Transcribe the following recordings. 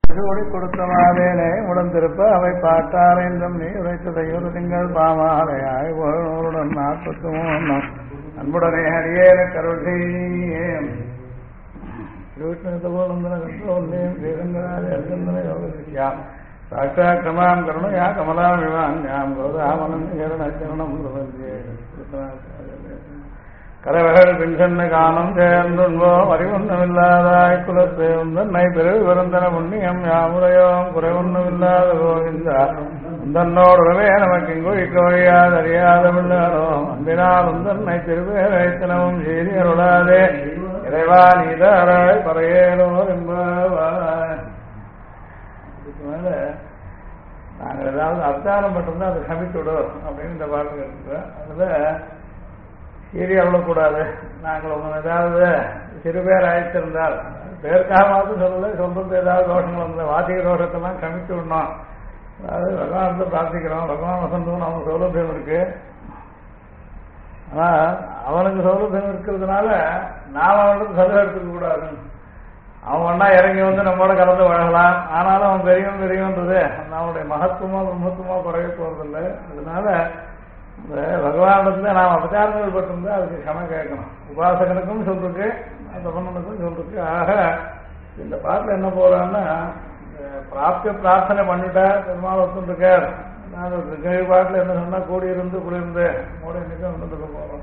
ஒளி கொடுத்தமாதேனே உடந்திருப்ப அவை பாட்டாரைந்தும் நீ உரைத்ததையொரு திங்கள் பாமாலையாய் ஒருடன் 43 அன்புடனே அடியேன கருள் செய்யே சாட்சாக்கிரமாம் கருணையா கமலாமிவான்யாம் கோதாமனம் சரணம் கரவர்கள் பின்சென்ன காலம் சேர்ந்துன்போம் அறிவொன்னுமில்லாதாய் குலத்து உந்தன்னை பெருவி வருந்தன புண்ணியம் யாமுடையோம் குறைவொன்னுமில்லாத கோவிந்தா உந்தன்னோடுறவே நமக்கு இங்குழிக்க வழியாது அறியாத பிள்ளாரோம் அன்பினால் உந்தன்னை திருவேரைத்தனமும் செய்தி அருளாதே இறைவா நீதாராய் பறையேறோர் என்பாய். இதுக்கு மேல நாங்கள் ஏதாவது அர்த்தாரம் மட்டும்தான் அதை சமைத்து விடுவோம் அப்படின்னு இந்த பாட்டு இருக்கிறோம். அதுல சீரிய அவ்வளக்கூடாது. நாங்கள் உங்க ஏதாவது சிறுபேர் அழைத்திருந்தால் பேருக்காகவாவது சொல்லலை, சொல்றது ஏதாவது தோஷங்கள் வந்த வாசிக தோஷத்தெல்லாம் கமித்து விடணும். அதாவது பகவானத்தை பிரார்த்திக்கிறோம், பகவான் வசந்தம் அவனுக்கு சௌலபியம் இருக்கு. ஆனா அவனுக்கு சௌலபியம் இருக்கிறதுனால நாம் அவனுக்கு சதுர எடுத்துக்க கூடாது. அவன் ஒன்னா இறங்கி வந்து நம்மளோட கலந்து வழங்கலாம். ஆனாலும் அவன் பெரியவன் பெரியவன்றது நம்மளுடைய மகத்துவமோ பிரம்மத்துவமோ குறைய போறதில்லை. அதனால இந்த பகவானிடத்துல நாம் அபச்சாரங்கள் பட்டிருந்தா அதுக்கு க்ஷம கேட்கணும். உபாசகனுக்கும் சொல்றதுக்கு தபனுக்கும் சொல்றதுக்கு. ஆக இந்த பாட்டில் என்ன போறான்னா, பிராப்திய பிரார்த்தனை பண்ணிட்டா பெருமாள் ஒத்துருக்கார். நான் கேள்வி பாட்டில் என்ன சொன்னா, கூடியிருந்து குளிர்ந்து மூட இன்னைக்கும் வந்துட்டு போறோம்.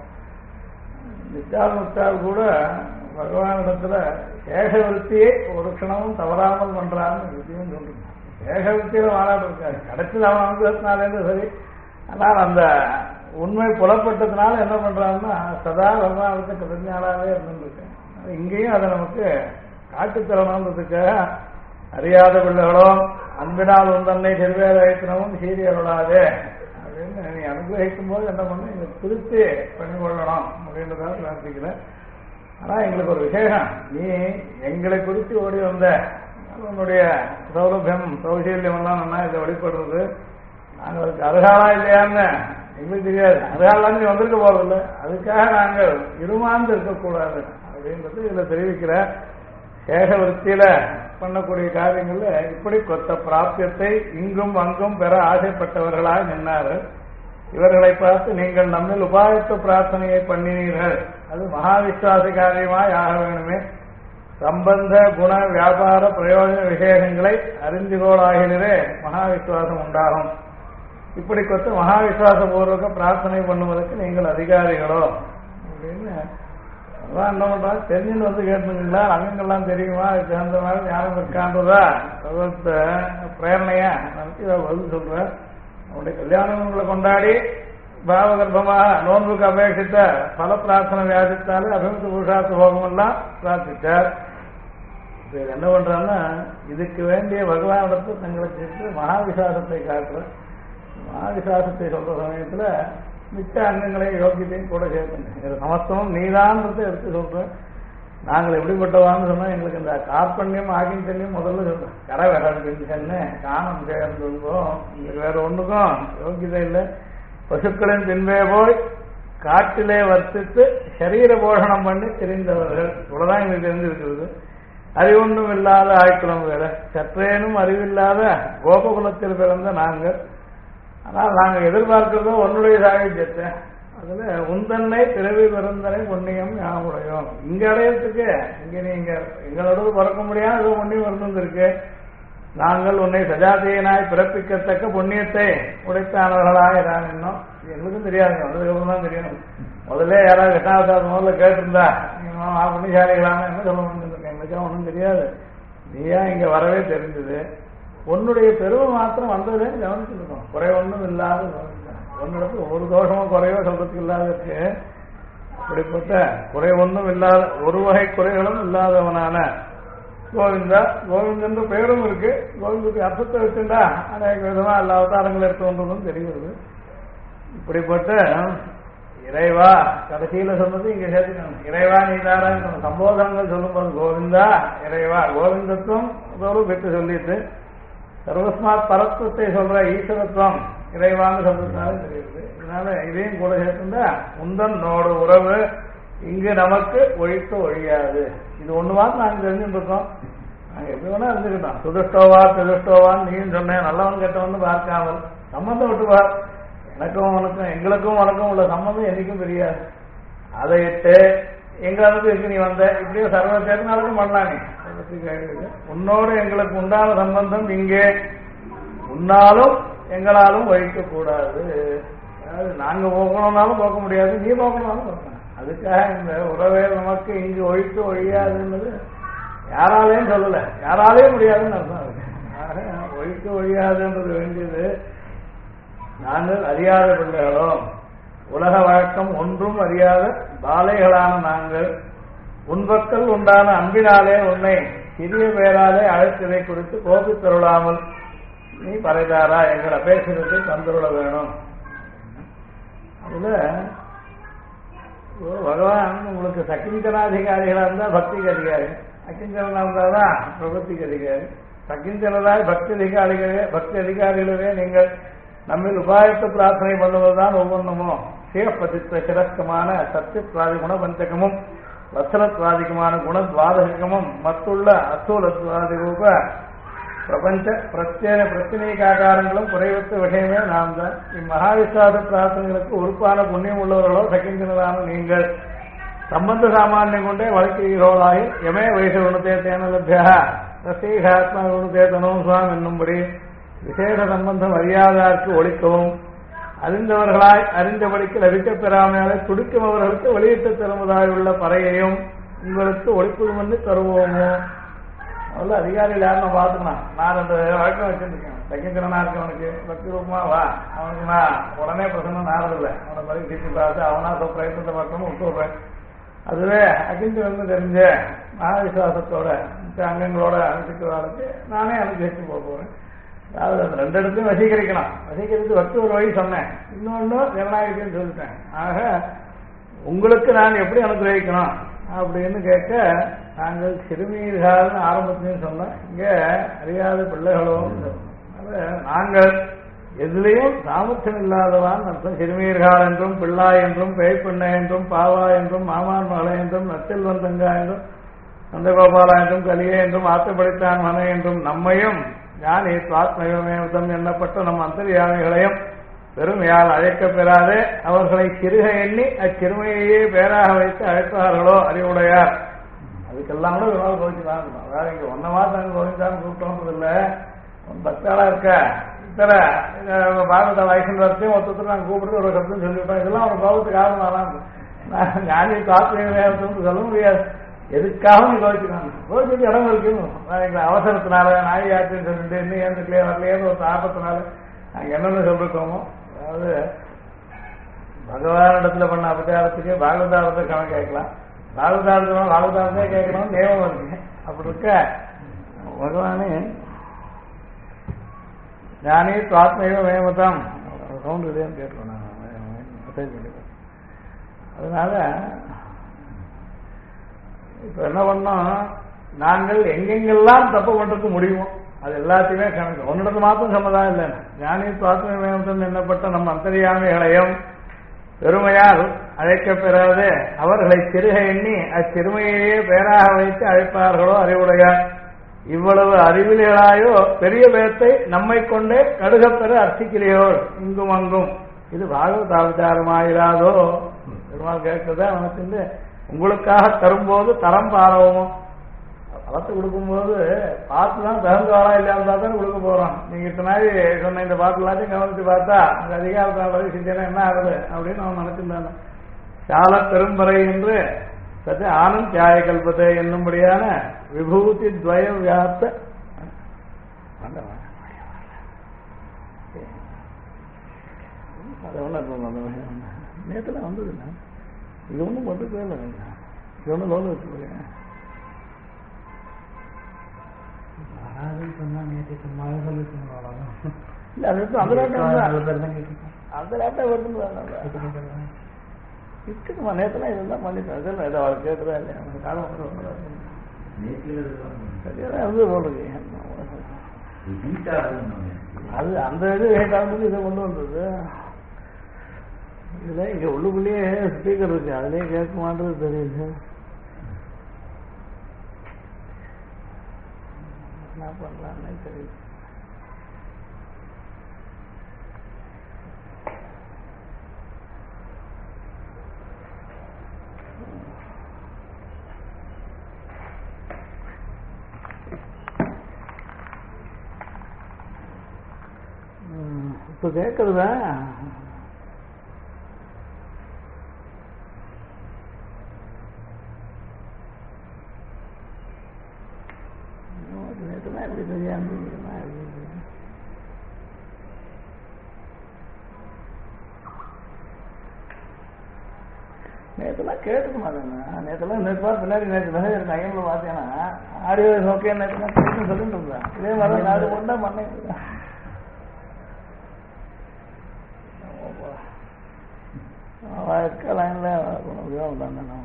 நிச்சால் கூட பகவானிடத்துல ஏகவருத்தியை ஒரு க்ஷணமும் தவறாமல் பண்றான்னு விஷயம் சொல்றேன். ஏகவருத்தியில வாழாட்டு இருக்காரு. கிடைச்சது அவன் அனுபவத்தினாலேருந்து சரி. ஆனால் அந்த உண்மை புலப்பட்டதுனால என்ன பண்றாங்கன்னா சதா பகவானுக்கு கிருதஞானாவே இருந்துருக்கேன். இங்கேயும் அதை நமக்கு காட்டுத்தரணுன்றதுக்காக அறியாத பிள்ளைகளும் அன்பினால் உந்தன்னை திருவேதனமும் சீரி அருளாதே அப்படின்னு நீ அனுகிரகிக்கும் போது என்ன பண்ண இங்க திருத்தி பண்ணி கொள்ளணும் அப்படின்றதாக பிரார்த்திக்கிறேன். ஆனா எங்களுக்கு ஒரு விசேஷம், நீ எங்களை குறித்து ஓடி வந்த உன்னுடைய சௌலபியம் சௌசல்யம் எல்லாம் நல்லா இதை வழிபடுறது. நாங்கள் அதுக்கு அருகாலா இல்லையான்னு எங்களுக்கு தெரியாது. அருகாலாம் நீ வந்திருக்க போறதில்லை. அதுக்காக நாங்கள் இருமாந்து இருக்கக்கூடாது அப்படின்றது இதுல தெரிவிக்கிற. ஏகவருத்தியில பண்ணக்கூடிய காரியங்கள்ல இப்படி கொத்த பிராப்தியத்தை இங்கும் அங்கும் பெற ஆசைப்பட்டவர்களாய் நின்றார்கள். இவர்களை பார்த்து நீங்கள் நம்மில் உபாயத்த பிரார்த்தனையை பண்ணினீர்கள். அது மகாவிஸ்வாச காரியமாய் ஆக வேணுமே. சம்பந்த குண வியாபார பிரயோஜன விசேஷங்களை அறிந்துகோளாகிறே மகாவிஸ்வாசம் உண்டாகும். இப்படி கொத்து மகாவிஸ்வாச பூர்வக பிரார்த்தனை பண்ணுவதற்கு நீங்கள் அதிகாரிகளோ அப்படின்னு அதான் என்ன பண்றா, தெரிஞ்சுன்னு வந்து கேட்டுங்களா, அங்கங்கள்லாம் தெரியுமா, அந்த மாதிரி ஞானம் இருக்கான்றதா பகவத் பிரேரணையா நமக்கு இதை பதில் சொல்ற. அவனுடைய கல்யாணங்களை கொண்டாடி பாவகர்ப்பமாக நோன்புக்கு அபேட்சித்த பல பிரார்த்தனை வியாதித்தாலே அபிமுக புருஷார்த்த போகம் எல்லாம் பிரார்த்தித்தார். என்ன பண்றான்னா, இதுக்கு வேண்டிய பகவானிடத்து தங்களுக்கு மகாவிசாசத்தை காட்டுற. மகாவிசாசத்தை சொல்ற சமயத்துல மிச்ச அங்கங்களை யோகியத்தையும் கூட சேர்க்கணும். இது சமஸ்தமும் நீதான்றதை எடுத்து சொல்றேன். நாங்கள் எப்படிப்பட்டவான்னு சொன்னா, எங்களுக்கு இந்த கார்பண்யம் ஆகிஞ்சன்யம் முதல்ல சொல்றேன். கரை விரல் சென்னு காணம் சேர்ந்துருக்கோம். எங்களுக்கு வேற ஒண்ணுக்கும் யோகியதை இல்லை. பசுக்களின் பின்பே போய் காட்டிலே வர்த்தித்து சரீர போஷணம் பண்ணி தெரிந்தவர்கள். இவ்வளவுதான் எங்களுக்கு தெரிஞ்சிருக்கிறது. அறிவொன்றும் இல்லாத ஆய்க்குளம் வேற, சற்றேனும் அறிவில்லாத கோபகுலத்தில் பிறந்த நாங்கள். ஆனால் நாங்கள் எதிர்பார்க்கிறதோ உன்னுடைய சாகித்யத்தை. அதுல உந்தன்னை பிறவி பிறந்தனை புண்ணியம் ஞாபகம். இங்க அடையறதுக்கு இங்க நீங்க எங்களோட பிறக்க முடியாது புண்ணியம் இருந்திருக்கு. நாங்கள் உன்னை சஜாத்தியனாய் பிறப்பிக்கத்தக்க புண்ணியத்தை உடைத்தானவர்களாக இறான். இன்னும் எங்களுக்கும் தெரியாது, அதுக்கப்புறம் தான் தெரியணும். முதல்ல யாராவது கிருஷ்ணாவதார முதல்ல கேட்டிருந்தா நீங்க புண்ணியசாலிகளான என்ன சொல்ல முடியும், எங்களுக்கெல்லாம் ஒன்றும் தெரியாது. நீயா இங்க வரவே தெரிஞ்சது. உன்னுடைய பெருமை மாத்திரம் வந்ததே கவனிச்சுருக்கோம். குறை ஒன்றும் இல்லாத ஒன்னிடத்துல ஒரு தோஷமோ குறையோ சொல்றதுக்கு இல்லாத இருக்கு. அப்படிப்பட்ட குறை ஒன்றும் இல்லாத ஒரு வகை குறைகளும் இல்லாதவனான கோவிந்தா. கோவிந்தன்ற பெயரும் இருக்கு. கோவிந்துக்கு அர்த்தத்தை வச்சுட்டா அநேக விதமா எல்லா அவதாரங்கள் எடுத்துன்றதும் தெரிகிறது. இப்படிப்பட்ட இறைவா கடைசியில சொன்னது இங்க சேர்த்துக்கணும். இறைவா நீதாரான்னு சம்போதனங்கள் சொல்லும்போது கோவிந்தா இறைவா கோவிந்தத்துவம் அதோடு பெற்று சொல்லிட்டு சர்வஸ்மாத் பரத்துவத்தை சொல்ற ஈஸ்வரத்துவம் இறைவான்னு சொல்றதுனால தெரியுது. இதனால இதையும் கூட சேர்த்துந்தா உந்தன்னோட உறவு இங்கு நமக்கு ஒழிக்க ஒழியாது. இது ஒண்ணுவாது நாங்க தெரிஞ்சுட்டு இருக்கோம். நாங்க எப்படி வேணா இருந்துக்கிட்டோம். சுதுஷ்டோவா திருஷ்டோவான்னு நீயும் சொன்னேன், நல்லவன் கெட்டவன் பார்க்காமல் சம்பந்தம் விட்டுவார். எனக்கும் உனக்கும் எங்களுக்கும் உனக்கும் உள்ள சம்பந்தம் என்னைக்கும் தெரியாது. அதை இட்டு எங்களுக்கு இருக்கு நீ வந்த இப்படியே சர்வ சேர்ந்தாலும் பண்ணலானே. உன்னோடு எங்களுக்கு உண்டான சம்பந்தம் இங்கே உன்னாலும் எங்களாலும் வைக்கக்கூடாது. அதாவது நாங்க போகணும்னாலும் போக முடியாது, நீ போகணும்னாலும் போகணும். அதுக்காக இந்த உறவே நமக்கு இங்கு ஒழித்து ஒழியாதுன்றது யாராலையும் சொல்லல, யாராலையும் முடியாதுன்னு அர்த்தம் இருக்கு. ஒழித்து ஒழியாதுன்றது வேண்டியது நாங்கள் அறியாத பிள்ளைகளும் உலக வழக்கம் ஒன்றும் அறியாத பாலைகளான நாங்கள் உன்பக்கள் உண்டான அன்பினாலே உன்னை சிறிய பேராலே அழைத்ததை குறித்து கோபித்தருளாமல் நீ பறைதாரா எங்கள் அபேட்சத்தை தந்துருள வேணும். அதுல பகவான் உங்களுக்கு சக்கிஞ்சனாதிகாரிகளா இருந்தா பக்திக்கு அதிகாரி, அக்கிஞ்சனா இருந்தாதான் பிரபத்திக்கு அதிகாரி. சக்கிஞ்சனராய் பக்தி அதிகாரிகளே நீங்கள் நம்மில் உபாயத்தை பிரார்த்தனை பண்ணுவதுதான் ஒவ்வொன்றுமோ சிவப்பதித்த சிரஸ்கமான சத்தியத்வாதி குணபஞ்சகமும் வத்சலத்வாதிகமான குணத்வாதகமும் மத்துள்ள அசூலத்வாதி ரூப பிரபஞ்ச பிரச்சனைக்காகாரங்களும் குறைவத்த விஷயமே நாம் தான். இம்மகாவிஸ்வாச பிரார்த்தனைகளுக்கு உறுப்பான புண்ணியம் உள்ளவர்களோ சக்கிஞ்சனரான நீங்கள் சம்பந்த சாமானியம் கொண்டே வழக்குகிறோளாகி எமே வயசு குணத்தே தேனலபியா ரசீகாத்மா குணத்தே தனோம் சுவாம் என்னும்படி விசேஷ சம்பந்தம் அறியாதாருக்கு ஒழிக்கவும் அறிந்தவர்களாய் அறிந்தபடிக்கு லபிக்கப் பெறாமையாலே துடிக்கும் அவர்களுக்கு வெளியிட்டு தருவதாயுள்ள பறையையும் உங்களுக்கு ஒழிப்பது பண்ணி தருவோமோ. அவ்வளோ அதிகாரிகள் யாரும் பார்த்துக்கலாம். நான் அந்த வழக்கம் வச்சிருக்கேன். சக்கிஞ்சனா இருக்கவனுக்கு பக்தி ரூபமா வா, அவனுக்கு நான் உடனே பிரசன்னம் நாரதில்லை. அவனை பற்றி திருப்பி பார்த்து அவனா பிரயத்தனத்தை மட்டும் விட்டுடுறேன். அதுவே அகிஞ்சவன் தெரிஞ்ச மகாவிசுவாசத்தோட அங்கங்களோட அனுப்பிக்கிறவர்களுக்கு நானே அனுப்பிச்சு போறேன். அதாவது அந்த ரெண்டு இடத்தையும் வசீகரிக்கலாம். வசீகரித்து வச்சு ஒரு வழி சொன்னேன், இன்னொன்னு ஜனநாயகத்தையும் சொல்லிட்டேன். ஆக உங்களுக்கு நான் எப்படி அனுகிரகிக்கணும் அப்படின்னு கேட்க நாங்கள் சிறுமீர்கள்னு ஆரம்பத்திலையும் சொன்னோம். இங்க அறியாத பிள்ளைகளும் நாங்கள் எதிலையும் சாமர்த்தியம் இல்லாதவான் அர்த்தம். சிறுமீர்கள் என்றும் பிள்ளாய் என்றும் பேய்ப்பெண்ணை என்றும் பாவா என்றும் மாமான் மகளை என்றும் நத்தில் வந்தங்கா என்றும் நந்தகோபாலா என்றும் கலியே என்றும் ஆத்தப்படித்தான் மனை என்றும் நம்மையும் ஞானி சுவாத்மயமேதம் எண்ணப்பட்ட நம் அந்தரியாமைகளையும் பெருமையால் அழைக்க பெறாதே அவர்களை சிறுக எண்ணி அச்சிறுமையையே பேராக வைத்து அழைப்பார்களோ அறிவுடையார். அதுக்கெல்லாம் கூட ஒரு நாள் கோவிச்சுதான். அதாவது இங்க ஒன்ன மாதம் கோவிந்தான்னு கூப்பிட்டோன்றது இல்லை, பக்தாளா இருக்க இத்தனை பாகவத வயசுல வரைக்கும் ஒருத்தர் நாங்கள் கூப்பிட்டு ஒரு சப்தம் சொல்லிவிட்டோம். இதெல்லாம் ஒரு பாவத்துக்கு ஆகலாம். நான் ஞானி சுவாத்மயமேதம்னு சொல்ல முடியாது. எதுக்காக நீ கோவிச்சுக்காங்க, கோவிச்சுட்டு இடம் இருக்கணும். எங்களை அவசரத்தினால நாய் ஆச்சுன்னு சொல்லிட்டு இன்னும் ஏந்துக்கலையே வரலையேன்னு ஒரு ஆபத்தினால நாங்கள் என்னென்ன சொல்லிருக்கோமோ. அதாவது பகவானிடத்துல பண்ண அபச்சாரத்துக்கு பாகவதாரத்தை கணக்கு கேட்கலாம், பாகவதாரத்தே கேட்கணும் நியமம் இருக்கு. அப்படி இருக்க பகவானே ஞானி சுவாத்மயோ மேமதம் சவுண்ட் இல்லையான்னு கேட்டுருவோம். நான் அதனால இப்ப என்ன பண்ணோம், நாங்கள் எங்கெங்கெல்லாம் தப்பு பண்றதுக்கு முடியுமோ அது எல்லாத்தையுமே கணக்கு. ஒன்னிடத்து மாத்திரம் சம்மதம் இல்லை. ஞானி சுவாத்மயமேதம் எண்ணப்பட்ட நம் அந்தரியாமைகளையும் பெருமையால் அழைக்க பெறாது அவர்களை சிறுக எண்ணி அச்சிறுமையையே பேராக வைத்து அழைப்பார்களோ அறிவுடையார். இவ்வளவு அறிவிலிகளாயோ பெரிய பேத்தை நம்மை கொண்டே கடுகப்பெற அர்த்திக்கிறையோ இங்கும் அங்கும். இது பாகவதாச்சாரமாயிராதோ? பெருமாள் கேட்கிறதா அவனுக்கு உங்களுக்காக தரும்போது தரம் பாரவோமோ. வளர்த்து கொடுக்கும்போது பார்த்துதான் தகுந்தாளா இல்லாம தான் கொடுக்க போறோம். நீங்க இத்தனை சொன்ன இந்த பாட்டு எல்லாத்தையும் கவனித்து பார்த்தா அந்த அதிகாரத்தால் செஞ்சேன்னா என்ன ஆகுது அப்படின்னு அவன் நினைச்சிருந்தாங்க. சால பெரும்பறை என்று சற்று ஆனந்த் தியாய கல்பத்தை என்னும்படியான விபூதி துவய வியாப்த நேற்றுல வந்ததுண்ணா. இது ஒன்றும் பண்ணுறதே இல்லை, இது ஒன்றும் லோன் வச்சுக்கோங்க. இல்ல அது அந்த லேப்டாப் வருதுன்னு இருக்குமா? நேற்றுலாம் இதெல்லாம் பண்ணிட்டேன். இதெல்லாம் இதை அவர் கேட்குறா இல்லையா? காலம் வந்து போடுறது அது அந்த இது ஹீட்டாகும்போது இதை கொண்டு வந்தது. இதுல இங்க உள்ளுக்குள்ளேயே ஸ்பீக்கர் இருக்கு, அதுலயே கேட்குமான்றது தெரியுது. என்ன பண்ணலாம்னே தெரியல. இப்ப கேட்கறதா? நேற்றுலாம் எப்படி தெரியாம நேற்றுலாம் கேட்டுக்க மாட்டேங்க. நேற்றுலாம் நேற்று பார்த்து பின்னாடி நேற்று மெசேஜ் இருக்கு ஐஎம்ல பார்த்தேன்னா ஆடியோ ஓகே நேற்றுலாம் கேட்டு சொல்லிட்டு இருந்தேன். இதே மாதிரி நாலு கொண்டா பண்ண லைன்ல உபயோகம் தானே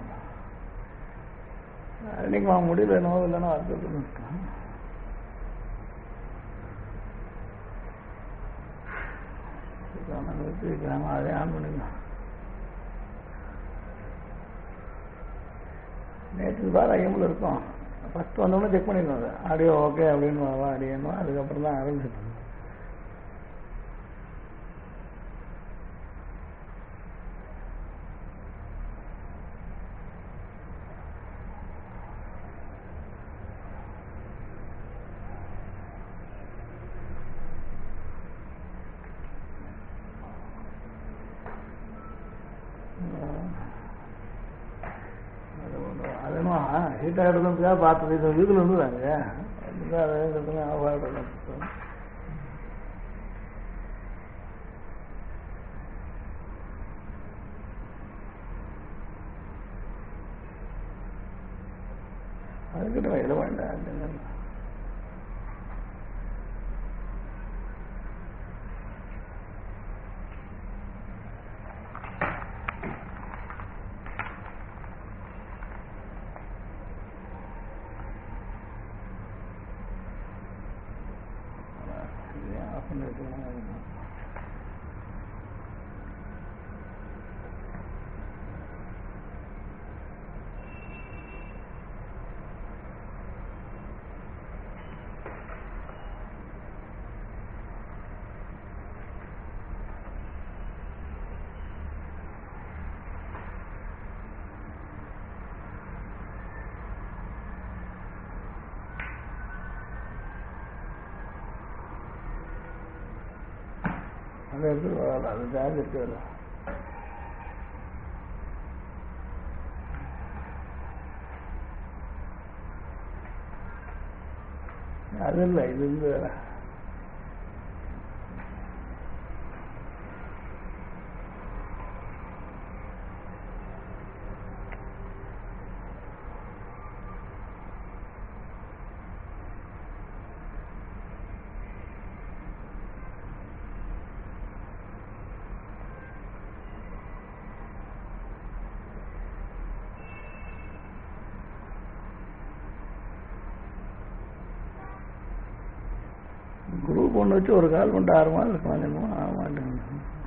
இன்னைக்கு முடியல என்னவோ இல்லைன்னா வருது நிறுத்திக்கிறாங்க. அதே ஆன் பண்ணிக்கலாம். நேற்று பார் ஐஎம்ல இருக்கும். ஃபர்ஸ்ட் வந்தோடனே செக் பண்ணிடுவாங்க ஆடியோ ஓகே அப்படின்னு ஆடியோ. அதுக்கப்புறம் தான் ஆரம்பிச்சுட்டு ஹீட் ஆகிடுறதுக்காக பார்த்தது. இது வீட்டில் இருந்துதாங்க அதுக்கிட்ட வயல வேண்டாம். அது எடுத்து வரல. அது ஜாதி எடுத்து வரல. அது இல்லை, இது இருந்து வேற. குரூப் ஒன்று வச்சு ஒரு கால் பண்ணிட்டு 6 மாதம் இருக்கலாம். ஆக மாட்டேங்க.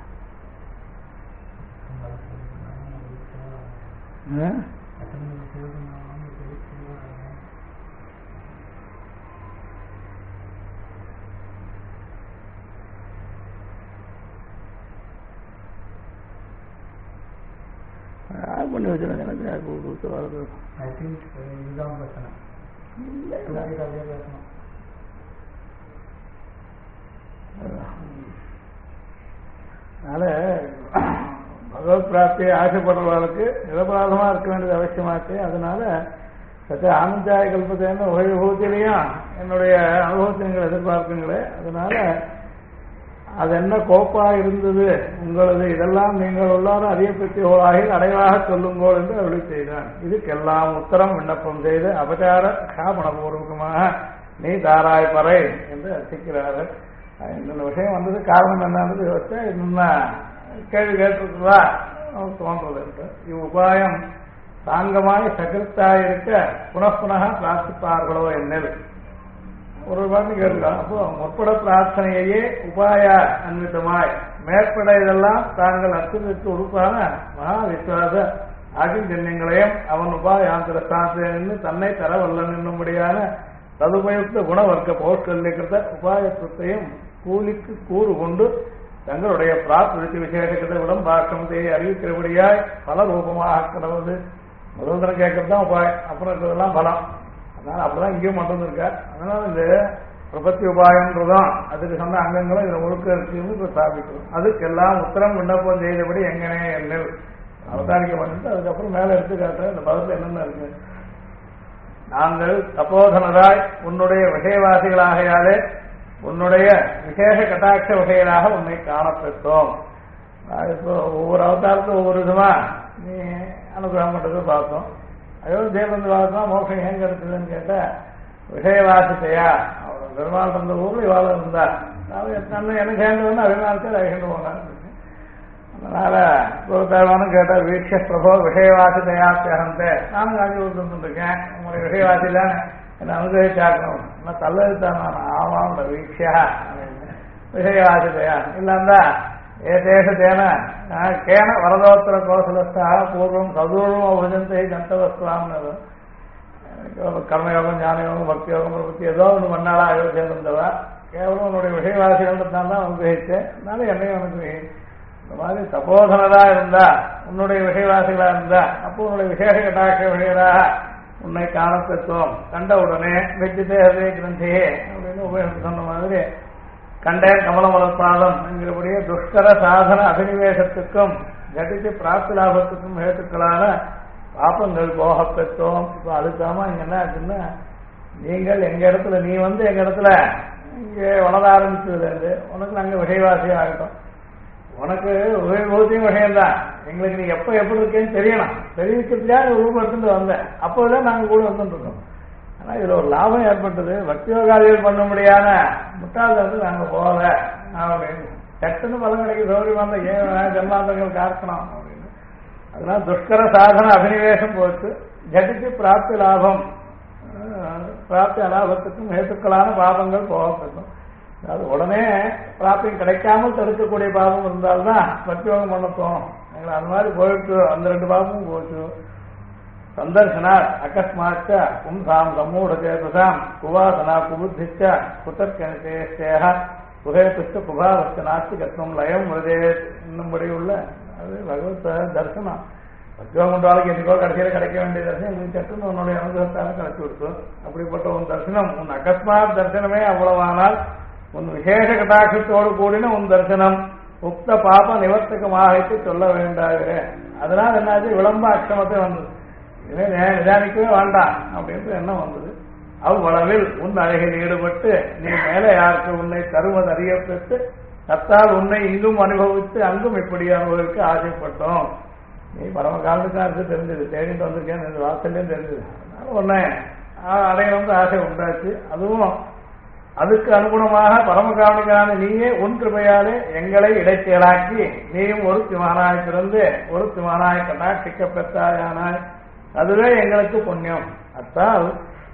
ஆட் பண்ணி வச்சுருங்க. எனக்கு கொடுத்து வரது இல்லை. அதனால பகவத் பிராப்தியை ஆசைப்படுறவர்களுக்கு நிரபராதமா இருக்க வேண்டியது அவசியமாச்சு. அதனால சற்று ஆனந்தாய கல்பத்தைன்னு உபயோகத்திலையும் என்னுடைய அனுபவத்தை நீங்கள் எதிர்பார்க்குங்களே. அதனால அது என்ன கோப்பா இருந்தது உங்களது, இதெல்லாம் நீங்கள் உள்ளாரும் அதிக பெற்றியோளாகி அடைவாக சொல்லுங்கோள் என்று அருளி செய்தான். இதுக்கெல்லாம் உத்தரம் விண்ணப்பம் செய்து அபச்சார காபணபூர்வகமாக நீ தாராய் பறை என்று அர்த்திக்கிறார்கள். இந்த விஷயம் வந்தது காரணம் என்னன்னு யோசிச்சா இன்னும் கேள்வி கேட்டிருக்குதா தோன்றது. இவ்வுபாயம் தாங்கமாய் சகிர்த்தாயிருக்க புனப்புனக பிரார்த்திப்பார்களோ என்னது ஒரு வார்த்தை கேட்கலாம். அப்போ முற்பட பிரார்த்தனையே உபாய அன்விதமாய் மேற்பட இதெல்லாம் தாங்கள் அர்த்தத்திற்கு உறுப்பான மகா விசுவாச ஆகிய ஜன்யங்களையும் அவன் உபாயாந்திர ஸ்தானத்திலிருந்து தன்னை தர வல்லன் என்னும்படியான ததுபயுக்த குணவர்க்க பௌஷ்கல்யகிருத உபாயத்துவத்தையும் கூலிக்கு கூறு கொண்டு தங்களுடைய பிராப்தி விசேஷத்தை உடம்பாக்கமத்தை அறிவிக்கிறபடியாய் பல ரூபமாக கிடவது. முதல் கேட்கறது தான் உபாயம், அப்புறம் இருக்கிறதெல்லாம் பலம். அதனால அப்படிதான் இங்கேயும் மட்டும் இருக்கார். அதனால இந்த பிரபத்தி உபாயம்ன்றதும் அதுக்கு சொன்ன அங்கங்களும் இதுல ஒழுக்க இருக்குன்னு இப்ப ஸ்தாபிக்கணும். அதுக்கெல்லாம் உத்தரம் விண்ணப்பம் செய்தபடி எங்கனே எண்ணல் அவதாரிக்க பண்ணிட்டு அதுக்கப்புறம் மேல எடுத்து காட்டுற இந்த பதத்துல என்னென்ன இருக்கு. நாங்கள் தபோதனராய் உன்னுடைய விஷயவாசிகளாகையாலே உன்னுடைய விசேஷ கட்டாட்ச வகைகளாக உன்னை காணப்பெற்றோம். இப்போ ஒவ்வொரு அவதாரத்தும் ஒவ்வொரு விதமா நீ அனுகிரகம் பண்றது பார்த்தோம். அயோத்தியில இருந்து பார்த்தோம் மோட்சம் எங்க இருக்குதுன்னு கேட்டா விஷயவாசித்தையா அவர் பெருமாள் இருந்த ஊர்ல இவாள இருந்தா எனக்கு சேர்ந்து வந்து அபிமானத்தில் அழிகிட்டு போனார். அதனால ஒரு தேவானு கேட்டா வீட்ச பிரபோ விஷயவாசித்தையா தியாகந்தே நானும் காஞ்சி கொடுத்துருக்கேன். உங்களுடைய விஷயவாசி தான் என்னை அனுகிரகிச்சாக்கணும் என்ன தள்ளதுதான் நான் ஆமாம் வீட்சா விஷயவாசித்தையா இல்லாந்தா ஏதேசத்தேன கேன வரதோத்தர கோசலஸ்தா பூர்வம் சதுர்வம் உஜந்தை ஜந்தவஸ்துவான்னு கர்மயோகம் ஞானயோகம் பக்தி யோகம் பிரபத்தி ஏதோ ஒன்று பண்ணாலா அயோத்தியா இருந்தவா கேவலம் உன்னுடைய விஷயவாசிகள் தான் அனுகிரகிச்சேன். அதனால என்னையும் அனுகிரகி இந்த மாதிரி தபோதனரா இருந்தா உன்னுடைய விஷயவாசிகளா இருந்தா அப்போ உன்னுடைய விசேஷ கட்டாட்ச விஷயராக உன்னை காணப்பெற்றோம். கண்ட உடனே வெற்றித்தே ஹதே கிரந்தியே அப்படின்னு உபயோகம் சொன்ன மாதிரி கண்டேன் கமலமலப்பாதம் என்கிறபடியே துஷ்கர சாதன அபினிவேசத்துக்கும் கட்டிச்சு பிராப்தி லாபத்துக்கும் ஹேத்துக்களான பாப்பங்கள் போக பெற்றோம். இப்போ அதுக்காம இங்க என்ன ஆச்சுன்னா நீங்கள் எங்க இடத்துல நீ வந்து எங்க இடத்துல இங்கே வளர ஆரம்பிச்சதுலேருந்து உனக்கு நாங்கள் விஷயவாசி ஆகிட்டோம். உனக்கு உபயோகத்தையும் விஷயம்தான். எங்களுக்கு நீ எப்போ எப்படி இருக்கேன்னு தெரியணும். தெரிவிக்கிறதுக்காக ரூபம் எடுத்துட்டு வந்தேன். அப்போதான் நாங்கள் கூட வந்துட்டு இருக்கோம். ஆனால் இதில் ஒரு லாபம் ஏற்பட்டது. பக்தியோகாதிகள் பண்ண முடியாத முட்டாள வந்து நாங்கள் போகல அப்படின்னு சட்டுன்னு பலம் கிடைக்க சௌரியமாக ஏன் ஜன்மாந்தங்கள் காக்கணும் அப்படின்னு. அதனால துஷ்கர சாதன அபினிவேசம் போட்டு ஜட்டிக்கு பிராப்தி லாபம் பிராப்தி அலாபத்துக்கும் ஹேத்துக்களான பாபங்கள் போகப்படும். அதாவது உடனே பிராப்தியம் கிடைக்காமல் தடுக்கக்கூடிய பாபம் இருந்தால்தான் பக்தியோகம் பண்ணத்தோம். அது மாதிரி போயிட்டு அந்த ரெண்டு பாபமும் போச்சு. சந்தர்சனா அகஸ்மாச்ச பும்சாம் சம்மூடச்சேதசாம் குவாசனா குபுத்திச்ச குதர்கேக குஹேத்துச்ச குபாவச்ச நாஸ்திகத்துவம் லயம் விரதே என்னும்படி உள்ள அது பகவத் தரிசனம். பக்தியோகம் கொண்டாளுக்கு என்னைக்கோ கடைசியில் கிடைக்க வேண்டிய தரிசனம் எங்களுக்கு சட்டுன்னு உன்னுடைய அனுகிரகத்தால கிடைச்சி கொடுத்து. அப்படிப்பட்ட உன் தரிசனம் உன் அகஸ்மாத் தரிசனமே அவ்வளவானால் உன் விசேஷ கட்டாட்சத்தோடு கூடின உன் தரிசனம் உக்த பாப நிவர்த்தகமாக சொல்ல வேண்டாகிறே. அதனால என்னாச்சு விளம்ப அக்ஷமத்தை வந்தது. இதை நிதானிக்கவே வேண்டாம் அப்படின்ட்டு எண்ணம் வந்தது. அவ்வளவில் உன் அழகில் ஈடுபட்டு நீ மேலே யாருக்கு உன்னை தருவது அறியப்பட்டு கத்தால் உன்னை இங்கும் அனுபவித்து அங்கும் இப்படி அனுபவிக்க ஆசைப்பட்டோம். நீ பரம காலத்துக்காருக்கு தெரிஞ்சது தேடிட்டு வந்திருக்கேன் வாசல்லையும் தெரிஞ்சது. அதனால உன்னை அடையணும்னு ஆசை உண்டாச்சு. அதுவும் அதுக்கு அனுகுணமாக பரமகாவணிகளான நீயே உன் கிருபையாலே எங்களை இடைச்செயலாக்கி நீயும் ஒரு திமானாய் பிறந்து ஒரு திமானாய் கட்டாட்சிக்க பெற்றாயானாய். அதுவே எங்களுக்கு புண்ணியம். அத்தால்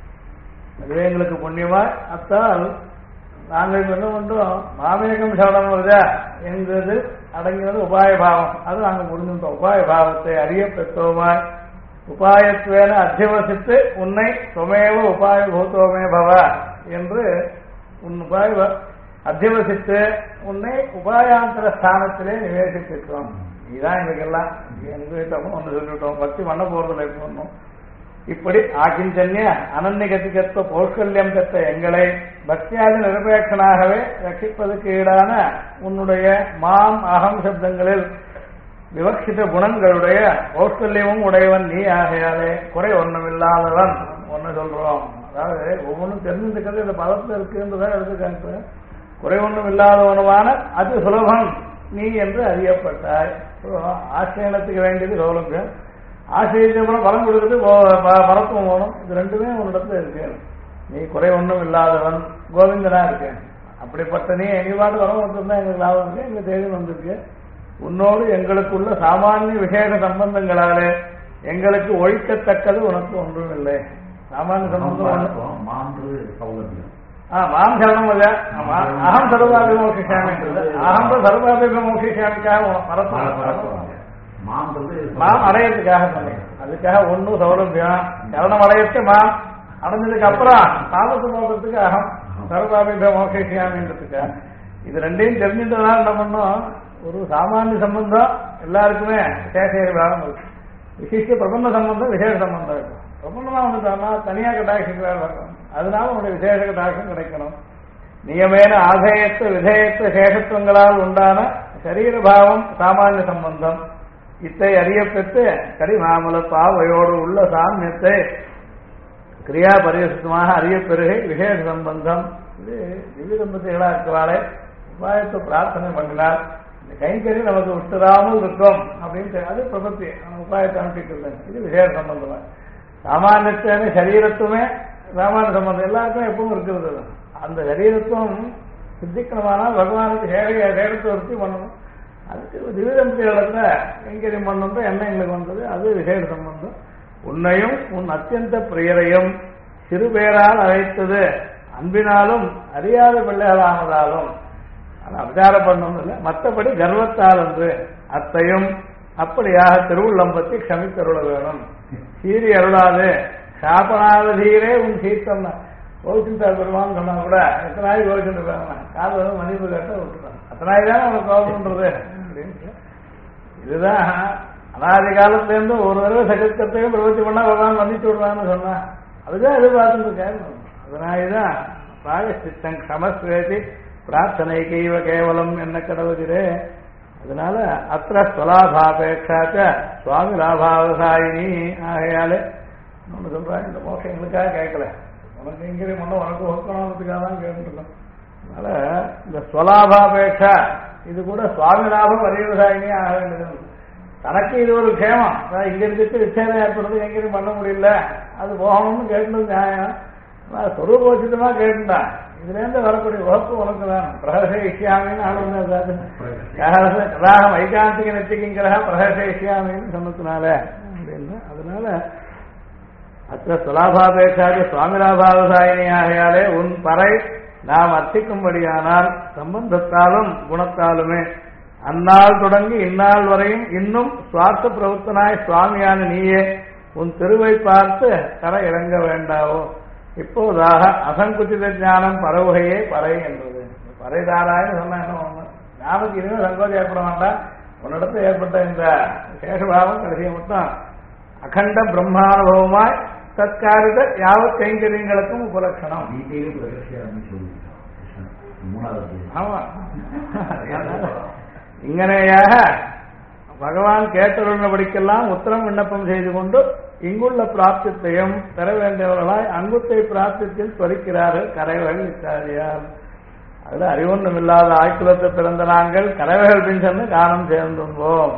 அதுவே எங்களுக்கு புண்ணியமா அத்தால் நாங்கள் என்ன பண்றோம் மாமேகம் சவடம் வருதா என்கிறது அடங்கினது உபாய பாவம். அது நாங்கள் புரிஞ்சுட்டோம். உபாய பாவத்தை அறிய பெற்றோமாய் உபாயத்துவேன அத்தியவசித்து உன்னை சுமேவ உபாய பூத்தோமே பவ என்று உன் உபாய அத்தியவசித்து உன்னை உபாயாந்தர ஸ்தானத்திலே நிவேசித்திருக்கிறோம். இதுதான் எங்களுக்கெல்லாம் எங்கிட்டோம் ஒன்று சொல்லிவிட்டோம். பக்தி பண்ண போறதில்லை போடணும். இப்படி ஆகிஞ்சன்ய அனன்யகதிகத்துவ பௌஷ்கல்யம் பெற்ற எங்களை பக்தியாதி நிரபேட்சனாகவே ரட்சிப்பதற்கு ஈடான உன்னுடைய மாம் அகம் சப்தங்களில் விவக்ஷித குணங்களுடைய பௌஷ்கல்யமும் உடையவன் நீ ஆகையாலே குறை ஒண்ணுமில்லாதவன் ஒன்னு சொல்றோம். அதாவது ஒவ்வொன்றும் தெரிஞ்சுக்கிறது இந்த பதத்தில் இருக்குன்றதான் எடுத்துக்காட்டு. குறை ஒன்றும் இல்லாதவனுமான அது சுலபம் நீ என்று அறியப்பட்டாய். ஆசிரியத்துக்கு வேண்டியது சௌலபியம். ஆசிரியப்படம் பலம் கொடுக்குறது பரத்துவம் போகணும். இது ரெண்டுமே உன்னிடத்துல இருக்கு. நீ குறை ஒன்றும் இல்லாதவன் கோவிந்தனா இருக்கேன். அப்படிப்பட்ட நீ எங்கேவாட்டு வரம் வந்திருந்தா எங்களுக்கு லாபம் இருக்கு. எங்க தேடி வந்திருக்கு. உன்னோடு எங்களுக்குள்ள சாமானிய விசேஷ சம்பந்தங்களாலே எங்களுக்கு ஒழிக்கத்தக்கது உனக்கு ஒன்றும் இல்லை. சாமானிய சம்பந்தம் மாம் சரணம் இல்ல அகம் சர்வாபி மோட்சிஷாமி அகம் சர்வாபி மோட்சிஷாமிக்காக மாம் அடையறதுக்காக சொன்னேன். அதுக்காக ஒன்னும் சௌலபியம் சரணம் அடையத்து மாம் அடைஞ்சதுக்கு அப்புறம் தாமசம் போகிறதுக்கு அகம் சர்வாபித மோகியாமின்றதுக்கு இது ரெண்டையும் தெரிஞ்சுட்டதுனால என்ன பண்ணோம், ஒரு சாமானிய சம்பந்தம் எல்லாருக்குமே விசேஷ விவாதம் இருக்கு, விசிஷ்ட பிரபந்த சம்பந்தம் விசேஷ சம்பந்தம் இருக்கும். பிரபந்தமா வந்துட்டோம்னா தனியாக கட்டாட்சிக்கிறார் வரணும், அதனால உங்களுடைய விசேஷ கட்டாட்சம் கிடைக்கணும். நியமேன ஆசேயத்த விதேயத்த சேஷத்துவங்களால் உண்டான சரீரபாவம் சாமானிய சம்பந்தம் இத்தை அறியப்பெற்று கரிமாமல பாவையோடு உள்ள சாமியத்தை கிரியா பரிசுத்தமாக அறியப்பெருகை விசேஷ சம்பந்தம். இது திவ்ய தம்பதிகளா இருக்கிறாளே உபாயத்தை பிரார்த்தனை பண்ணினார், இந்த கைங்கறி நமக்கு விட்டுறாமல் இருக்கும் அப்படின்னு அது பிரபத்தி உபாயத்தை அனுப்பிக்கிறது. இது விசேஷ சம்பந்தமா. சாமானியத்தான சரீரத்துவமே சாமானிய சம்பந்தம் எல்லாருக்கும் எப்பவும் இருக்கிறது. அந்த சரீரத்துவம் சித்திக்கணுமானால் பகவானுக்கு சேரத்தை வர்த்தி பண்ணணும். அதுக்கு திவ்ய தம்பதிகள கைங்கரியம் பண்ணணும் என்ன எங்களுக்கு வந்தது, அது விசேஷ சம்பந்தம். உன்னையும் உன் அத்தியந்த பிரியரையும் சிறுபேரால் அழைத்தது அன்பினாலும் அறியாத பிள்ளைகளானதாலும் அபிச்சாரம் பண்ணணும் இல்லை, மற்றபடி கர்வத்தால் என்று அத்தையும் அப்படியாக திருவுள்ளம்பத்தி க்ஷமித்தருள வேணும். சீரி அருளாது சாப்பனாத தீரே உன் சீத்தம் கோவிச்சுட்டார் பெருமான்னு சொன்னா கூட எத்தனாய் கோவிச்சுட்டு இருக்காங்க, காது வந்து மன்னிப்பு கேட்ட விட்டுட்டாங்க, அத்தனாய் தானே அவனுக்கு கோபம்ன்றது அப்படின்னு. இதுதான் அனாதி காலத்திலேருந்து ஒரு தடவை சகத்தத்தையும் பிரவர்த்தி பண்ணா பகவான் மன்னிச்சு விடுவான்னு சொன்னா அதுதான் எதிர்பார்த்துட்டு இருக்காரு. அதனாலதான் பிராயஷ்சித்தம் க்ஷமஸ்வேதி பிரார்த்தனை கைவ கேவலம் என்ன கடவுதிரே. அதனால அத்த ஸ்வலாபாபேட்சாச்ச சுவாமி லாபாவசாயினி ஆகையாலே ஒன்று சொல்றாங்க, இந்த மோசம் எங்களுக்காக கேட்கல, உனக்கு எங்கே ஒன்றும் உனக்கு ஒக்கணுன்றதுக்காக தான் கேட்டுருக்கோம். அதனால இந்த ஸ்வலாபாபேட்சா இது கூட சுவாமி லாபம் அறிவசாயினி ஆக வேண்டியது. தனக்கு இது ஒரு கேமம், இங்க இருந்துட்டு விச்சேதம் ஏற்படுறது எங்கேயும் பண்ண முடியல, அது போகணும்னு கேட்டது நியாயம். சொரூபோச்சிதமா கேட்டுட்டான், இதுல இருந்து வரக்கூடிய வகுப்பு உனக்கு தான் பிரகசேஷியாமின்னு ஆளுநர் வைகாந்திக நெத்திக்கிங்கிற பிரகசேஷியாமின்னு சொன்னதுனால அப்படின்னு. அதனால அத்த சுலாபாபேட்சாக சுவாமிலாபாவசாயினி ஆகையாலே உன் பறை நாம் அர்த்திக்கும்படியானால் சம்பந்தத்தாலும் குணத்தாலுமே அந்நாள் தொடங்கி இந்நாள் வரையும் இன்னும் சுவார்த்த பிரவர்த்தனாய் சுவாமியான நீயே உன் திருவை பார்த்து கரை இறங்க வேண்டாவோ. இப்போதாக அசங்குச்சித ஞானம் பரவுகையே பறை என்பது. பறைதாரான்னு சொன்னா என்ன ஒண்ணு, ஞாபகம் இனிமே சங்கோஜம் ஏற்பட வேண்டாம், உன்னிடத்துல ஏற்பட்ட இந்த சேஷபாவம் கடைசியை மட்டும் அகண்ட பிரம்மானுபவமாய் தற்காரித யாவத் கைங்கரியங்களுக்கும் உபலட்சணம். ஆமா, இங்கனையாக பகவான் கேட்டருள்ளபடிக்கெல்லாம் உத்தரம் விண்ணப்பம் செய்து கொண்டு இங்குள்ள பிராப்தியத்தையும் பெற வேண்டியவர்களாய் அங்குத்தை பிராப்தியத்தில் ஸ்வரிக்கிறார்கள் கரைவர்கள் இத்தாரியார். அதுல அறிவொன்றும் இல்லாத ஆய்குலத்தை பிறந்த நாங்கள் கரைவர்கள் பின் சென்று காரணம் சேர்ந்துள்ளோம்.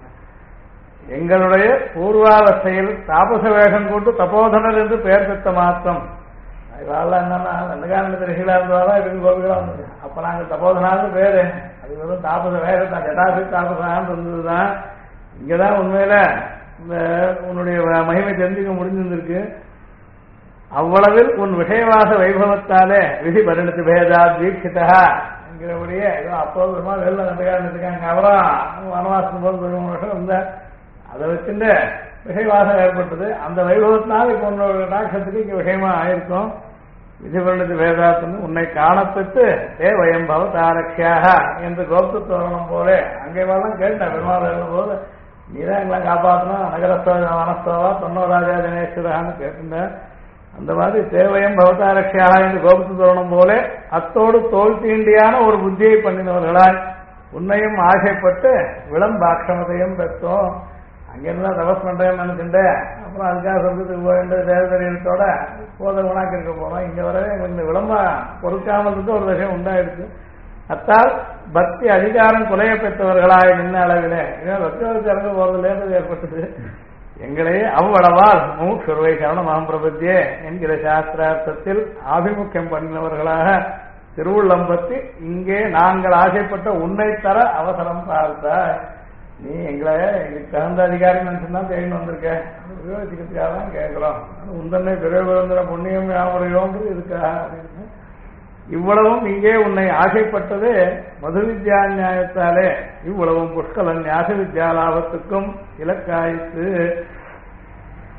எங்களுடைய பூர்வாவஸ்தையில் தாபச வேகம் கொண்டு தபோதனர் என்று பெயர் பெற்ற மாத்திரம் இவாள் என்னன்னா ரெண்டு காரணத்து ரிஷிகளா இருந்தவாதான் இதுக்கு கோபிகளா இருந்தது. அப்ப நாங்கள் தபோதனான்னு பேரு, அது வெறும் தாபச வேகத்தான் ஜடாசி தாபசான்னு இருந்ததுதான். இங்கதான் உண்மையில இந்த உன்னுடைய மகிமை தெரிஞ்சுக்க முடிஞ்சிருக்கு. அவ்வளவில் உன் விஷயவாச வைபவத்தாலே விதி பரிணத்து பேதா தீட்சிதா என்கிறபடியே ஏதோ அப்போது பெருமா வெளில கண்டுக்காங்க. அவரும் வனவாசம் போது 13 வருஷம் இருந்த அதை வச்சுட்டு விஷயவாசம் ஏற்பட்டது. அந்த வைபவத்தினால் இப்ப உன்னோட டாட்சத்துக்கு இங்க விஷயமா ஆயிருக்கும். விதி பரிணத்து வேதாத்துன்னு உன்னை காணப்பட்டு வயம் பவதாரக்ஷியாக என்று கோப்து தோரணம் போல அங்கே வரலாம் கேட்டேன். பெருமாள் எழுதும் போது நீதான் எங்களாம் காப்பாற்றணும், நகரஸ்தோ வனஸ்தோவா தொன்னோராஜா தினேஸ்வரான்னு கேட்டுட்டேன். அந்த மாதிரி தேவயம் பவதாரக்ஷியாக என்று கோபத்து தோரணம் போல அத்தோடு தோல் தீண்டியான ஒரு புத்தியை பண்ணினவர்களால் உன்னையும் ஆசைப்பட்டு விளம்பாட்சமதையும் பெற்றோம். அங்கிருந்தா தபஸ் பண்றேன்னு நினைச்சுட்டேன். அப்புறம் அதுக்காக சொந்தத்துக்கு போயிட்டு தேவதரியத்தோட போத குணாக்கி இருக்க போனோம். இங்க வரவே எங்களுக்கு விளம்பா பொறுக்காமல் இருக்க ஒரு விஷயம் உண்டாயிடுச்சு. அத்தால் பக்தி அதிகாரம் குலைய பெற்றவர்களாக நின்ன அளவிலே பக்தி இறங்க போறதுலேருந்து ஏற்பட்டது. எங்களே அவ்வளவால் மூக்ஷுருவை சரணமாம் பிரபத்தியே என்கிற சாஸ்திரார்த்தத்தில் ஆபிமுக்கியம் பண்ணினவர்களாக திருவுள்ளம்பத்தி இங்கே நாங்கள் ஆசைப்பட்ட உன்னை தர அவசரம் பார்த்தாய். நீ எங்களுக்கு தகுந்த அதிகாரி நினைச்சுதான் தேடின்னு வந்திருக்க, உபயோகிக்கிறதுக்காக தான் கேட்கிறோம். உந்தன்னை பெரிய புண்ணியம் யாமுறையோன்று இருக்கா அப்படின்னு. இவ்வளவும் இங்கே உன்னை ஆசைப்பட்டது மது வித்யா நியாயத்தாலே இவ்வளவும் புஷ்கலன் ஞாச வித்யா லாபத்துக்கும் இலக்காயிற்று.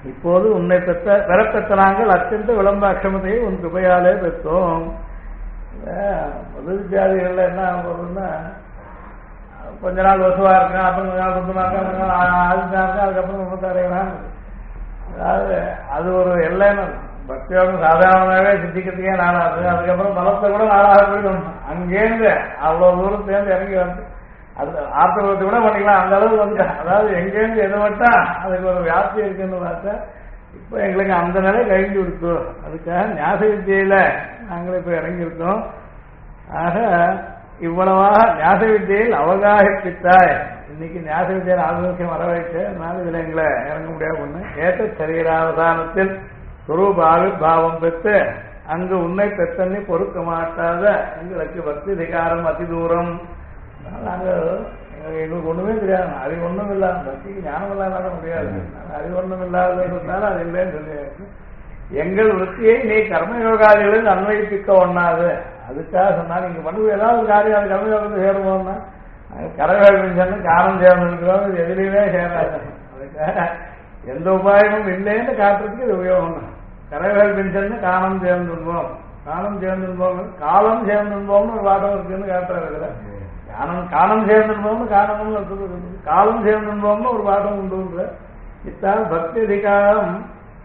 இப்போது உன்னை பெறப்பெற்ற நாங்கள் அத்தியந்த விளம்ப அக்ஷமத்தையை உன் கிருபையாலே பெற்றோம். முதல் ஜாதிகள்ல என்ன ஆகுதுன்னா, கொஞ்ச நாள் வசுவா இருக்கான், அப்புறம் கொஞ்ச நாள் ருத்துமா இருக்கா, அதுக்கப்புறம் ரொம்ப அடையலாம். அதாவது அது ஒரு எல்லைன்னு பக்தியோகம் சாதாரணமாகவே சித்திக்கிறதுக்கே நாளாது. அதுக்கப்புறம் பலத்தை கூட நாளாக போயிடும். அங்கேருந்து அவ்வளவு தூரத்துலேருந்து இறங்கி வந்து அது ஆத்திரத்தை கூட பண்ணிக்கலாம், அந்த அளவுக்கு வந்துட்டேன். அதாவது எங்கேருந்து எது மட்டும் அதுக்கு ஒரு வியாப்தி இருக்குன்னு பார்த்தா இப்போ எங்களுக்கு அந்த நிலை கழிஞ்சு கொடுத்தோம். அதுக்காக ஞாச வித்தியில நாங்கள் இப்போ இறங்கியிருக்கோம். ஆக இவ்வளவாக ஞாச வித்தியில் அவகாசித்தாய். இன்னைக்கு ஞாச வித்தியில் ஆரோக்கியம் வர வைக்க, அதனால இதுல எங்களை இறங்க முடியாது ஒண்ணு. ஏற்ற சரீராவதானத்தில் சுரூபாவிர்பாவம் பெற்று அங்கு உன்னை பெற்றனை பொறுக்க மாட்டாத எங்களுக்கு பக்தி அதிகாரம் அதி தூரம். எங்களுக்கு ஒண்ணுமே தெரியாது, அறிவு ஒண்ணும் இல்லாத, பக்திக்கு ஞானம் இல்லாத முடியாது. அறிவு ஒண்ணும் இல்லாததுனால அது இல்லைன்னு சொல்லியாச்சு. எங்கள் விருத்தியை நீ கர்மயோகாதிகளில் அன்வயிப்பிக்க ஒண்ணாது. அதுக்காக சொன்னா நீங்க பண்ணுவது ஏதாவது ஒரு காரியம் அது கர்மயோகத்தை சேருவோம்னா கரவேல் சொன்ன காரணம் சேர்ந்து இருக்கிறோம், இது எதிரையுமே சேராது. அதுக்காக எந்த உபாயமும் இல்லைன்னு காட்டுறதுக்கு இது உபயோகம். கரவேல் பின்சன்னு காணம் சேர்ந்துருவோம், காணம் சேர்ந்துருவோம், காலம் சேர்ந்துருவோம்னு ஒரு வாதம் இருக்குன்னு காட்டுறாரு. காணம் சேர்ந்துருவோம்னு காரணம்னு இருக்குது, காலம் சேர்ந்துருவோம்னு ஒரு வாதம் உண்டு. இத்தால் பக்தி அதிகாரம்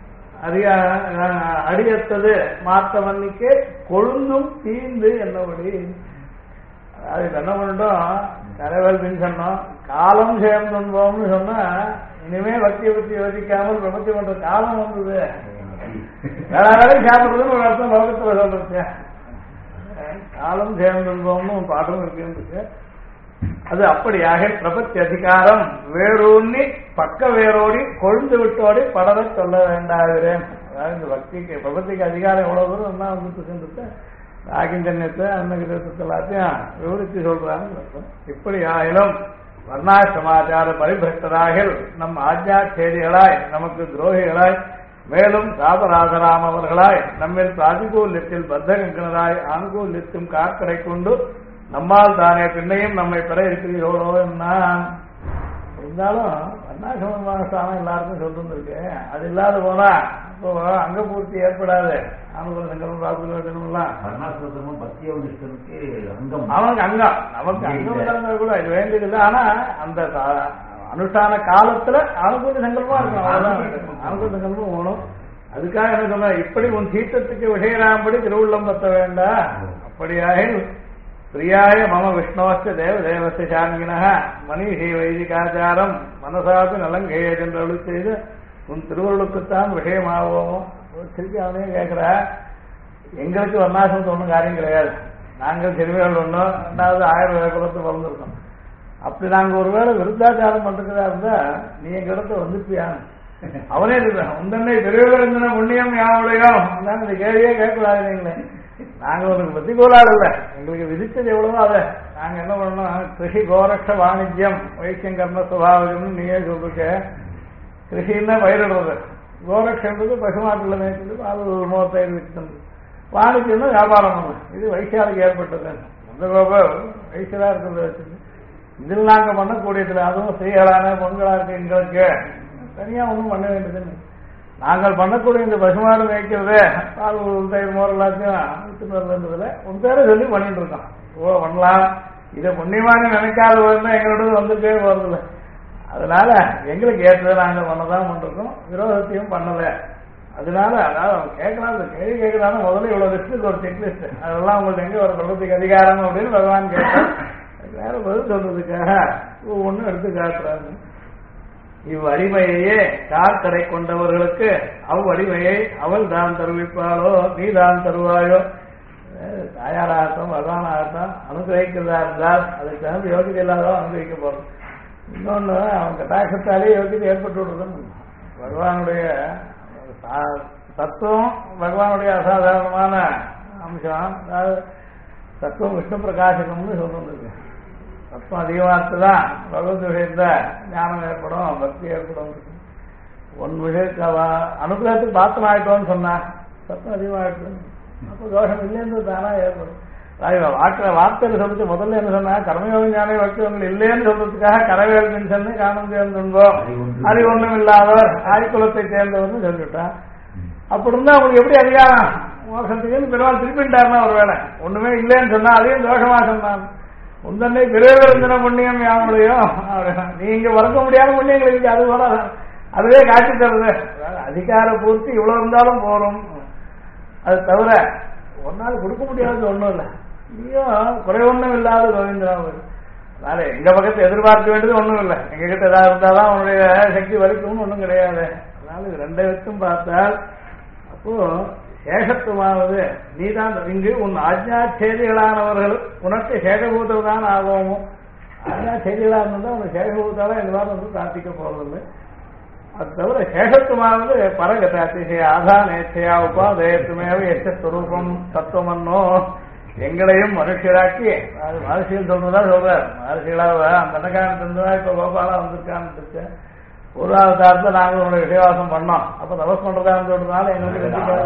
அடியத்தது மாத்தவன்னிக்கே கொழுந்தும் தீந்து என்னபடி. அது என்ன பண்ணிட்டோம், கரவேல் பின் சொன்னோம், காலம் சேர்ந்துருவோம்னு சொன்னா இனிமே பக்தியை பற்றி யோசிக்காமல் பிரபத்தி பண்ற காலம் வந்தது. வேற வேலையும் சாப்பிடுறதுன்னு ஒரு அர்த்தம் பகவத்துல சொல்றது. காலம் சேர்ந்துருவோம்னு ஒரு பாடம் இருக்கு. அது அப்படியாக பிரபத்தி அதிகாரம் வேரூன்னி பக்க வேரோடி கொழுந்து விட்டோடி படர சொல்ல வேண்டாகிறேன். அதாவது இந்த பக்திக்கு பிரபத்திக்கு அதிகாரம் எவ்வளவு தூரம் என்ன வந்துட்டு சென்றுட்டு ஆகிஞ்சன்யத்தை அன்னகிரத்தை எல்லாத்தையும் விவரித்து சொல்றாங்க. இப்படி ஆயிலும் வர்ணா சமாச்சார பரிபிரஷ்டராக நம் ஆஜ்ஞா சேதிகளாய் நமக்கு துரோகிகளாய் மேலும் சாபராசராம் அவர்களாய் நம்மில் பிராதிகூல்யத்தில் பத்தகங்களாய் ஆனுகூல்யத்தும் காக்கடை கொண்டு நம்மால் தானே பின்னையும் நம்மை பெற இருக்கிறீர்களோ என்ன. இருந்தாலும் வர்ணாசிரமமான ஸ்தானம் எல்லாருக்கும் சொல்லிருக்கு. அது இல்லாத போனா இப்போ அங்க பூர்த்தி ஏற்படாது. ஆனுகூல சங்கரம் ராகுலாம் வர்ணாசிரமம் பக்தியோக நிஷ்டனுக்கு அங்கம், அவனுக்கு அங்கம், நமக்கு அங்கம் கூட இது வேண்டியதில்லை. ஆனா அந்த அனுஷ்டான காலத்துல அனுகூல சங்கல்பமா இருக்கும், அவ்வளவுதான். அனுகூல சங்கல்பம் போகணும். அதுக்காக என்ன சொன்ன, இப்படி உன் தீர்த்தத்துக்கு விஷயராம்படி திருவுள்ளம் பத்த வேண்டாம். அப்படியாக பிரியாய மம விஷ்ணோஸ்த தேவ தேவஸ்த சாங்கின மணிஷி வைதிகாச்சாரம் மனசாத்து நலங்கேயது என்று அருள் செய்து உன் திருவருளுக்குத்தான் விஷயமாவோமோ. திருப்பி அவனே கேட்கிற, எங்களுக்கு வர்ணாசிரமத்து ஒன்றும் காரியம் கிடையாது. நாங்கள் சிறுவைகள் ஒன்றும், ரெண்டாவது 1000 குலத்தை வளர்ந்துருக்கோம். அப்படி நாங்க ஒருவேளை விருத்தாச்சாரம் பண்றதா இருந்தா நீ எங்க இடத்த வந்துப்பியான். அவனே இருக்கான், உந்தன்னை பெரியவர்கள் புண்ணியம் யாவுடையும் இந்த கேள்வியே கேட்கலாது. நீங்களே நாங்க உனக்கு பிரதிகூலால் இல்லை, எங்களுக்கு விதிச்சது எவ்வளவோ அதை நாங்க என்ன பண்ணோம். கிருஷி கோரக்ஷ வாணிஜ்யம் வைத்தியம் கர்ம சுபாவம்னு நீயே சொல்லிருக்க. கிருஷின்னா பயிரிடுறது, கோரக்ஷன்றது பசுமாட்டுல மேய்ச்சது, அது 35 விற்கிறது. வாணிஜ்யம்னா வியாபாரம் பண்ணுறது. இது வைசியாளுக்கு ஏற்பட்டது. அந்த கோபம் வைசியலா இருக்கிறத வச்சுட்டு இதில் நாங்கள் பண்ணக்கூடியதில்லை. அதுவும் ஸ்திரீகளான பொண்களா இருக்கு, எங்களுக்கு தனியா ஒன்றும் பண்ண வேண்டியதுன்னு நாங்கள் பண்ணக்கூடிய இந்த பசுமாடு மேய்க்கிறது பால் தயிர் மோர் எல்லாத்தையும் விட்டுட்டு வர்றதுல உன் பேரை சொல்லி பண்ணிட்டு இருக்கோம். ஓ பண்ணலாம், இதை புண்ணியமான நினைக்காத போயிருந்தா எங்களோட வந்துட்டே போறதில்லை. அதனால எங்களுக்கு ஏற்றதை நாங்கள் பண்ணதான் பண்ணிருக்கோம், விரோதத்தையும் பண்ணல. அதனால அதாவது அவங்க கேட்கலாம், இந்த கேள்வி கேட்கலாம். முதல்ல இவ்வளவு லிஸ்ட் ஒரு செக்லிஸ்ட், அதெல்லாம் உங்களுக்கு எங்க ஒரு பிரபத்திக்கு அதிகாரம் அப்படின்னு பகவான் கேட்டான். வேற பதில் சொல்றதுக்காக ஒவ்வொன்றும் எடுத்து காட்டுறாங்க. இவ்வடிமையே கார்கடை கொண்டவர்களுக்கு அவ்வடிமையை அவள் தான் தருவிப்பாளோ நீ தான் தருவாயோ. தாயாராகட்டும் பகவானாகட்டும் அனுகிரகிக்கிறதா இருந்தால் அதுக்கு தகுந்த யோகிதை இல்லாதோ அனுகிரகிக்க போறோம். இன்னொன்னு அவன் கட்டாட்சத்தாலே யோகிதை ஏற்பட்டு விடுறதுன்னு பகவானுடைய தத்துவம், பகவானுடைய அசாதாரணமான அம்சம். அதாவது தத்துவம் விஷ்ணு பிரகாசகம்னு சொல்றது. தத்துவம் அதிகமாகத்தான் பகவத் விஷயத்த ஞானம் ஏற்படும், பக்தி ஏற்படும். ஒன் விஷயத்த அனுகிரகத்துக்கு பாத்திரம் ஆயிட்டோம்னு சொன்னா தத்துவம் அதிகமாகிட்டு அப்போ தோஷம் இல்லைன்றது தானா ஏற்படும். வார்த்தையில சொல்லிட்டு முதல்ல என்ன சொன்னா கர்மயோக ஞான பக்தவங்கள் இல்லைன்னு சொல்றதுக்காக கரவேல் மின்சன்னு காரணம் சேர்ந்துன்போம் அறி ஒண்ணும் இல்லாதவர் ஆய்குலத்தை சேர்ந்தவர்னு சொல்லிவிட்டான். அப்படி இருந்தா அவங்களுக்கு எப்படி அதிகாரம் மோசத்துக்கு பெருமாள் திருப்பிட்டாருன்னா ஒரு வேலை ஒண்ணுமே இல்லைன்னு சொன்னா அதையும் தோஷமா சொன்னான். உந்தன்னை பிறவிருந்தின புண்ணியம் யாமலையும் நீங்க வறக்க முடியாத புண்ணியங்கள் இருக்கு அது போல அதுவே காட்சி தருது. அதிகார பூர்த்தி இவ்வளவு இருந்தாலும் போறோம். அது தவிர ஒரு நாள் கொடுக்க முடியாதது ஒண்ணும் இல்லை. நீயும் குறை ஒண்ணும் இல்லாத கோவிந்தராமன். அதனால எங்க பக்கத்தை எதிர்பார்க்க வேண்டியது ஒண்ணும் இல்லை. எங்க கிட்ட ஏதாவது இருந்தாலும் அவனுடைய சக்தி வலிக்கும்னு ஒண்ணும் கிடையாது. அதனால இது ரெண்டை வச்சும் பார்த்தால் அப்போ சேஷத்துவமாவது நீதான் இங்கு உன் ஆஜ்ஞா செய்திகளானவர்கள் உனக்கு சேகபூதம் தான் ஆகும். ஆஜ்ஞா செய்திகளா இருந்தா உனக்கு சேகபூதால எல்லாரும் வந்து பிரார்த்திக்க போறதில்லை. அது தவிர சேஷத்துவமானது பரகத அதிசய ஆதானேச்சையா உபாதயத்துமேவ எச்சஸ்வரூபம் தத்துவமன்னோ எங்களையும் மனுஷராக்கி அது மகர்ஷிகள் சொல்றதா சொல்றார். மகர்ஷிகளாக அந்த அன்னகாரத்திலிருந்துதான் இப்ப கோபாலா வந்திருக்கான்னு ஒரு அவதாரத்தை நாங்க உங்களுடைய விசுவாசம் பண்ணோம். அப்ப தபஸ் பண்றதான்னு சொல்றதுனால எங்களுக்கு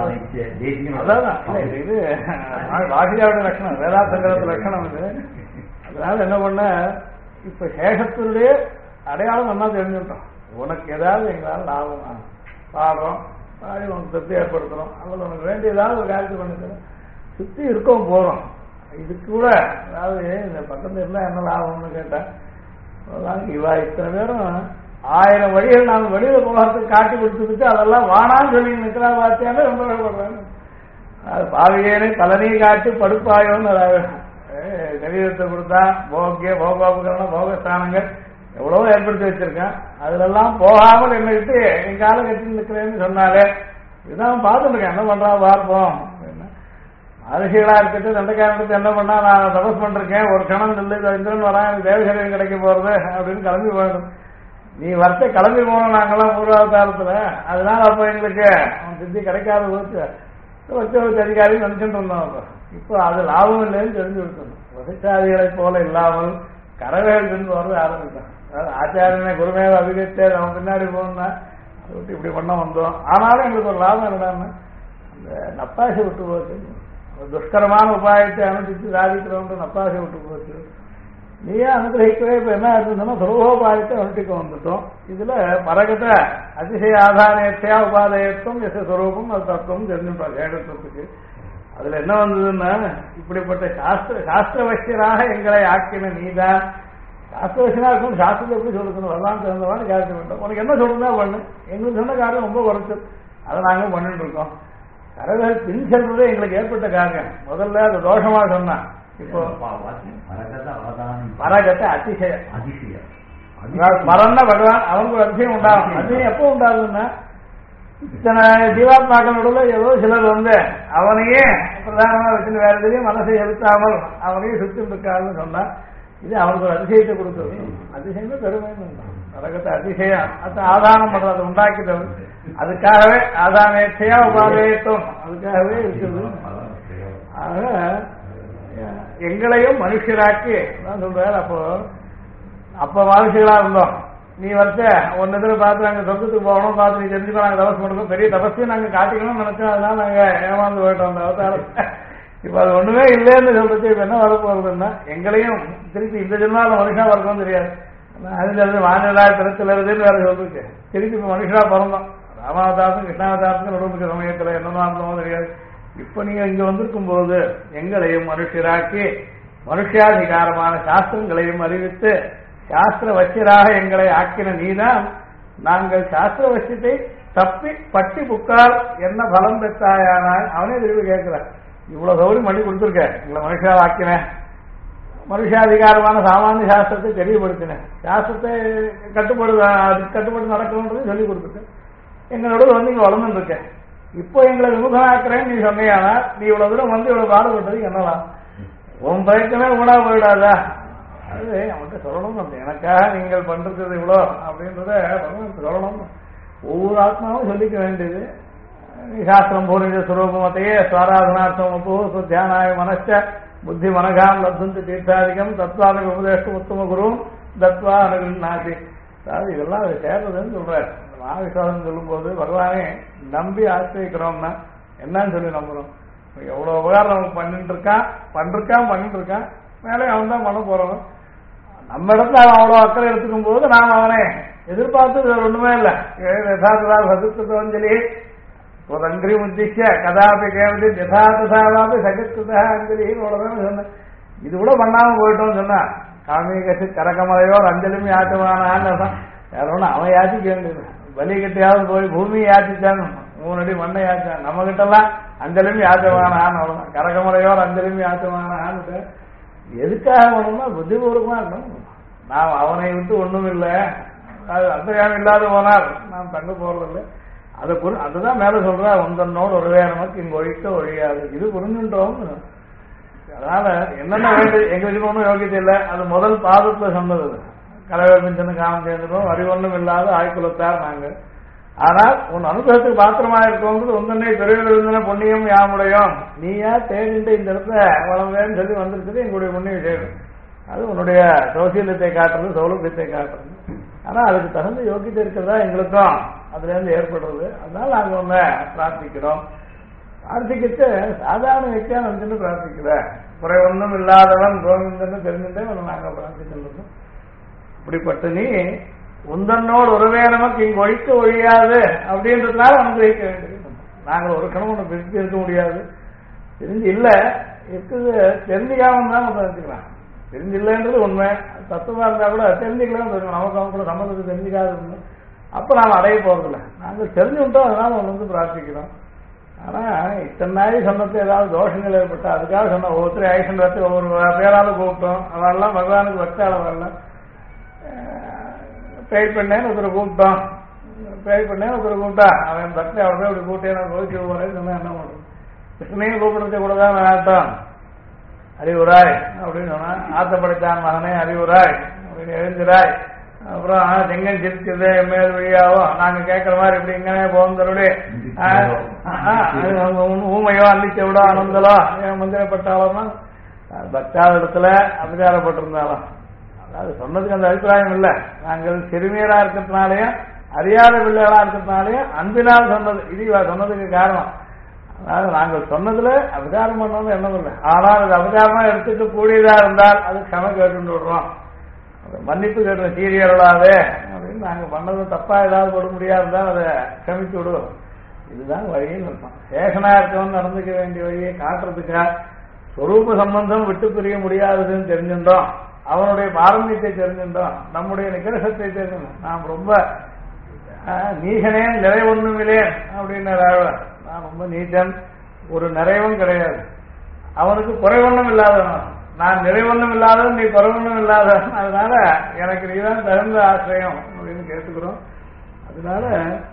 அதான் இது வாசியாவுடைய லட்சணம் வேதாசங்கரத்து லட்சணம் இது. அதனால என்ன பண்ண இப்ப சேஷத்தினுடைய அடையாளம் நல்லா தெரிஞ்சுட்டோம். உனக்கு ஏதாவது எங்களால் லாபம் பாடுறோம் பாடி உனக்கு திருப்தி ஏற்படுத்துறோம் அல்லது உனக்கு வேண்டிய ஏதாவது ஒரு காரியத்தை பண்ணிக்கிறோம் சுத்தி இருக்கவும் போறோம். இதுக்கு கூட அதாவது இந்த பக்கத்துல இருந்தா என்ன லாபம்னு கேட்டேன். இவா இத்தனை பேரும் 1000 வழிகள் நாம வெளியில போகிறதுக்கு காட்டி கொடுத்துட்டு அதெல்லாம் வானான்னு சொல்லி நிற்கிறா பார்த்தியாலே ரொம்ப கஷ்டப்படுறாங்க. அது பாவியேனே கலனி காட்டி படுப்பாயோன்னு சரீரத்தை கொடுத்தா போகோபகரணம் போகஸ்தானங்கள் எவ்வளவோ ஏற்படுத்தி வச்சிருக்கேன். அதுலெல்லாம் போகாமல் என்ன விட்டு என் கால கட்டி நிற்கிறேன்னு சொன்னாலே இதுதான் பார்த்துட்டு இருக்கேன் என்ன பண்றா பார்ப்போம். மகர்ஷிகளா இருக்கட்டும் தண்டக்காரனுக்கு என்ன பண்ணா நான் தபஸ் பண்ணிருக்கேன் ஒரு கணம் இல்லை இந்திரன் வரேன் எனக்கு தேவசரியம் கிடைக்க போறது அப்படின்னு கிளம்பி போயிடும். நீ வருஷ கிளம்பி போனோம் நாங்கெல்லாம் பூர்வாவதாரத்துல அதனால அப்ப எங்களுக்கு சித்தி கிடைக்காத போச்சு வச்சு அதிகாரி நினைச்சுட்டு இருந்தோம். இப்போ அது லாபம் இல்லைன்னு தெரிஞ்சு விட்டோம். வசிஷ்டாதிகளை போல இல்லாமல் கரவேல் தின்னு வரது ஆரம்பித்தான். அதாவது ஆச்சாரியனை குருமேவ அபிகத்தே நம்ம பின்னாடி போகணும்னா அதை விட்டு இப்படி பண்ண வந்தோம். ஆனாலும் எங்களுக்கு ஒரு லாபம் என்னடான்னு அந்த நப்பாசை விட்டு போச்சு. துஷ்கரமான உபாயத்தை அனுப்பிச்சு சாதிக்கிறவங்க நப்பாசை விட்டு போச்சு. நீயே அனுகிரகிக்கவே இப்ப என்ன இருந்ததுன்னா சுலபோபாயத்தை அனுஷ்டிக்க வந்துட்டோம். இதுல மரகத அதிசய ஆதானேச்சையா உபாதயத்துவம் எஸ்வரூபம் அது தத்துவம் தெரிஞ்சுட்டோம் ஏகத்துவத்துக்கு. அதுல என்ன வந்ததுன்னா இப்படிப்பட்ட சாஸ்திரவசியராக எங்களை ஆக்கின நீதான் சாஸ்திரவசியனா இருக்கும். சாஸ்திரத்தை எப்படி சொல்லணும் வரலாம் திறந்தவான்னு கேட்க வேண்டாம். உனக்கு என்ன சொல்லுன்னா பண்ணு. எங்களுக்கு சொன்ன காரியம் ரொம்ப குறைச்சல் அதை நாங்க பண்ணிட்டு இருக்கோம். கரவேல் பின் செல்வதே எங்களுக்கு ஏற்பட்ட காரியம். முதல்ல அது தோஷமா சொன்னா இப்போ பரகத்தை அதிசயம் மரம்னா பகவான் அவனுக்கு ஒரு அதிசயம் உண்டாகும். அதிசயம் எப்போ உண்டாகுதுன்னா இத்தனை ஜீவாத்மாக்களோட ஏதோ சிலர் வந்து அவனையே பிரதானமா வச்சு வேற எதுலையும் மனசை செலுத்தாமல் அவனையே சுத்தி இருக்காருன்னு சொன்னா இது அவனுக்கு ஒரு அதிசயத்தை கொடுத்தது. அதிசயமே பெருமைன்னு பரகத்தை அதிசயம் அது ஆதானம் பண்றது அதை உண்டாக்கிட்டது. அதுக்காகவே ஆதானேச்சையா உபாதேயத்துவம் அதுக்காகவே இருக்குது. ஆக எங்களையும் மனுஷராக்கி சொல்றாரு. அப்ப மனுஷங்களா இருந்தோம். நீ வச்ச ஒன்னு எதிர பார்த்து நாங்க சொந்தத்துக்கு போகணும் பார்த்து நீ தெரிஞ்சுக்கோ நாங்க தபஸ் பண்ணுறோம் பெரிய தபஸையும் நாங்க காட்டிக்கணும்னு நினைச்சோம். அதனால நாங்க ஏமாந்து போயிட்டோம் அந்த அவதாரத்தை. இப்ப அது ஒண்ணுமே இல்லைன்னு சொல்றது இப்ப என்ன வர போறதுன்னா எங்களையும் திருப்பி இந்த ஜென்மால மனுஷனா வரணும் தெரியாது. அதுல வானிலா திறத்துல இருந்துன்னு வேற சொல்லிருக்கு. திருப்பி இப்ப மனுஷனா பிறந்தோம். ராமாவதாரத்துக்கும் கிருஷ்ணாவதாரத்துக்கும் நடுவுக்கு சமயத்துல என்னென்ன இருந்தோமோ தெரியாது. இப்ப நீங்க இங்க வந்திருக்கும் போது எங்களையும் மனுஷராக்கி மனுஷாதிகாரமான சாஸ்திரங்களையும் அறிவித்து சாஸ்திர வச்சியராக எங்களை ஆக்கின நீதான் நாங்கள் சாஸ்திர வசியத்தை தப்பி பட்டி புக்கால் என்ன பலம் பெற்றாயானால் அவனே திரும்பி கேட்கிறார். இவ்வளவு சௌரியம் பண்ணி கொடுத்துருக்க எங்களை மனுஷா ஆக்கினேன் மனுஷாதிகாரமான சாமானிய சாஸ்திரத்தை தெரியப்படுத்தினேன் சாஸ்திரத்தை கட்டுப்பட்டு நடக்கணுன்றது சொல்லி கொடுத்துட்டேன். எங்களோட வந்து இங்க வளர்ந்துட்டு இருக்கேன். இப்போ எங்களை விமுகமாக்குறேன்னு நீ சொன்னியானா நீ இவ்வளவு தூரம் வந்து இவ்வளவு பாடுபட்டது என்னலாம் உன் பிரயத்தனமே உணா போயிடாதா அது அவன்கிட்ட சொல்லணும். அப்படி எனக்காக நீங்கள் பண்றது இவ்வளோ அப்படின்றத சொல்லணும். ஒவ்வொரு ஆத்மாவும் சொல்லிக்க வேண்டியது. சாஸ்திரம் பூர்ணித சுரூபமத்தையே ஸ்வராதனார்த்தம் அப்போ தியானாய மனச்ச புத்தி மனகாம் லப்சந்து தீர்த்தாதிகம் தத்வான உபதேஷ்ட உத்தம குருவும் தத்வா அனுகிருநாசி. அதாவது இதெல்லாம் அதை சேர்றதுன்னு சொல்றாரு. மகாவிஸ்வாசம் சொல்லும் போது பகவானே நம்பி ஆசிரியக்கிறோம்னா என்னன்னு சொல்லி நம்புறோம். எவ்வளவு உபகாரம் நமக்கு பண்ணிட்டு இருக்கான் மேலே அவன் தான் பண்ண போறவன். நம்ம இடத்துல அவன் அவ்வளவு அக்கறை எடுத்துக்கும் போது நாம் அவனை எதிர்பார்த்து வேற ஒண்ணுமே இல்லை. யதார்த்ததா சதுர்த்தஞ்சலி ஒரு அங்கிரி உத்திஷ்ய கதாபி கேவதி யதார்த்ததாவாபி சகத்கிருதா அஞ்சலின்னு சொன்னேன். இது கூட பண்ணாம போயிட்டோம்னு சொன்னா காமி கசி கரகமலையோ அஞ்சலியும் யாச்சமானான்னு வேற ஒண்ணு அவன் யாச்சிக்க வேண்டியது. பலி கிட்டையாவது போய் பூமியை யாச்சிச்சான்னு 3 அடி மண்ணை யாச்சான். நம்ம கிட்ட எல்லாம் அஞ்சலியும் யாச்சமானான்னு அவ்வளவுதான். கரகமலையோர் அஞ்சலியும் யாச்சமானான்னு எதுக்காக வேணும்னா புத்திபூர்வமா இருக்கணும். நாம் அவனை விட்டு ஒண்ணும் இல்லை, அது அந்தகாரம் இல்லாத போனால் நாம் தங்க போறதில்லை. அதுதான் மேல சொல்ற உந்தன்னோடு ஒரு நமக்கு இங்க ஒழிக்க ஒழியாது. இது புரிஞ்சுட்டோம். அதனால என்னென்ன வேண்டும் எங்களுக்கு ஒன்றும் யோகியத்தை இல்லை. அது முதல் பாதத்துல சொன்னது. கலவரமிஞ்சனு காமம் சேர்ந்துடும் அறிவொன்றும் இல்லாத ஆய்குலத்தார் நாங்க. ஆனால் உன் அனுகிரகத்துக்கு பாத்திரமா இருக்கோங்கிறது உந்தன்னை பெருவிருந்தன புண்ணியம் யாமுடையோம். நீயா தேடிட்டு இந்த இடத்துல வளர்ந்தேன்னு சொல்லி வந்திருக்குது எங்களுடைய புண்ணிய விஷயம். அது உன்னுடைய சௌசீலத்தை காட்டுறது, சௌலபியத்தை காட்டுறது. ஆனா அதுக்கு தகுந்த யோகியத்தை இருக்கிறதா எங்களுக்கும் அதுல இருந்து ஏற்படுறது. அதனால நாங்க ஒன்ன பிரார்த்திக்கிறோம். பிரார்த்திக்கிட்டு சாதாரண வைக்காம வந்து பிரார்த்திக்கிற குறை ஒன்றும் இல்லாதவன் கோவிந்தன்னு தெரிஞ்சுட்டே நாங்க பிரார்த்திக்கிறோம். இப்படிப்பட்ட நீ உந்தன்னோடு ஒருவே நமக்கு இங்கு ஒழிக்க ஒழியாது அப்படின்றதுனால அனுகிரகிக்க வேண்டியது. நாங்கள் ஒரு கணம் ஒன்று பிரித்து இருக்க முடியாது. தெரிஞ்சு இல்லை இருக்குது தெரிஞ்சுக்காம தான் நம்ம தெரிஞ்சுக்கலாம். தெரிஞ்சு இல்லைன்றது உண்மை. தத்துவமா இருந்தா கூட தெரிஞ்சுக்கலாம் தெரியும். நமக்கு அவங்க கூட சம்பந்தத்தை தெரிஞ்சுக்காது. அப்ப நாம் அடைய போறதில்லை. நாங்கள் தெரிஞ்சுட்டோம். அதனால ஒன்று வந்து பிரார்த்திக்கிறோம். ஆனா இத்தனை நாள் சொன்னது ஏதாவது தோஷங்கள் ஏற்பட்டா அதுக்காக சொன்ன ஒவ்வொருத்தரும் ஆக்ஷன் வச்சு ஒவ்வொரு பேராலும் கூப்பிட்டோம். அவெல்லாம் பகவானுக்கு வச்சால வரல. ட்ரை பண்ணேன்னு ஒருத்தர் கூப்பிட்டோம். கூப்பிட்டா அவன் பக்தி அவன் அப்படி கூப்பிட்டே நான் கோவிச்சு போறேன்னு சொன்னா என்ன பண்றது? கிருஷ்ணனையும் கூப்பிடுறத கூட தான் ஆட்டம். அறிவுராய் அப்படின்னு சொன்னா ஆத்தப்படைத்தான் மகனே அறிவுராய் அப்படின்னு எழுந்துராய். அப்புறம் செங்கன் சிரிச்சது மேல் வழியாவோ நாங்க கேட்கற மாதிரி இப்படி இங்கே போந்தருடைய ஊமையோ அன்னிச்சவிடோ ஆனந்தலோ மந்திரப்பட்டாலும் பக்தாத இடத்துல அபிச்சாரப்பட்டிருந்தாலும் அதாவது சொன்னதுக்கு அந்த அபிப்பிராயம் இல்லை. நாங்கள் சிறுமியரா இருக்கிறதுனாலையும் அறியாத பிள்ளைகளா இருக்கிறதுனாலையும் அன்பினால் சொன்னது. இது சொன்னதுக்கு காரணம். அதாவது நாங்கள் சொன்னதுல அபிச்சாரம் பண்ணணும் எண்ணம் இல்லை. ஆனால் அது அபிச்சாரமா எடுத்துக்க கூடியதா இருந்தால் அது க்ஷம கேட்டு விடுறோம். மன்னிப்பு கேட்டு சீரியர்களாவே அப்படின்னு நாங்க பண்ணது தப்பா ஏதாவது போட முடியாது இருந்தால் அதை க்ஷமிச்சு விடுவோம். இதுதான் வழின்னு இருக்கும். சேஷனா இருக்கவன் நடந்துக்க வேண்டிய வழியை காட்டுறதுக்கா சொரூப சம்பந்தம் விட்டு பிரிய முடியாதுன்னு தெரிஞ்சுட்டோம். அவனுடைய பாரம்பரியத்தை தெரிஞ்சுட்டோம். நம்முடைய நிகரசத்தை தெரிஞ்சுட்டோம். நாம் ரொம்ப நீசனே நிறை ஒண்ணுமில்லே அப்படின்னு நான் ரொம்ப நீச்சன், ஒரு நிறைவும் கிடையாது. அவனுக்கு குறைவொன்னும் இல்லாதவன். நான் நிறைவொன்னும் இல்லாதவன், நீ குறைவொன்னும் இல்லாதவன். அதனால எனக்கு நீதான் தகுந்த ஆசிரியம் அப்படின்னு கேட்டுக்கிறோம். அதனால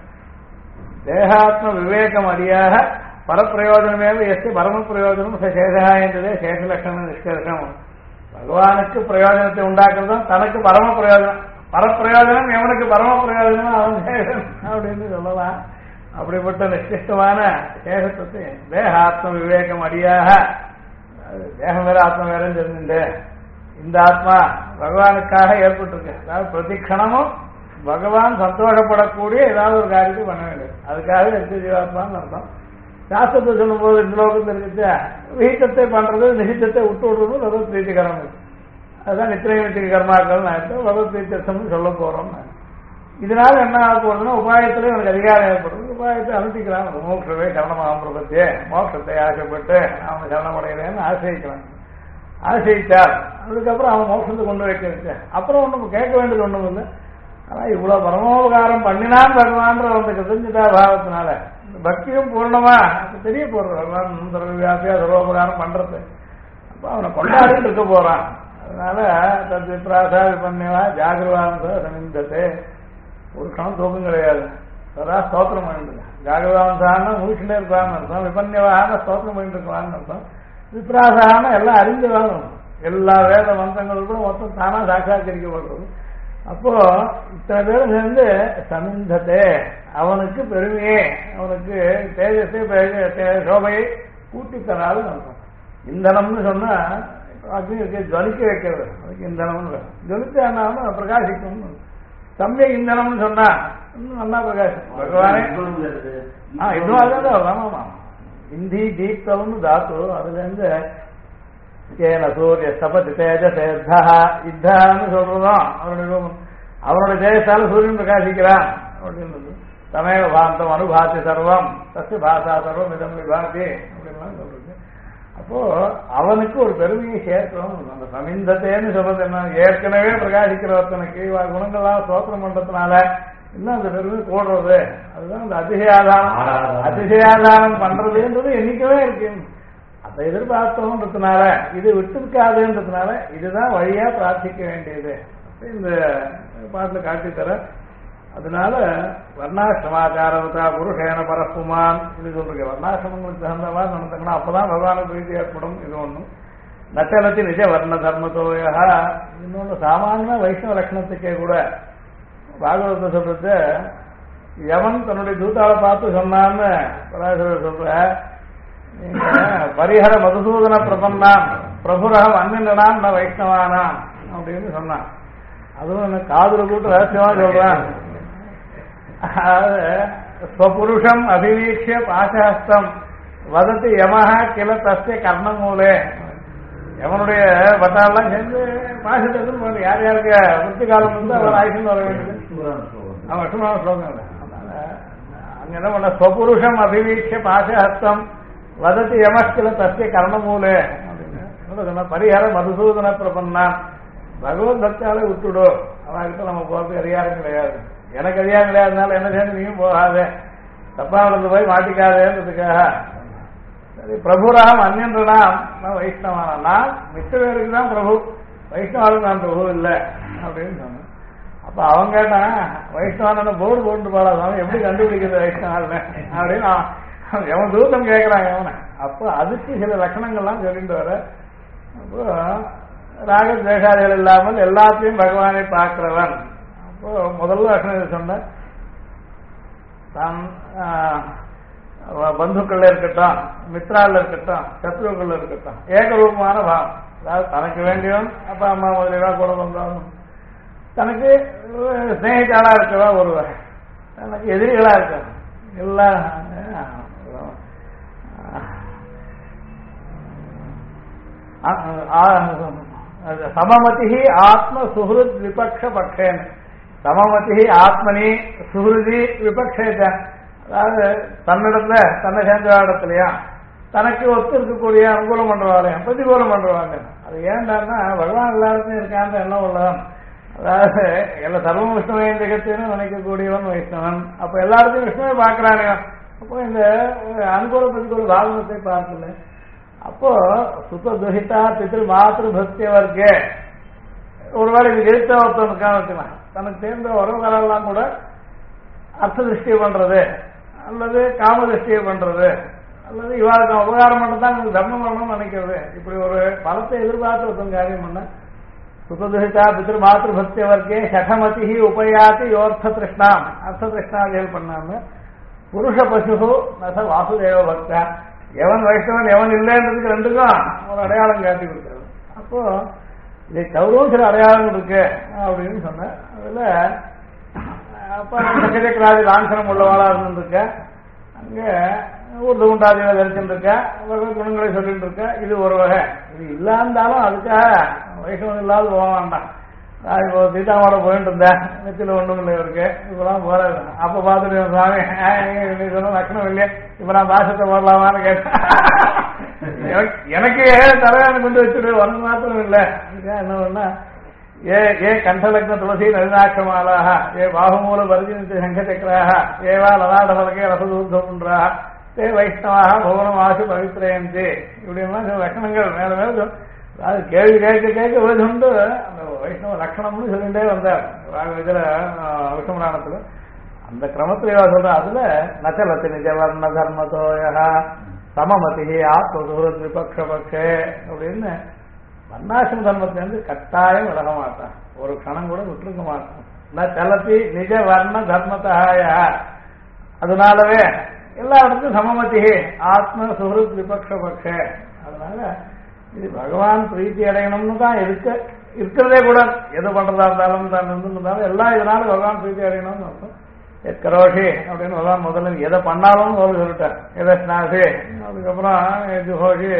தேகாத்ம விவேகம் அடியாக பரப்பிரயோஜனமே எஸ் பரம பிரயோஜனம் சேஷா என்றதே சேஷலட்சணம் நிஷ்கர்ஷம். பகவானுக்கு பிரயோஜனத்தை உண்டாக்குறதும் தனக்கு பரம பிரயோஜனம். பரப்பிரயோஜனம் எவனுக்கு பரம பிரயோஜனம் அவன் சேஷன் அப்படின்னு சொல்லலாம். அப்படிப்பட்ட நிஷ்டிஷ்டமான சேஷத்தை தேகாத்ம விவேகம் அடியாக தேகம் வேற ஆத்மா வேறன்னு தெரிஞ்சுட்டு இந்த ஆத்மா பகவானுக்காக ஏற்பட்டிருக்கு. அதாவது பிரதிக்ஷணமும் பகவான் சந்தோஷப்படக்கூடிய ஏதாவது ஒரு காரியத்தை பண்ண வேண்டும். அதுக்காக நித்திய ஜீவாத்மான்னு அர்த்தம். சாஸ்திரத்தை சொல்லும் போது இந்த லோகத்தில் இருக்க விகிதத்தை பண்றது நிகிதத்தை விட்டு விடுறது பகவத் பிரீத்திகரம். அதுதான் நித்திய கர்மாக்கள் பகவத் பிரீத்தம் சொல்ல போறோம். இதனால என்ன ஆக போறதுன்னா உபாயத்திலே எனக்கு அதிகாரம் ஏற்படுறது. உபாயத்தை அனுப்பிக்கிறான். மோட்சமே கரணமாக பிரபத்தியே மோட்சத்தை ஆசைப்பட்டு அவன் கரணமடைகிறேன்னு ஆசைக்கிறான். ஆசைத்தார் அதுக்கப்புறம் அவன் மோட்சத்தை கொண்டு வைக்க வச்சேன். அப்புறம் ஒன்றும் கேட்க வேண்டியது ஒன்றும் இல்லை. ஆனா இவ்வளவு பரமோபகாரம் பண்ணினான் பகவான்ற அவனுக்கு தெரிஞ்சுட்டா பாவத்தினால பக்தியும் பூர்ணமா தெரிய போறது. சர்வவியாபியா சர்வோபகாரம் பண்றது. அப்ப அவனை கொண்டாடிட்டு இருக்க போறான். அதனால தத் விப்ராசா விபன்யவா ஜாகிரவாந்த சமிந்தத்தை ஒரு கணம் தூக்கம் கிடையாது. அதான் ஸ்தோத்திரம் பண்ணிட்டு ஜாகிரவாந்தான முழுக்கிட்டே இருக்கான்னு அர்த்தம். விபன்யவான ஸ்தோத்திரம் பண்ணிட்டு இருக்கலான்னு அர்த்தம். விப்ராசான எல்லாம் அறிஞ்சவான்னு எல்லா வேத மந்திரங்களும் கூட மொத்தம் தானா சாட்சாத்கரிக்கப்படுறது. அப்போ இத்தனை பேரும் சேர்ந்து சமிந்தத்தை அவனுக்கு பெருமையே அவனுக்கு தேஜஸை சோபையை கூட்டித்தராது அர்த்தம். இந்தனம்னு சொன்னா அக்னி ஜலிக்க வைக்கிறது. அதுக்கு இந்தனம்னு ஜலித்து என்ன பிரகாசிக்கும். சமய இந்தனம்னு சொன்னா இன்னும் நல்லா பிரகாசம். பகவானே இன்னும் அதுதான் ஆமாமா இந்தி தீப்தம்னு தாத்து அதுல இருந்து கேன சூரிய சபதி தேஜசேத்தா இத்தான்னு சொல்றதும் அவனுடைய தேஜத்தால சூரியன் பிரகாசிக்கிறான் அப்படின்னு தமேவ பாந்தம் அனுபாத்தி சர்வம் தஸ்ய பாசா சர்வம் இதம் விபாதி அப்படின்லாம் சொல்றது. அப்போ அவனுக்கு ஒரு பெருமையை சேர்க்கிறோம். அந்த சமிந்தத்தேன்னு சொல்றது என்ன, ஏற்கனவே பிரகாசிக்கிற ஒருத்தனுக்கு குணங்கள்லாம் சோத்திரம் பண்றதுனால இன்னும் அந்த பெருமை கூடுறது. அதுதான் அந்த அதிசயாதானம் பண்றதுன்றது என்னைக்கவே இருக்கு. அதை எதிர்பார்த்தோன்றதுனால இது விட்டுருக்காதுன்றதுனால இதுதான் வழியா பிரார்த்திக்க வேண்டியது இந்த பாட்டில் காட்டித்தர. அதனால வர்ணாசிரமாச்சாரவதா புருஷேன பரப்புமான் இது சொல்றீங்க. வர்ணாசிரமங்களுக்கு தகுந்தவா நடத்தக்கணும், அப்பதான் பகவான பிரீதி ஏற்படும். இது ஒண்ணும் நச்சலத்தி நிஜ வர்ண தர்மத்தோயா. இன்னொன்று சாமானிய வைஷ்ணவ லட்சணத்துக்கே கூட பாகவத சொல்றது, எவன் தன்னுடைய தூத்தாவை பார்த்து சொன்னான்னு பராசரர் சொல்ற, நீங்க பரிஹர மதுசூதன பிரபன்னாம் பிரபுரகம் அன்னினாம் ந வைஷ்ணவானாம் அப்படின்னு சொன்னான். அதுவும் என்ன காதுல கூட்டு ரகசியமா சொல்றான். ஸ்வபுருஷம் அபிவீக்ஷ பாசஹஸ்தம் வதத்து யமஹ கில தஸ்ய கர்ணமூலே. எவனுடைய பட்டாலாம் சேர்ந்து பாசத்துக்கு யார் யாருக்கு முத்து காலம் வந்து அவர் ஆயுஷன் வர வேண்டியது. அவன் விஷ்ணுமான ஸ்லோகம். அங்க என்ன பண்ண, ஸ்வபுருஷம் அபிவீக்ஷ பாசஹஸ்தம் வதத்து யமஸ்கில தஸ்ய கர்ணமூலே அப்படின்னு சொன்ன. பரிஹர மதுசூதன பிரபன்னான், பகவத் பக்தால விட்டுடு, அவன்கிட்ட நம்ம போறதுக்கு அதிகாரம் கிடையாது. எனக்கு அதிகாரம் கிடையாதுனால என்ன சேர்ந்து நீயும் போகாத, தப்பா நடந்து போய் மாட்டிக்காதேன்றதுக்காக. சரி, பிரபுராம் அந்நியன்றனாம் நான் வைஷ்ணவானா, நான் மிச்ச பேருக்கு தான் பிரபு, வைஷ்ணவாளுக்கு நான் பிரபு இல்லை அப்படின்னு சொன்னேன். அப்ப அவங்க கேட்டான், வைஷ்ணவான போர்டு போட்டு பாடாதான் எப்படி கண்டுபிடிக்கிறது வைஷ்ணவான்னு அப்படின்னு எவன் தூரம் கேட்கறான் எவனை. அப்போ அதுக்கு சில லட்சணங்கள்லாம் சொல்லிட்டு வர. அப்போ ராக தேசாதிகள் இல்லாமல் எல்லாத்தையும் பகவானை பார்க்கிறவன். அப்போ முதல்ல லட்சணம் சொன்ன, தான் பந்துக்கள்ல இருக்கட்டும், மித்ரால இருக்கட்டும், சத்ருக்கள்ல இருக்கட்டும், ஏகரூபமான பாவம். அதாவது தனக்கு வேண்டியவன் அப்பா அம்மா முதலியவா கூட வந்தவன், தனக்கு ஸ்நேகிதாளா இருக்கவா ஒரு வகை, தனக்கு எதிரிகளா இருக்க எல்லாம் சமமதி ஆத்ம சுஹൃத் விபக்ஷ பக்ஷேன். சமமதி ஆத்மனி சுஹൃதி விபக்ஷேத. அதாவது தன்னிடத்துல தன்னை சேர்ந்த இடத்துலயா தனக்கு ஒத்து இருக்கக்கூடிய அனுகூலம் பண்றவாளையும் பிரதிகூலம் பண்றவாங்க. அது ஏன்டான்னா பகவான் எல்லாருக்கும் இருக்கான்னு எண்ணம் உள்ளவன். அதாவது எல்லா சர்வம் விஷ்ணுவையும் திகழ்ச்சின்னு நினைக்கக்கூடியவன் வைஷ்ணவன். அப்ப எல்லாருக்கும் விஷ்ணுவை பார்க்கிறானே. அப்போ இந்த அனுகூல பிரதிகூல பாவனத்தை பார்க்கல. அப்போ சுத்த துஹிதா பித்ரு மாத்திரு பக்திய வர்க்கே ஒருவேளை இது எழுத்த ஒருத்தனுக்கான வச்சுக்கலாம். தனக்கு சேர்ந்த உறவுகளெல்லாம் கூட அர்த்த திருஷ்டியை பண்றது அல்லது காம திருஷ்டியை பண்றது அல்லது இவாளுக்கு உபகாரம் பண்ணதான் எனக்கு தர்மம் பண்ணணும்னு நினைக்கிறது. இப்படி ஒரு பலத்தை எதிர்பார்த்து ஒருத்தன் காரியம் பண்ண. சுத்ததுஹிதா பித்ரு மாத்திரு பக்திய வர்க்கே சகமதி உபயாதி யோர்த்த திருஷ்ணாம். அர்த்த திருஷ்ணாதிகள் பண்ணாம புருஷ பசு நச வாசுதேவ பக்தா. எவன் வைஷ்ணவன் எவன் இல்லைன்றதுக்கு ரெண்டுக்கும் ஒரு அடையாளம் காட்டி கொடுத்தாரு. அப்போ இதை தவிரவும் சில அடையாளங்கள் இருக்கு அப்படின்னு சொன்ன. அதுல அப்ப சக்கரராஜ லாஞ்சனம் உள்ளவாளா இருந்துருக்க, அங்க ஊர்து குண்டாதிகளை தரிச்சுட்டு இருக்க, குணங்களை சொல்லிட்டு இருக்க. இது ஒரு வகை. இது இல்லாந்தாலும் அதுக்காக வைஷ்ணவன் இல்லாத போக வேண்டாம். நான் இப்போ சீதாவோட போயிட்டு இருந்தேன், நெத்தில ஒண்ணும் இல்லை இருக்கு, இப்பெல்லாம் போறாரு. அப்ப பாத்துட்டு சாமி நீ சொன்ன லட்சணம் இல்லையே, இப்ப நான் பாசத்தை போடலாமான்னு கேட்டேன். எனக்கு தலைவனை கொண்டு வச்சுடு, உனக்கு மாத்திரம் இல்லை. என்ன பண்ணா, ஏ கண்டலக்ன துளசி நளினாட்சமாலாக, ஏ பாகுமூல பரிஜினித்த சங்க சக்கராக, ஏவா லதாடபலகே ரசதூர்தம்ன்றாக, தே வைஷ்ணவாக பவனம் ஆசு பவித்ரயந்தி. இப்படிலாம் சில லட்சணங்கள் மேல மேல அது கேள்வி கேட்க கேட்க உண்டு. அந்த வைஷ்ணவ லட்சணம்னு சொல்லிட்டே வந்தார் இதுல விஷ்ணுபுராணத்துல. அந்த கிரமத்துல சொல்ற. அதுல நச்சலத்தி நிஜவர்ண தர்மத்தோயா சமமதி ஆத்ம சுஹൃத் விபக்ஷ பக்ஷே அப்படின்னு வர்ணாசிரம தர்மத்திலிருந்து கட்டாயம் விலக மாட்டான். ஒரு கணம் கூட விட்டுருக்க மாட்டான். நச்சலத்தி நிஜ வர்ண தர்மத்தாய. அதனாலவே எல்லா இடத்துக்கும் சமமதி ஆத்ம சுஹൃத் விபக்ஷ பக்ஷே. அதனால இது பகவான் பிரீத்தி அடையணும்னு தான் இருக்கிறதே கூட. எது பண்றதா இருந்தாலும் தான் இருந்தாலும் எல்லாம் இதனால பகவான் பிரீத்தி அடையணும்னு அர்த்தம். கரோஷி அப்படின்னு முதல்ல எதை பண்ணாலும் சொல்லிட்டார். எதை ஸ்நாசி, அதுக்கப்புறம் ஜுஹோஷி,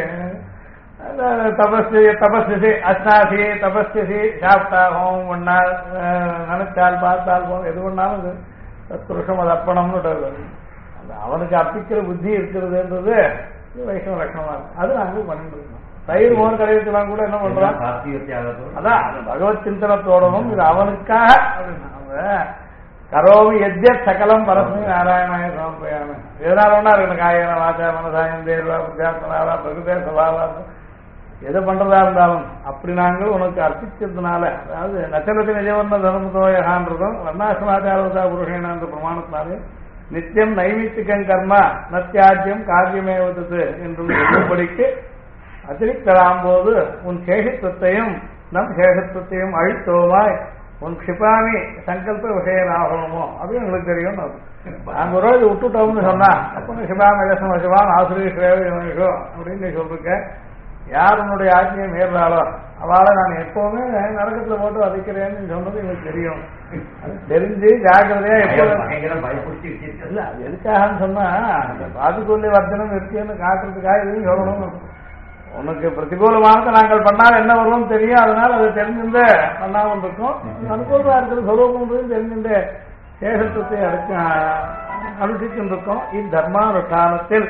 தபஸ்தி அஸ்னாசி தபஸ்தி சாப்பிட்டா ஹோமம் பண்ணால் நினைச்சால் பார்த்தால் எது பண்ணாலும் புருஷம் அது அர்ப்பணம்னு அந்த அவனுக்கு அர்ப்பிக்கிற புத்தி இருக்கிறதுன்றது வைஷ்ணவ லட்சணமா இருக்கு. அது நாங்கள் பண்ணிட்டு இருக்கோம். தயிர் மோர் கடையெல்லாம் கூட என்ன பண்றோம், அதான் பகவத் சிந்தனத்தோடவும் இது அவனுக்காக அப்படின்னு கரோமி எத்ய சகலம் பரஸ்மி நாராயணாய சமர்ப்பயாமி. எதனால ஒன்னா இருக்கணும், காயன வாச்சா மனசாயம் தேர்வா பிரஜாத்மனாவா பிரகிருதே சபாவா எதை பண்றதா இருந்தாலும் அப்படி நாங்கள் உனக்கு அர்ப்பிச்சதுனால, அதாவது நச்சலத்தை நிஜவர்ண தர்மத்தோயகான்றதும் வர்ணாசிரமாச்சாரதா புருஷேனான்ற பிரமாணத்தினாலே நித்தியம் நைமித்திகம் கர்மா நத்தியாஜ்யம் காரியமேவது என்றும் சொல்லும்படிக்கு அதிரிக்கலாம் போது உன் சேஷத்துவத்தையும் நம் சேஷத்துவத்தையும் அழித்தோமாய் உன் க்ஷிபாமி சங்கல்ப விஷயனாகணுமோ அதுவும் எங்களுக்கு தெரியும். நாங்கள் ஒரு இது விட்டுட்டோம்னு சொன்னா அப்போ சிபாமி சிவான் ஆசிரியோ அப்படின்னு நீ சொல்லிருக்க. யார் உன்னுடைய ஆட்சியை மீறாளோ அவளை நான் எப்பவுமே நரகத்துல போட்டு வதைக்கிறேன்னு சொன்னது எங்களுக்கு தெரியும். அது தெரிஞ்சு ஜாக்கிரதையா இல்ல அது எதுக்காகன்னு சொன்னா பாதிக்குள்ளே வர்த்தனம் இருக்குன்னு காட்டுறதுக்காக எதுவும் சொல்லணும். உனக்கு பிரதிகூலமானதை நாங்கள் பண்ணால் என்ன வருவோம் தெரியும். அதனால அதை தெரிஞ்சுட்டு பண்ணாமல் இருக்கும். அனுகூலமா இருக்கிற சொரூபம் தெரிஞ்சுட்டு சேஷத்துவத்தை அனுஷ்டிச்சுருக்கோம். இத்தர்மானுஷ்டானத்தில்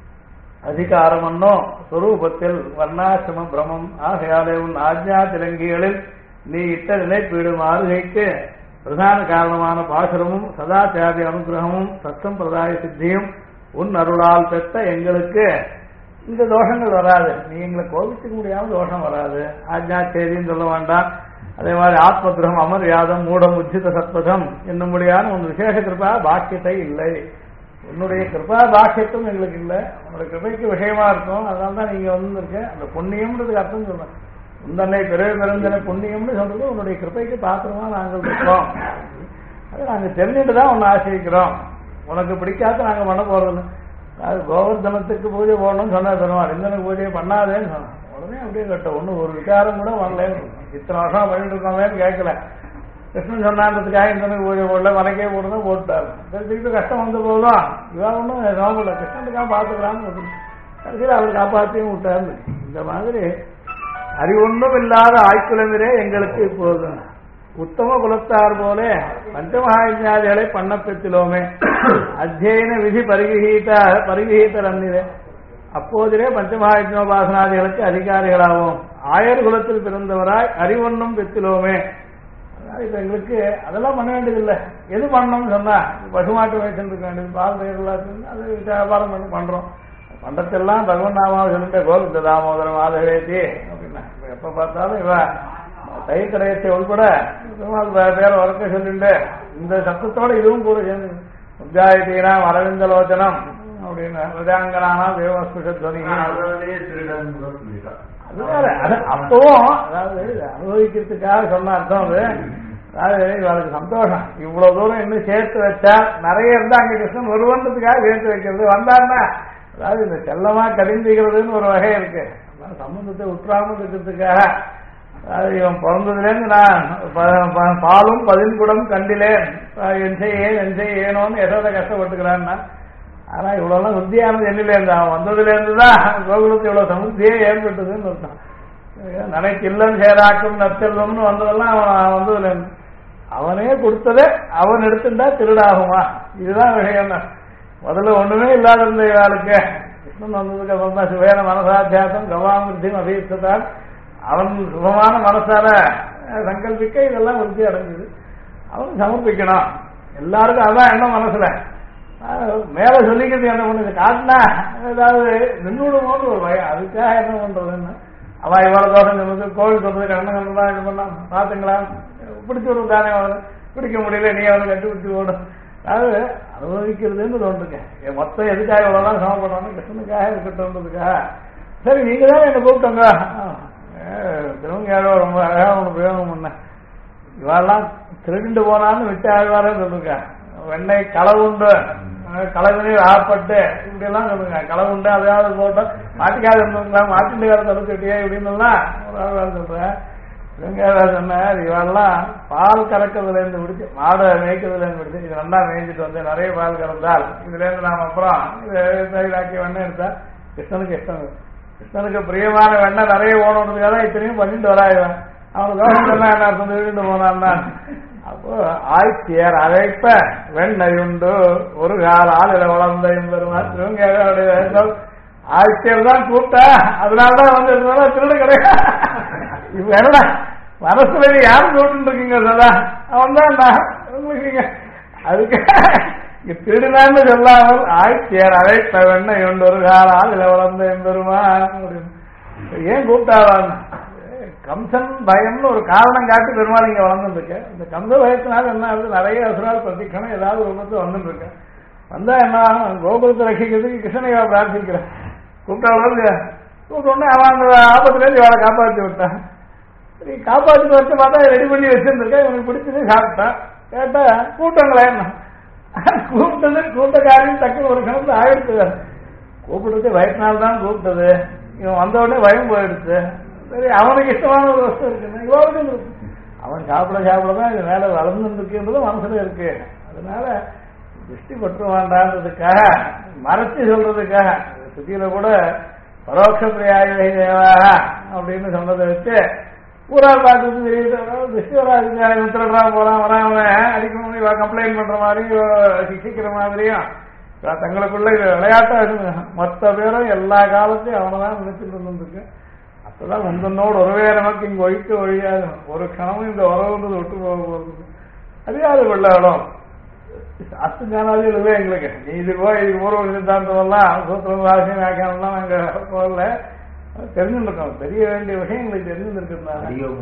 அதிகாரமன்னோ சொரூபத்தில் வர்ணாசிரம பிரமம் ஆகையாலே உன் ஆஜ்ஞா திலங்கிகளில் நீ இட்ட நிலைப்பீடு மாறுகைக்கு பிரதான காரணமான பாசுரமும் சதாச்சாரிய அனுகிரகமும் சத்தம்பிரதாய சித்தியும் உன் அருளால் பெற்ற எங்களுக்கு இந்த தோஷங்கள் வராது. நீ எங்களை கோபிச்சுக்க முடியாம தோஷம் வராது. ஆஜ்ஞா செய்தின்னு சொல்ல வேண்டாம். அதே மாதிரி ஆத்மகிரகம் அமர்யாதம் மூடம் உச்சித சத்பதம் என்னும்படியான உன் விசேஷ கிருபா பாக்கியத்தை இல்லை. உன்னுடைய கிருபா பாக்கியத்தும் எங்களுக்கு இல்லை. உன்னுடைய கிருபைக்கு விஷயமா இருக்கும். அதனால்தான் நீங்க வந்துருக்க. அந்த புண்ணியம்ன்றதுக்கு அர்த்தம் சொல்றேன். உந்தன்னை பிறகு பிறந்தனை புண்ணியம்னு சொல்றது உன்னுடைய கிருபைக்கு பாத்திரமா நாங்கள் இருக்கோம். அதை நாங்கள் தெரிஞ்சுட்டு தான் உன்னை ஆசிரிக்கிறோம். உனக்கு பிடிக்காத நாங்க பண்ண போறது. அது கோவர்தனத்துக்கு பூஜை போடணும்னு சொன்னா தருவார். இந்தனுக்கு பூஜையை பண்ணாதேன்னு சொன்னான். உடனே அப்படியே கட்ட ஒன்னும் ஒரு விகாரம் கூட வரலன்னு. இத்தனை வருஷம் பண்ணிட்டு இருக்கோமேன்னு கேட்கல. கிருஷ்ணன் சொன்னான்றதுக்காக இந்தனுக்கு பூஜை போடல, வனக்கே போட்டுதான் போட்டுட்டாரு. திருப்பி கஷ்டம் வந்த போதும் இவா ஒன்றும் நோம்பல, கிருஷ்ணனுக்காக பார்த்துக்கலாம்னு கடைசியில் அவர் காப்பாற்றியும் விட்டாரு. இந்த மாதிரி அறிவொன்றும் இல்லாத ஆய்க்குலமிரே எங்களுக்கு இப்போது உத்தம குலத்தார் போல பஞ்சமகாயஜாதிகளை பண்ணப்பெற்றிலோமே அத்தியன விதி பரிகிஹீத ரன்னிலே அப்போதிலே பஞ்சமகாயஜோபாசனாதிகளுக்கு அதிகாரிகளாகும் ஆயர் குலத்தில் பிறந்தவராய் அறிவொன்றும் பெற்றிலோமே. இப்ப எங்களுக்கு அதெல்லாம் பண்ண வேண்டியதில்லை. எது பண்ணணும்னு சொன்னா பசுமாட்டு வயசு இருக்க வேண்டியது, பால் பயிர்களாச்சு அது வியாபாரம் பண்ணி பண்றோம். பண்டத்தெல்லாம் பகவன் நாமாவை சொல்லிட்டு கோவிந்த தாமோதரம் ஆதரவேத்தி அப்படின்னா எப்ப பார்த்தாலும் இவ தயிர் கடையத்தை உள்பட பேர வழக்க சொல்லிட்டு இந்த சத்தத்தோட இதுவும் கூட சேர்ந்து உஜாயிட்டீனா அரவிந்தலோச்சனம் அப்படின்னு விஜாங்கனானா தேவஸ்புஷத்வனி அது வேற. அப்பவும் அதாவது அனுபவிக்கிறதுக்காக சொன்ன அர்த்தம் அது. அதாவது இவளுக்கு சந்தோஷம் இவ்வளவு தூரம் இன்னும் சேர்த்து வச்சா நிறைய இருந்தா அங்க கிருஷ்ணன் வருவன்றதுக்காக சேர்த்து வைக்கிறது. வந்தாருன்னா அதாவது இந்த செல்லமா கடிந்துக்கிறதுன்னு ஒரு வகை இருக்கு. சம்பந்தத்தை உற்றாமல் இருக்கிறதுக்காக அதாவது இவன் பிறந்ததுலேருந்து நான் பாலும் பதின்குடம் கண்டிலேன் என் செய்யேனோன்னு எதோட கஷ்டப்பட்டுக்கிறான்னா. ஆனா இவ்வளவு சுத்தியானது எண்ணில இருந்து அவன் வந்ததுல இருந்துதான் கோகுலத்து இவ்வளவு சமுத்தியே ஏற்பட்டதுன்னு அர்த்தம். நினைக்கு இல்லம் சேராக்கும் நற்செல்வம்னு வந்ததெல்லாம் அவன் வந்ததுல இருந்து அவனே கொடுத்ததே அவன் எடுத்துட்டா திருடாகுமா? இதுதான் விஷயம். முதல்ல ஒண்ணுமே இல்லாத இருந்த இவாளுக்கு கிருஷ்ணன் வந்ததுக்கு அப்புறம் தான் சுவேன மனசாத்தியாசம் கவாமிருத்தியும் அபீட்சத்தான் அவன் சுகமான மனசால சங்கல்பிக்க இதெல்லாம் விருத்தி அடைஞ்சது. அவன் சமர்ப்பிக்கணும் எல்லாருக்கும். அதான் என்ன மனசுல மேல சொல்லிக்கிறது என்ன பண்ணுது காட்டினா ஏதாவது நின்றுடுமோன்னு ஒரு பயம். அதுக்காக என்ன பண்றதுன்னு அவன் இவ்வளவு தோஷம் சொல்றது கோவில் சொல்றது கண்ணன் தான் இது பண்ணா பாத்துங்களா பிடிச்சு விடுறது தானே. பிடிக்க முடியல நீ அவனை கட்டி பிடிச்சி ஓடும். அதாவது அனுபவிக்கிறதுன்னு தோன்றுங்க. மொத்தம் எதுக்காக இவ்வளவுதான் சமப்படணும் கிருஷ்ணனுக்காக இருக்கட்டும்ன்றதுக்காக. சரி நீங்க தான் என்ன கூப்பிட்டோங்க திருவங்க ரொம்ப அழகா ஒண்ணு பிரயோகம் பண்ண. இவெல்லாம் திருடிண்டு போனான்னு விட்டு ஆழ்வாரன்னு சொல்லுங்க. வெண்ணெய் களவுண்டு களவினையில் ஆப்பட்டு இப்படி எல்லாம் சொல்லுங்க. களவுண்டு அதையாவது போட்டோம் மாட்டிக்காத இருந்தவங்களா மாட்டிண்டு வேற தடுத்துட்டியே இப்படின்னு எல்லாம் ஒரு ஆழ்வார் சொல்றேன். சொன்னார் இவெல்லாம் பால் கறக்கிறதுல இருந்து பிடிச்சு மாடை மேய்க்கிறதுல இருந்து பிடிச்சு இது நல்லா மேய்ஞ்சிட்டு வந்து நிறைய பால் கறந்தால் இதுல இருந்து நாம் அப்புறம் இதாக்கி வெண்ணெய் எடுத்தா கிருஷ்ணனுக்கு இஷ்டம். கிருஷ்ணனுக்கு பிரியமான வெண்ணெய் நிறைய ஓணுன்றதுக்காக தான் இத்தனையும் பண்ணிட்டு வராயிடும். அவனுக்கு கவர்மெண்ட் என்ன அர்த்தம் வீண்டு போனான் தான். அப்போ ஆய்ச்சியர் அழைப்ப வெண்ணெய் உண்டு ஒரு கால ஆளுல வளர்ந்த பெருமாள் இவங்க ஆய்ச்சியர் தான் கூப்பிட்டா அதனாலதான் வந்து திருடு கிடையாது. இப்ப என்னடா மனசுல யாரும் கூப்பிட்டு இருக்கீங்க சதா அவன் தான் உங்களுக்கு அதுக்கு திருடுனான்னு சொல்லாமல் ஆய்ச்சியர் அழைப்ப வெண்ணெய் உண்டு ஒரு கால ஆளுல வளர்ந்த பெருமாள் ஏன் கூப்பிட்டாவான் கம்சன் பயம்னு ஒரு காரணம் காட்டி பெருமாள் இங்க வளர்ந்துருக்கு. இந்த கம்ச பயத்தினால என்ன ஆகுது நிறைய அசுரால் பிரதிக்கணும் ஏதாவது ரூபத்தில் வந்துட்டு இருக்கேன். வந்தா என்ன கோகுலத்தை ரசிக்கிறதுக்கு கிருஷ்ணனையா பிரார்த்திக்கிறேன். கூப்பிட்டா கூப்பிட்டோடனே அவன் அந்த ஆபத்துலேருந்து இவளை காப்பாற்றி விட்டான். சரி காப்பாற்றி வச்சு பார்த்தா ரெடி பண்ணி வச்சிருந்திருக்கேன். இவனுக்கு பிடிச்சது சாப்பிட்டான். கேட்டா கூட்டங்களேன் கூப்பிட்டது கூட்டக்காரின்னு டக்குனு ஒரு கணத்துல ஆயிடுச்சு. கூப்பிடுறது வயசினால்தான் கூப்பிட்டது. இவன் வந்த உடனே பயம் போயிடுச்சு. சரி அவனுக்கு இஷ்டமான ஒரு வஸ்து இருக்குன்னா இவ்வளவு அவன் சாப்பிட சாப்பிடதான் இது மேல வளர்ந்துருக்குன்றது மனசுல இருக்கு. அதனால திருஷ்டி பற்ற வேண்டான்றதுக்காக மறைச்சு சொல்றதுக்காக சுத்தியில கூட பரோட்ச பிரியாய தேவாக அப்படின்னு சொன்னதை வச்சு ஊரால் பார்க்கறது தெரியுது. திருஷ்டி வராதுக்காக வித்துறா போறான் வராம அடிக்க கம்ப்ளைண்ட் பண்ற மாதிரியும் சிக்ஷிக்கிற மாதிரியும் தங்களுக்குள்ள இது விளையாட்டா இருக்கு. மொத்த பேரும் எல்லா காலத்தையும் அவனைதான் நினைச்சிட்டு இருந்துருக்கு. அப்பதான் முந்தனோடு ஒருவே நமக்கு இங்க ஒழிக்க ஒழியாது ஒரு கணமும் இந்த உறவுன்றது விட்டு போக போகுது. அறியாது வெள்ளாடும் அத்து ஞானாதிகளே எங்களுக்கு நீ இது போய் இது பூர்வ சித்தாந்தமெல்லாம் சூத்திரம் ராசியம் வியாக்கியானம்லாம் நாங்க போகல தெரிஞ்சுருக்கோம். தெரிய வேண்டிய விஷயம் எங்களுக்கு தெரிஞ்சிருக்கிறதுனால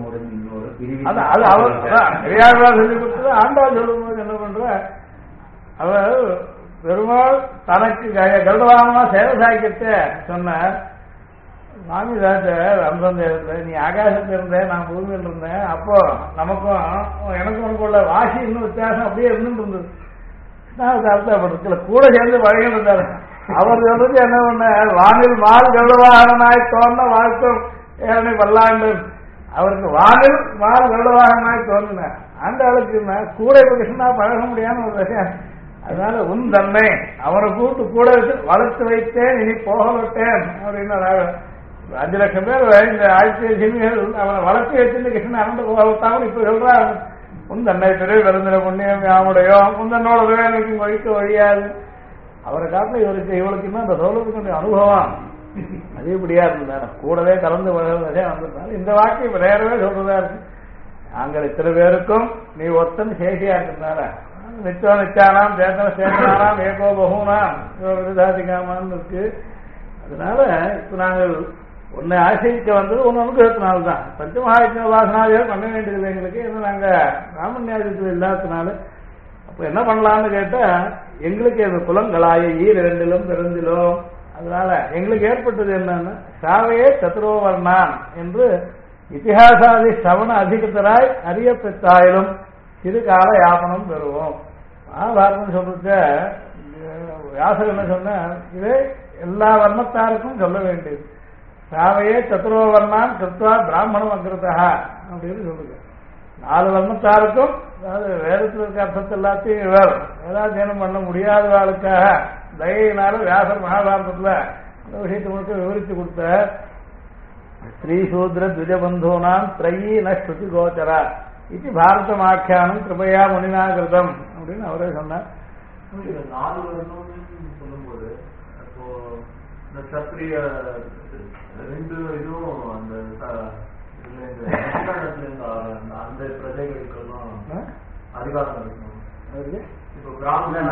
அது அவர் பெரியாரா சொல்லி கொடுத்தது ஆண்டாள் சொல்லும்போது என்ன பண்ற அவர் பெருமாள் தனக்கு கருடவாகமா சேவை சாய்க்கத்தை சொன்னார். சுவாமிதாசர் அம்சம் தேவத்துல நீ ஆகாசத்துல இருந்த நான் பூமியில் இருந்தேன். அப்போ நமக்கும் எனக்கும் உனக்கு உள்ள வாசி இன்னும் வித்தியாசம் அப்படியே இருந்துட்டு இருந்தது. அர்த்தப்படுத்தல கூட சேர்ந்து பழகிட்டு இருந்தாரு. அவர் சொல்றது என்ன பண்ண வானில் மால் கருடவாகனாய் தோன்ற வாழ்க்கும் ஏழனை பல்லாண்டு அவருக்கு வானில் மால் கருடவாகனாய் தோன்றினார். ஆண்டாளுக்கு கூட இப்ப கிருஷ்ணா பழக முடியாம ஒரு விஷயம். அதனால உன் தன்னை அவரை கூட்டு கூட வச்சு வளர்த்து வைத்தேன் இனி போக விட்டேன் அப்படின்னு 5 லட்சம் பேர் இந்த ஆட்சியர் சிமிகள் அவனை வளர்த்து வச்சிருந்து கிருஷ்ணன் அறந்து போகத்தாமல் இப்ப சொல்றாங்க உன் தன்னை பெரிய விருந்தின புண்ணியம் யாமுடையோ முந்தனோட வேலைக்கும் வழிக்க வழியாது. அவரை காட்டில இவளுக்கு இன்னும் அந்த சோழத்துக்கு அனுபவம் அதிகப்படியா இருந்தாரு. கூடவே கலந்து வளர்ந்ததே வந்திருந்தாலும் இந்த வாக்கு இப்ப நேரவே சொல்றதா இருக்கு. நாங்கள் இத்தனை பேருக்கும் நீ ஒத்தன் சேஷியா இருக்கிறதுனால நிச்சயம் நிச்சானாம் சேத்தன சேத்தனானாம் ஏகோ பகுனாம் விருதாதிகாமான்னு இருக்கு. அதனால இப்ப நாங்கள் உன்னை ஆசிரிக்க வந்தது ஒன்னு அனுகிரகத்தினால்தான். பஞ்சமகாயத்தின வாசனாதிகள் பண்ண வேண்டியது எங்களுக்கு ஏன்னா நாங்க ராமன்யாசத்தில் இல்லாததுனால அப்ப என்ன பண்ணலாம்னு கேட்டா எங்களுக்கு அந்த குலங்களாய ஈரெண்டிலும் பிறந்திலும் அதனால எங்களுக்கு ஏற்பட்டது என்னன்னா சாவையே சத்ருவர்ணான் என்று இத்திஹாசாதி சவண அதிகத்தராய் அறிய பெற்றாயிலும் சிறு கால யாபனம் பெறுவோம். மகாபாரதம் சொல்றத வியாசர் என்ன சொன்ன இதே எல்லா வர்ணத்தாருக்கும் சொல்ல வேண்டியது. சாவையே சத்ருவர்ணான் கிருத்வா பிராமணம் அங்கிருத்தா அப்படின்னு சொல்லுங்க. 4 வர்ணத்தாருக்கும் அதாவது வேதத்தில் இருக்க அர்த்தத்தை எல்லாத்தையும் இவர் வேதாத்தியனம் பண்ண முடியாதவர்களுக்காக தயினால வியாசர் மகாபாரதத்துல அந்த விஷயத்தை முழுக்க விவரித்து கொடுத்த ஸ்ரீ சூத்ர த்விஜபந்தூனாம் திரையீ நஸ்ருதி கோச்சரா இது பாரதமாக்கியானம் கிருபையா முனிநாகிருதம் அப்படின்னு அவரே சொன்னார். 4 வருடம் சொல்லும்போது இப்போ இந்த சத்திரிய 2 இதுவும் அந்த அந்த பிரஜைகளுக்கெல்லாம் அதிகாரம் இருக்கணும். இப்போ பிராமணன்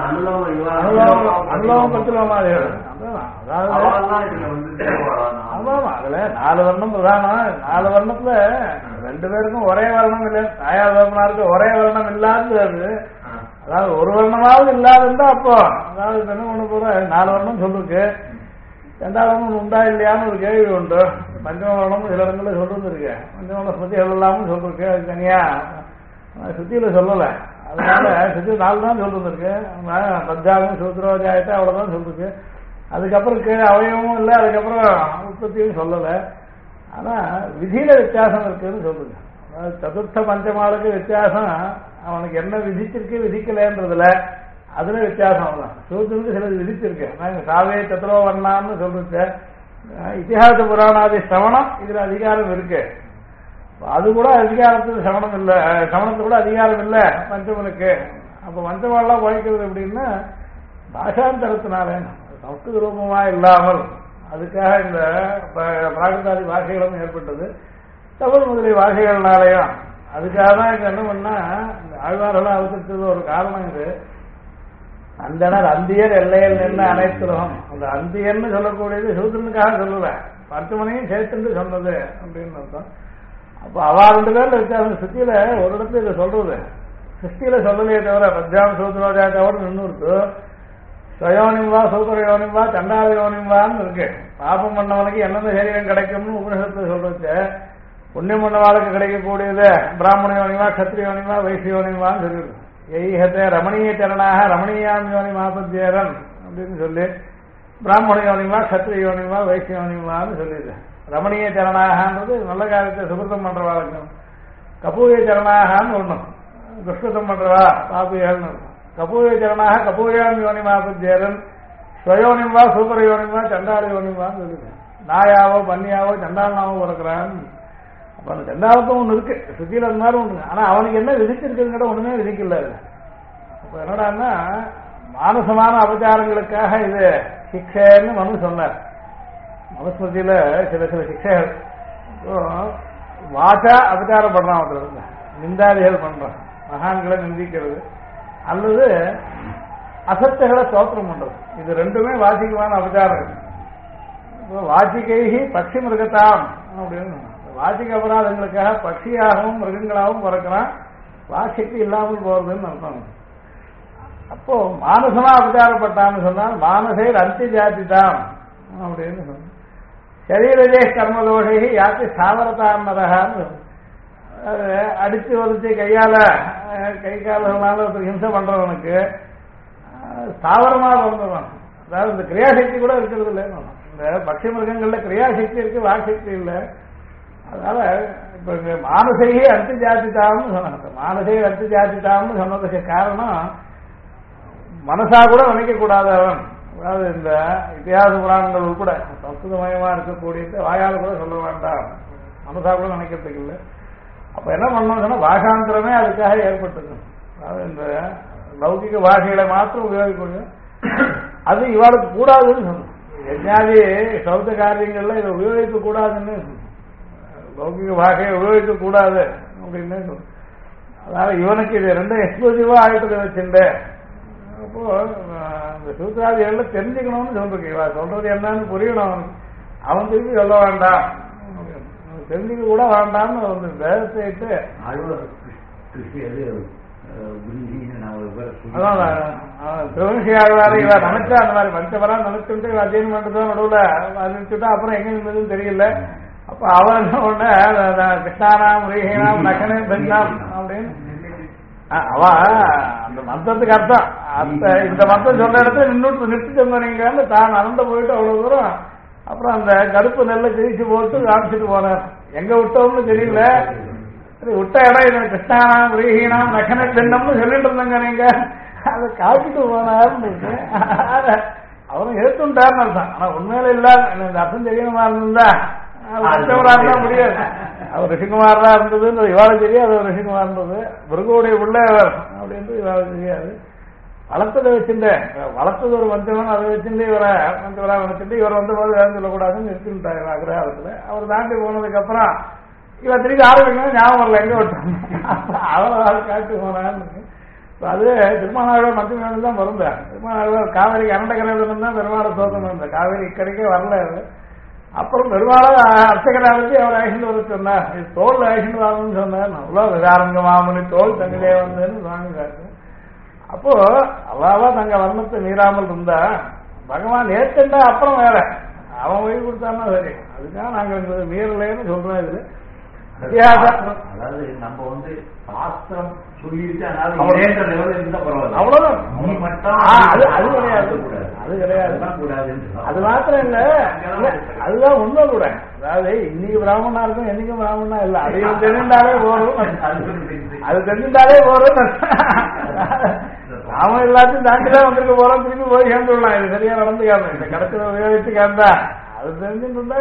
அதுல 4 வர்ணம் பிரதானம். 4 வர்ணத்துல 2 பேருக்கும் ஒரே வர்ணம் இல்லை. தாயார் வர்ணனாருக்கு ஒரே வர்ணம் இல்லாதது அதாவது ஒரு வர்ணமாவது இல்லாதுன்னா அப்போ அதாவது என்ன பண்ண போற 4 வர்ணம் சொல்லிருக்கு. 2வது வர்ணம் உண்டா இல்லையான்னு ஒரு கேள்வி உண்டு. பஞ்சம வர்ணம் சில இடங்களில் சொல்றது இருக்கு. பஞ்சம ஸ்மிருதி எல்லாமும் சொல்லிருக்கு. அது தனியா சுத்தியில சொல்லலை. அதனால சுத்தி 4 தான் சொல்லிருக்கு. பஞ்சாபம் சூத்ரோஜாயத்தை அவ்வளவுதான் சொல்லிருக்கு. அதுக்கப்புறம் கீழே அவயமும் இல்லை. அதுக்கப்புறம் உற்பத்தியும் சொல்லலை. ஆனா விதியில வித்தியாசம் இருக்குன்னு சொல்லுங்க. சதுர்த்த பஞ்சமாளுக்கு வித்தியாசம் அவனுக்கு என்ன விதிச்சிருக்கு விதிக்கலன்றதுல அதுல வித்தியாசம் அவ்வளவுதான். சூத்திரனுக்கு சிலது விதிச்சிருக்கு. நாங்க சாவே சத்ரோ வர்ணான்னு சொல்றது இதிகாச புராணாதி சிரவணம் இதுல அதிகாரம் இருக்கு. அது கூட அதிகாரத்துக்கு சிரவணம் இல்லை, சிரவணத்துக்கு கூட அதிகாரம் இல்லை பஞ்சமனுக்கு. அப்ப பஞ்சமாலாம் உழைக்கிறது எப்படின்னா பாஷாந்தரத்தினால சம்ஸ்கிருத ரூபமா இல்லாமல் அதுக்காக இந்த பிராகிருதாதி பாஷைகளும் ஏற்பட்டது, தமிழ் முதலிய பாஷைகள்னாலையும். அதுக்காக தான் இங்க என்ன பண்ணா இந்த ஆழ்வாரெல்லாம் அவதரித்தது ஒரு காரணம். இது அந்தனர் அந்தியர் எல்லையில் நின்று அனைத்துலகம். அந்த அந்தியர்னு சொல்லக்கூடியது சூத்திரனுக்காக சொல்லல, பஞ்சமனையும் சேர்த்துட்டு சொன்னது அப்படின்னு அர்த்தம். அப்ப அவ 2 பேர்ல வித்தியாசம். சுத்தியில ஒரு இடத்துல இதை சொல்றது சிருஷ்டியில சொல்லலையே தவிர பத்யாம் சூத்ரோஜா தவிர இன்னொருக்கு ஸ்வயோனிம்பா சூத்திரயோனிம்பா சண்டாத யோனிம்பான்னு இருக்கு. பாபம் பண்ணவனுக்கு எந்தெந்த சரீரம் கிடைக்கும்னு உபனிஷத்துல சொல்றது. புண்ணியம் பண்ணவாளுக்கு கிடைக்கக்கூடியது பிராமண யோனிமா கத்திரிய யோனிமா வைசிய யோனிமான்னு சொல்லிருக்கு. எய்ஹத்தை ரமணீய சரணாக ரமணீயாம் யோனி மாபத்தியரன் அப்படின்னு சொல்லி பிராமண யோனிமா கத்திரிய யோனிமா வைசிய யோனிமான்னு சொல்லிது. ரமணீய சரணாகன்றது நல்ல காரியத்தை சுகிருத்தம் பண்றவாளுக்கு, கபூய சரணாகன்னு ஒண்ணும் துஷ்கிருத்தம் பண்றவா பாபியல்னு. கபூய சரணாக கபூயாம் யோனி மாபத்தியரன் ஸ்வயோனிம்பா சூப்பர யோனிமா சண்டாள யோனிமான்னு சொல்லிது. நாயாவோ பன்னியாவோ சண்டாளனாவோ பிறக்கிறான். அப்ப அந்த சண்டாளத்தும் ஒண்ணு இருக்கு, சுத்தியில அந்த மாதிரி ஒண்ணு. ஆனா அவனுக்கு என்ன விதிச்சிருக்குங்கிற ஒண்ணுமே விதிக்கல. அப்ப என்னடான்னா மானசமான அபச்சாரங்களுக்காக இது சிக்ஷைன்னு மனு சொன்னார். மனுஸ்மிருதியில சில சிக்ஷைகள் வாச்சா அபச்சாரம் பண்றான், ஒருத்தர் நிந்தாதிகள் பண்றான், மகான்களை நிந்திக்கிறது அல்லது அசத்துகளை ஸ்தோத்திரம் பண்றது, இது 2மே வாசிகமான அபச்சாரம். வாசிகைகி பட்சி மிருகத்தாம் அப்படின்னு வாசிக அபராதங்களுக்காக பட்சியாகவும் மிருகங்களாகவும் பிறக்கிறான், வாசிக்கு இல்லாமல் போறதுன்னு அர்த்தம். அப்போ மானசமா அபச்சாரப்பட்டான்னு சொன்னால் மானசை அந்தி ஜாதி தான் அப்படின்னு சொன்ன. சரீரஜே கர்மதோஷை யாத்தி சாவரதான்மதகான்னு அடிச்சு வலிச்சு கையால கை காலனால ஒரு ஹிம்சை பண்றவனுக்கு ஸ்தாவரமா பிறந்தவன். அதாவது இந்த கிரியாசக்தி கூட இருக்கிறது இல்லை. இந்த பட்சி மிருகங்கள்ல கிரியாசக்தி இருக்கு, வாக்சக்தி இல்லை. அதனால இப்ப மானசையே அர்த்த ஜாதிதாம்னு சொன்னாங்க. மானசையே அர்த்த ஜாதிதாம்னு சொன்னதுக்கு காரணம் மனசா கூட நினைக்க கூடாது அவன். அதாவது இந்த இத்தியாச புராணங்கள் உட்பட சம்ஸ்கிருதமயமா இருக்கக்கூடியது வாயால கூட சொல்ல வேண்டாம், மனசா கூட நினைக்கிறதுக்கு இல்லை. அப்ப என்ன பண்ணணும் சொன்னா பாஷாந்தரமே அதுக்காக ஏற்பட்டது. அதாவது இந்த லௌகிக பாஷைகளை மாத்திரம் உபயோகிக்கக்கூடிய அது இவாளுக்கு கூடாதுன்னு சொன்னோம். யஜ்ஞாதி சௌத்த காரியங்கள்ல இதை உபயோகிக்க கூடாதுன்னு, லௌகிக பாஷையை உபயோகிக்க கூடாது அப்படின்னு சொன்னோம். அதனால இவனுக்கு இது 2 எக்ஸ்க்ளூசிவா ஆயிட்டதை வச்சுட்டு அப்போ இந்த சூத்திராதிகள்ல தெரிஞ்சுக்கணும்னு சொல்றேன். இவா சொல்றது என்னன்னு புரியணும் அவனுக்கு. அவன் திருப்பி சொல்ல வேண்டாம், தெரிஞ்சுக்க கூட வேண்டாம்னு வந்து வேதத்தை இட்டு திருவன்சி ஆழ்வாரு இவ நினைச்சா அந்த மாதிரி பஞ்சபரா நினைச்சுட்டு இவ அத்தியனம் பண்ணிட்டு நடுவுல நினைச்சுட்டா அப்புறம் எங்க இருந்ததுன்னு தெரியல. அப்ப அவன் என்ன ஒண்ணு கிருஷ்ணானாம் ரீஹீனாம் நகனே பெண்ணாம் அப்படின்னு அவ அந்த மந்திரத்துக்கு அர்த்தம் இந்த மந்திரம் சொன்ன இடத்துல நிறுத்தி சொன்னீங்கன்னு தான் நடந்து போயிட்டு அவ்வளவு தூரம். அப்புறம் அந்த கருப்பு நெல்லை கிழிச்சு போட்டு காமிச்சிட்டு போனார். எங்க விட்டோம்னு தெரியல, விட்ட இடம் இது கிருஷ்ணானாம் ரீஹீனாம் நகன பெண்ணம்னு சொல்லிட்டு இருந்தாங்க. நீங்க அதை காப்பிட்டு போனார்னு அவனும் எடுத்துட்டார்னு அர்த்தம். ஆனா உண்மையில இல்ல, இந்த அர்த்தம் தெரியணுமா இருந்தா இருந்தா முடியாது. அவர் ரிஷிகுமார் தான் இருந்ததுன்னு இவாளும் தெரியாது, அவர் ரிஷிகுமார் இருந்தது முருகனுடைய பிள்ளைவர் அப்படின்ட்டு இவாளும் தெரியாது. வளர்த்ததை வச்சுட்டு வளர்த்தது ஒரு பஞ்சவன், அதை வச்சுட்டு இவரை பஞ்சவரா நினைச்சிட்டு இவர் வந்த போது வேறு சொல்லக்கூடாதுன்னு நிறுத்திட்டார் அக்ரஹாரத்துல. அவர் தாண்டி போனதுக்கு அப்புறம் இவன் திருப்பி ஆரம்பிக்கணும் ஞாபகம் வரல, எங்க விட்டாங்க அவ்வளவு காட்டு போனான்னு. அது திருமணாழ்வார் மத்திய தான் பிறந்தார். திருமணாழ்வார் காவேரி கரண்டகரையிலிருந்து தான் பெருமாளை சோதனை வந்தார். காவேரி இக்கடைக்கே வரல. அப்புறம் பெருமாளை அர்ச்சகராஜி அவர் ஆகிட்டு வர சொன்னார், தோல் ஆகிட்டு வரணும்னு சொன்னார். அவ்வளோ விதாரங்க மாமனி தோல் தங்கிலே வந்தேன்னு சுவாமி காட்டு. அப்போ அவாவா தங்க வர்ணத்தை மீறாமல் இருந்தா பகவான் ஏற்கண்டா அப்புறம் வேற அவன் வழி கொடுத்தான்னா சரி. அதுக்காக நாங்க மீறலைன்னு சொல்றோம். இது அதாவது அதாவது நம்ம வந்து சாஸ்திரம் சொல்லிட்டு அதனால லெவலில் இருந்தா பரவாயில்ல, அவ்வளவுதான். நீ மட்டும் அது கிடையாது, அது கிடையாது. அது மாத்திரம் இல்ல, அதுதான் உண்மை கூட. அதாவது இன்னைக்கு பிராமணா இருக்கும், என்னைக்கும் பிராமணா இல்ல, அதையும் தெரிஞ்சாலே போறோம், அது தெரிஞ்சாலே போறோம். நாம எல்லாத்தையும் தாண்டிதான் வந்திருக்க போறோம், திரும்பி போய் சேர்ந்து விடலாம். இது சரியா நடந்துக்காம இந்த கடத்துல உபயோகிச்சு காந்தா அது தெரிஞ்சுட்டு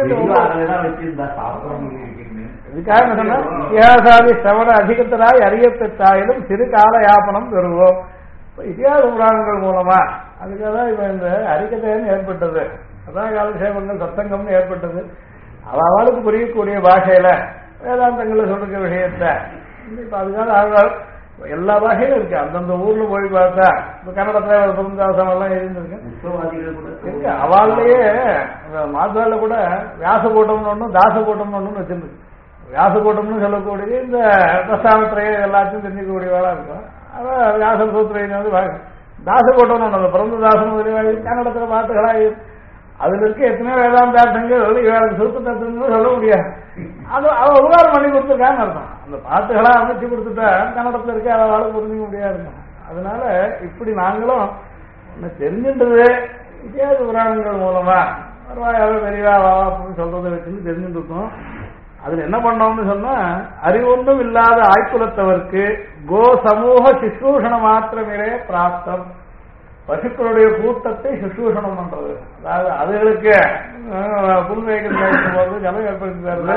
இதுக்காக என்ன இத்தியாசாதி சிரவண அதிகத்தராய் அறியப்பெற்றாயிலும் சிறு கால யாபனம் பெறுவோம். இத்தியாச புராணங்கள் மூலமா அதுக்காக தான் இப்ப இந்த அறிக்கத்தைன்னு ஏற்பட்டது. அதான் காலக்ஷேபங்கள் சத்தங்கம்னு ஏற்பட்டது. அவளுக்கு புரியக்கூடிய பாஷையில வேதாந்தங்களை சொல்ற விஷயத்த இப்ப அதுக்காக எல்லா பாஷையிலும் இருக்கு. அந்தந்த ஊர்ல போய் பார்த்தா இப்ப கன்னடத்துல புரந்தாசம் எல்லாம் இருக்கு. அவள்லயே மாதால கூட வியாசகூட்டம்னு ஒண்ணும் தாசகூட்டம்னு ஒண்ணும் வச்சிருக்கு. வியாசகூட்டம்னு சொல்லக்கூடிய இந்த பிரஸ்தானத்திரைய எல்லாத்தையும் தெரிஞ்சுக்கக்கூடியவளா இருக்கும். அதான் வியாச சூத்திரையில வந்து தாசகூட்டம்னு ஒண்ணு பிறந்த தாசன் கன்னடத்துல பாட்டுகளா அதுல இருக்க எத்தனையோ வேதாந்தார்த்தங்கள் இவருக்கு சுருக்கத்தை சொல்ல முடியாது. அது அவ உபகாரம் பண்ணி கொடுத்துருக்கான்னு அர்த்தம். அந்த பாட்டுகளா அமைச்சு கொடுத்துட்டா கன்னடத்துல இருக்க அவளால புரிஞ்சுக்க முடியாது. அதனால இப்படி நாங்களும் தெரிஞ்சுன்றது இத்தியாச புராணங்கள் மூலமா பரவாயில்ல பெரியவா வாவாப்புன்னு சொல்றதை வச்சுன்னு தெரிஞ்சுட்டு இருக்கோம். அதுல என்ன பண்ணோம்னு சொன்னா அறிவொன்றும் இல்லாத ஆய்குலத்தவருக்கு கோ சமூக சுஷ்ரூஷண மாத்திரமே பிராப்தம். பசுக்களுடைய கூட்டத்தை சுஷ்ரூஷணம் பண்றது, அதாவது அதுகளுக்கு புல் வைக்கும் போது ஜலம் ஏற்படுத்தி தருது.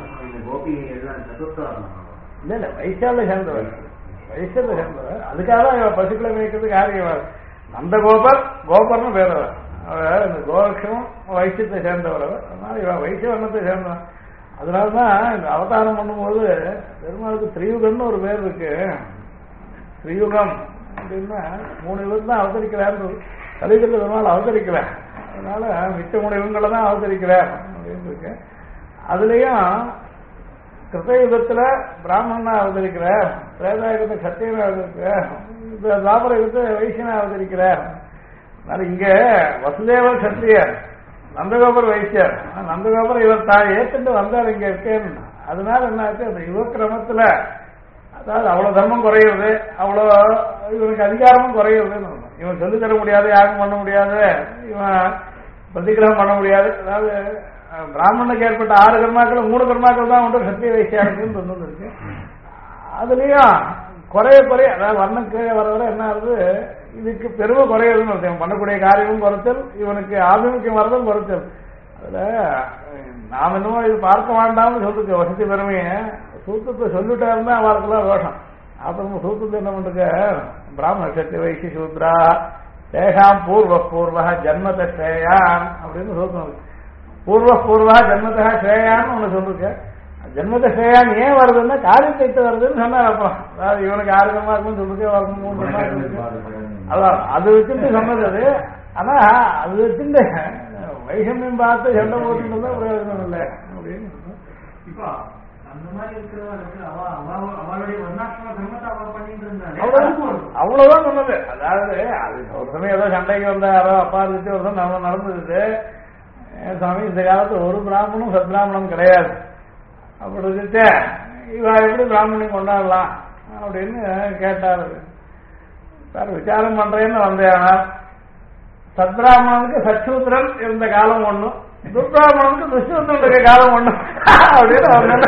இல்ல இல்ல வைசால சேர்ந்தவர், வைசல்ல சேர்ந்தவர். அதுக்காக தான் பசுக்களை மேய்க்கிறதுக்கு ஆரியவர் நந்த கோபர்னு பேரவர். அவர் இந்த கோலட்சம் வைசியத்தை சேர்ந்தவர். அதனால இவன் வைசிய வர்ணத்தை சேர்ந்தவன். அதனாலதான் இந்த அவதாரம் பண்ணும்போது பெருமாளுக்கு திரியுகம்னு ஒரு பேர் இருக்கு. திரியுகம் அப்படின்னா 3 யுகம் தான் அவதரிக்கிறார். கலியுகத்துல பெருமாள் அவதரிக்கிறார், அதனால மிச்ச 3 யுகங்களை தான் அவதரிக்கிறார் அப்படின்னு இருக்கு. அதுலயும் கிருத்தயுகத்துல பிராமணனா அவதரிக்கிறார், திரேதாயுகத்தை சத்தியனா அவதரிக்கிறார், இந்த தாபர யுகத்தை வைசியனா அவதரிக்கிறார். அதனால இங்க வசுதேவர் சத்திரியர், நந்தகோபர் வைசியர். நந்தகோபர் இவர் தான் ஏற்கனவே வந்தார் இங்க இருக்கேன்னு. அதனால என்ன ஆச்சு, அந்த யுகக்கிரமத்துல அதாவது அவ்வளவு தர்மம் குறையுது, அவ்வளவு இவனுக்கு அதிகாரமும் குறையுதுன்னு. இவன் சொல்லி தர முடியாது, யாரும் பண்ண முடியாது, இவன் பிரதிகிரகம் பண்ண முடியாது. அதாவது பிராமணனுக்கு ஏற்பட்ட 6 கர்மாக்கள் 3 கர்மாக்கள் தான் உண்டு சத்திய வைசியாருக்குன்னு சொன்னது இருக்கு. அதுலயும் குறைய அதாவது வர்ணக்கு வர வர என்ன ஆகுது, இதுக்கு பெருமை குறையுதுன்னு இவன் பண்ணக்கூடிய காரியமும் குறைச்சல், இவனுக்கு ஆபிமுக்கியம் வரதும் குறைச்சல். அதுல நாம் என்னமோ இது பார்க்க வேண்டாம்னு சொல்லிருக்கு வசதி பெருமையை. சூத்திரத்தை சொல்லிட்டா இருந்தா அவளுக்குலாம் ரோஷம். அப்புறம் சூத்திரத்தை என்ன பண்றது, பிராமண சத்திய வைசி சூத்ரா தேகாம் பூர்வ ஜன்மத ஸ்ரேயான் அப்படின்னு சூத்திரம். பூர்வ ஜன்மத ஸ்ரேயான்னு ஒண்ணு சொல்லிருக்க. ஜன்மத ஸ்ரேயான் ஏன் வருதுன்னா காரியத்தை வருதுன்னு சொன்னார். அப்புறம் அதாவது இவனுக்கு 6 கர்மா இருக்குன்னு சொல்லிருக்க, வரணும் 3 கர்மா இருக்கு. அதான் அது வச்சுட்டு சொன்னது அது. ஆனா அது வச்சுட்டு வைஷமியம் பார்த்து சண்டை போட்டு தான் பிரயோஜனம் இல்லை அப்படின்னு. இப்போ அந்த மாதிரி இருக்கிறவங்களுக்கு அவளுடைய வர்ணாசிரம தர்மத்தை அவள் பண்ணிட்டு இருந்தாங்க. அவ்வளவுதான் சொன்னது. அதாவது அது ஒரு சமயம் ஏதோ சண்டைக்கு வந்தா யாரோ அப்பா இருந்துச்சு, ஒரு சமயம் நடந்தது. சாமி இந்த காலத்துல ஒரு பிராமணனும் சத்பிராமணம் கிடையாது, அப்படி இருந்துச்சு இவ எப்படி பிராமணன் கொண்டாடலாம் அப்படின்னு கேட்டாரு. சார் விசாரம் பண்றேன்னு வந்தேன். சத்பிராமணனுக்கு சச்சூத்திரன் இருந்த காலம் ஒண்ணும், துர்பிராமணனுக்கு துஷ்சூத்திரன் இருக்க காலம் ஒண்ணும் அப்படின்னு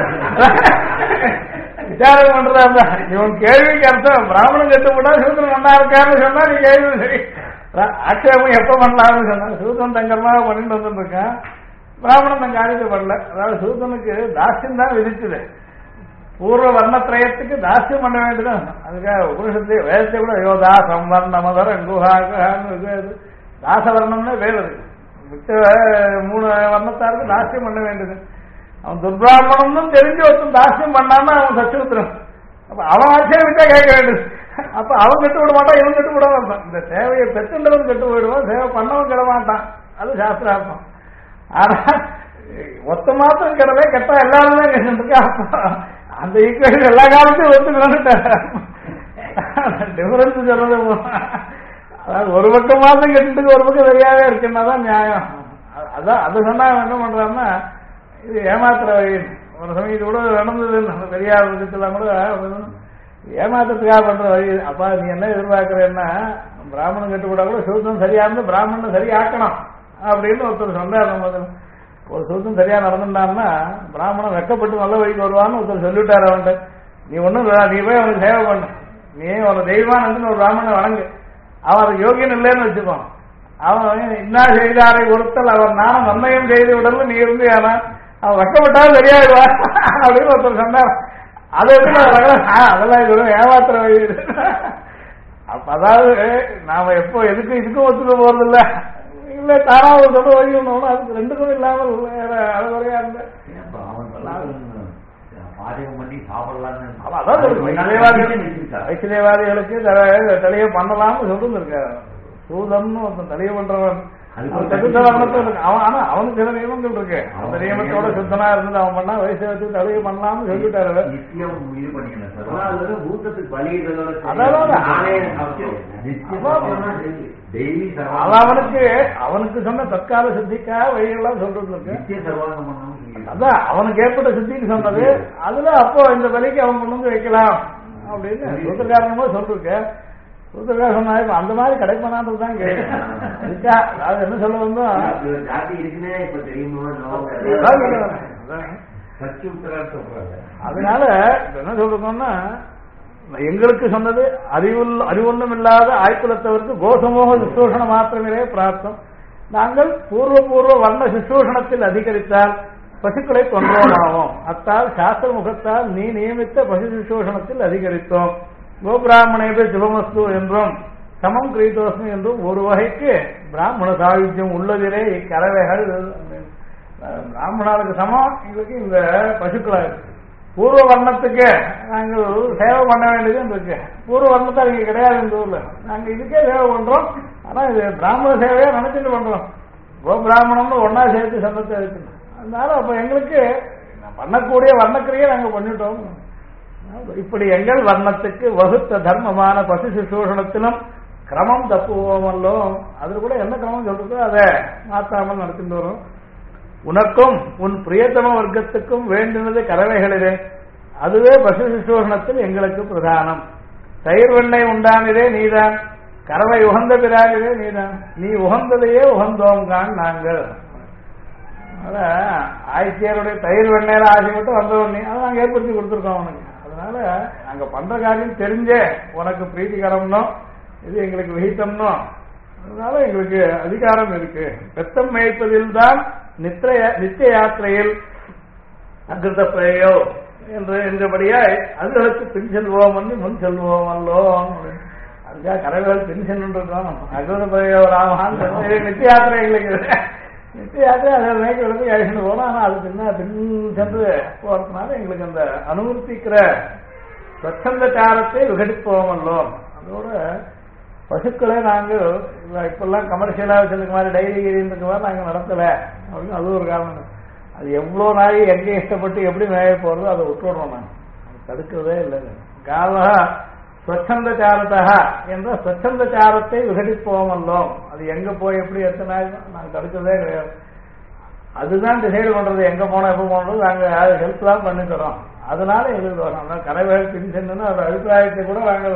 விசாரம் பண்றதா. இவன் கேள்விக்கு அர்த்தம் பிராமணன் கெட்டு போட்டா சூத்திரன் ஒன்னா இருக்காருன்னு சொன்னா நீ கேள்வி சரி. ஆட்சேபம் எப்ப பண்ணலாம்னு சொன்னா சூத்திரன் தங்கமாக பண்ணிட்டு வந்துட்டு இருக்கான், பிராமணன் தன் காரியத்தை பண்ணல. அதாவது சூத்திரனுக்கு தாஸ்யம் தான் விதிச்சது. பூர்வ வர்ணத்திரயத்துக்கு தாஸ்யம் பண்ண வேண்டியதான். அதுக்காக உபனிஷத்து வேதத்தை கூட ஐயோ தாசம் வர்ணமதர் குஹான்னு தாசவர்ணம்னு பேர் இருக்கு. மிச்ச 3 வர்ணத்தாருக்கு தாஸ்யம் பண்ண வேண்டியது. அவன் துர்பிராமணம் தெரிஞ்சு ஒருத்தன் தாஸ்யம் பண்ணாம அவன் சச்சூத்திரன். அப்ப அவன் ஆட்சேபிச்சா கேட்க வேண்டியது. அப்ப அவன் கெட்டு விட மாட்டான், இவன் கெட்டு விட மாட்டான். இந்த சேவையை பெற்றுண்டவன் கெட்டு போயிடுவான், சேவை பண்ணவன் கிட மாட்டான். அது சாஸ்திரார்த்தம். ஆனா ஒத்த மாத்திரம் கிடவே கெட்டா எல்லாருமே கேட்டுருக்கா. அந்த ஈக்குவேஷன் எல்லா காலத்தையும் ஒத்துக்கணும். டிஃபரன்ஸ் சொல்றது அதாவது ஒரு பக்கம் மாதம் கெட்டுக்கு ஒரு பக்கம் சரியாவே இருக்குன்னா தான் நியாயம். அதான் அது சொன்னா என்ன பண்றான்னா இது ஏமாத்துற ஒரு சமயம் இது கூட நடந்தது. நம்ம பெரியார் விஷயத்தெல்லாம் கூட ஏமாற்றத்துக்காக பண்ற வழி. அப்பா நீ என்ன எதிர்பார்க்கிறேன்னா பிராமணன் கட்டு கூட சூத்திரம் சரியா இருந்து பிராமணன் சரியாக்கணும் அப்படின்னு ஒருத்தர் சொன்னார். நம்ம ஒரு சூத்திரம் சரியா நடந்துட்டான்னா பிராமணன் வெக்கப்பட்டு நல்ல வழிக்கு வருவான்னு ஒருத்தர் சொல்லிவிட்டார். அவன்கிட்ட நீ ஒன்றும் நீ போய் அவனுக்கு சேவை பண்ணு, நீ ஒரு தெய்வானதுன்னு ஒரு பிராமணன் வணங்கு. அவன் அதுக்கு யோகியன் இல்லைன்னு வச்சுப்பான். அவன் இன்னா செய்தாரை ஒருத்தல் அவர் நானும் நன்மையும் செய்து விடல நீ இருந்து ஆனா அவன் வெக்கப்பட்டாலும் சரியாயிடுவா அப்படின்னு ஒருத்தர் சொன்னார். அது எப்படி அதெல்லாம் ஏமாத்துற வழி. அப்ப அதாவது நாம எப்போ எதுக்கும் இதுக்கும் ஒத்துக்க போறது இல்ல, இல்ல தானா ஒரு சொல்ல வழி ஒண்ணு அதுக்கு ரெண்டுக்கும் இல்லாமல் அழகுறையா இருந்த வைசிலேவாதிகளுக்கு தலையை பண்ணலாம்னு சொல்லிருக்காரு. சூதம்னு ஒருத்தன் தலையை பண்றவன் அவனுக்கு சில நியமங்கள் இருக்கு. அந்த நியமத்தோட சுத்தனா இருந்து அவன் பண்ணா வயசு வச்சு தலையை பண்ணலாம்னு சொல்லிட்டாரு. அவனுக்கு சொன்ன தற்கால சித்திக்காக வழிகள்லாம் சொல்றது இருக்கு. அதான் அவனுக்கு ஏற்பட்ட சித்திக்கு சொன்னது. அதுல அப்போ இந்த வழிக்கு அவன் கொண்டு வந்து வைக்கலாம் அப்படின்னு சூத்திரக்காரனமோ சொல்லிருக்க. சூத்திரக்கார சொன்னா அந்த மாதிரி கிடைப்பானான்றதுதான் கேட்க. அது என்ன சொல்ல வந்தோம் அதனால என்ன சொல்றோம்னா எங்களுக்கு சொன்னது அறிவொன்னும் இல்லாத ஆய்குலத்தவருக்கு கோசமோக சுசூஷணம் மாத்திரமே பிராப்தம். நாங்கள் பூர்வ வர்ண சுசூஷணத்தில் அதிகரித்தால் பசுக்களை கொன்றோமாவோம். அத்தால் சாஸ்திர முகத்தால் நீ நியமித்த பசு சுசூஷணத்தில் அதிகரித்தோம். கோபிராமணேபே சுபமஸ்து என்றும் சமம் கிரீதோஸ்மி என்றும் ஒரு வகைக்கு பிராமண சாயுஜ்யம் உள்ளதிலே இக்கறவைகள் பிராமணர்களுக்கு சமம் எங்களுக்கு இந்த பசுக்கள் பூர்வ வர்ணத்துக்கு நாங்கள் சேவை பண்ண வேண்டியது இருக்கு. பூர்வ வர்ணத்தை இங்க கிடையாது இந்த ஊர்ல. நாங்க இதுக்கே சேவை பண்றோம். ஆனா இது பிராமண சேவையா நினைச்சிட்டு பண்றோம். கோபிராமணம்னு ஒன்னா சேர்த்து சந்தத்தை இருக்கு. அதனால அப்ப எங்களுக்கு பண்ணக்கூடிய வர்ணக்கிரியை நாங்க பண்ணிட்டோம். இப்படி எங்கள் வர்ணத்துக்கு வகுத்த தர்மமான பசு சுசூஷணத்திலும் கிரமம் தப்புவோமல்லோ. அது கூட என்ன கிரமம் சொல்றதோ அதை மாத்தாமல் நடத்திட்டு வரும். உனக்கும் உன் பிரியத்தம வர்க்கத்துக்கும் வேண்டினது கறவைகளிலே, அதுவே பசு சுசூஷணத்தில் எங்களுக்கு பிரதானம். தயிர் வெண்ணெய் உண்டானதே நீதான், கறவை உகந்த பிறாகவே நீதான், நீ உகந்ததையே உகந்தோம் கான் நாங்கள். ஆய்ச்சியருடைய தயிர் வெண்ணெயில ஆசைப்பட்டு வந்தவன் நீ, அதை நாங்க ஏற்படுத்தி கொடுத்துருக்கோம் அவனுக்கு. அதனால நாங்க பண்ற காரியம் தெரிஞ்சே உனக்கு பிரீத்திகரம்னோ இது எங்களுக்கு விகிதம்னோ, அதனால எங்களுக்கு அதிகாரம் இருக்கு. பெத்தம் மேய்ப்பதில் தான் நித்திய யாத்திரையில் அகிருத பிரயோ என்றபடியாய் அதுகளுக்கு பின் செல்வோம் என்று முன் செல்வோம் அல்லோ. அதுக்காக கரைகள் பின் சென்றுருக்கோம். அகிருத பிரயோ ராமான் நித்திய யாத்திரை எங்களுக்கு நித்திய யாத்திரை அதை மேய்க்கிறதுக்கு அழிச்சுட்டு போனோம். ஆனா அது பின் சென்று போறதுனால எங்களுக்கு அந்த அனுமதிக்கிற ஸ்வச்சந்தச்சாரத்தை விகடிப்போமல்லோ. அதோட பசுக்களை நாங்கள் இப்பெல்லாம் கமர்ஷியலா வச்சிருக்க மாதிரி டைரி இருக்க மாதிரி நாங்கள் நடத்தல அப்படின்னு அது ஒரு காரணம். அது எவ்வளவு நாய் எங்க இஷ்டப்பட்டு எப்படி மேய போறதோ அதை விட்டுடுறோம். நாங்கள் தடுக்கிறதே இல்லை. காவா ஸ்வச்சந்தச்சாரத்தா என்ற ஸ்வச்சந்தச்சாரத்தை விகடிப்போமல்லோ. அது எங்க போய் எப்படி எத்தனை நாய் நாங்கள் தடுக்கிறதே கிடையாது. அதுதான் டிசைடு பண்றது, எங்க போனோம் எப்ப போனோம் நாங்க ஹெல்ப் தான் பண்ணி தரோம். அதனால எங்களுக்கு வரோம். கரைவேல் பின்சென்னு ஒரு அபிப்பிராயத்தை கூட நாங்கள்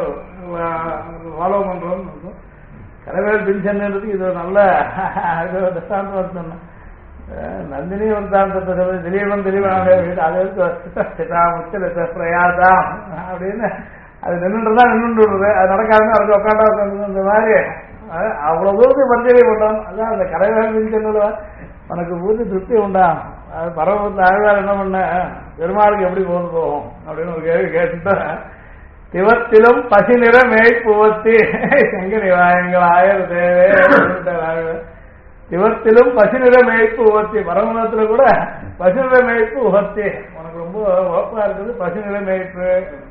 ஃபாலோ பண்றோம். கரைவேல் பின்சென்னுன்றதுக்கு இது ஒரு நல்ல திஷ்டாந்தம் சொன்னேன். நந்தினி வந்தாந்தத்தை சொல்றது திலீபன் திலீபன் அது முச்சல பிரயாசம் அப்படின்னு அது நின்றுதான் நின்றுடுறது. அது நடக்காதுன்னு அதுக்கு உட்காண்டா உட்காந்து இந்த மாதிரி அவ்வளவு தூரத்துக்கு பரிச்சை பண்றோம். அதான் அந்த கரைவேல் பின்சென்னு உனக்கு பூர்த்தி திருப்தி உண்டா? அது பரவத்து ஆழ்வார் என்ன பண்ண பெருமாளுக்கு எப்படி போது போகும் அப்படின்னு ஒரு கேள்வி கேட்டுட்டா, திவத்திலும் பசி நிற மேய்ப்புவத்தி செங்கனி வாயங்கள் ஆயர் தேவே ஆழ்வார். திவத்திலும் பசி நிற மேய்ப்பு உவத்தி, பரமணத்துல கூட பசி நிற மேய்ப்பு உகத்தி. உனக்கு ரொம்ப உகப்பா இருக்குது பசி நிற மேய்ப்பு.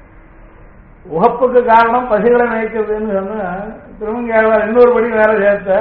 உகப்புக்கு காரணம் பசிகளை மேய்க்கிறதுன்னு சொன்னா திருமங்கி ஆழ்வார் இன்னொரு படி வேற சேர்த்த.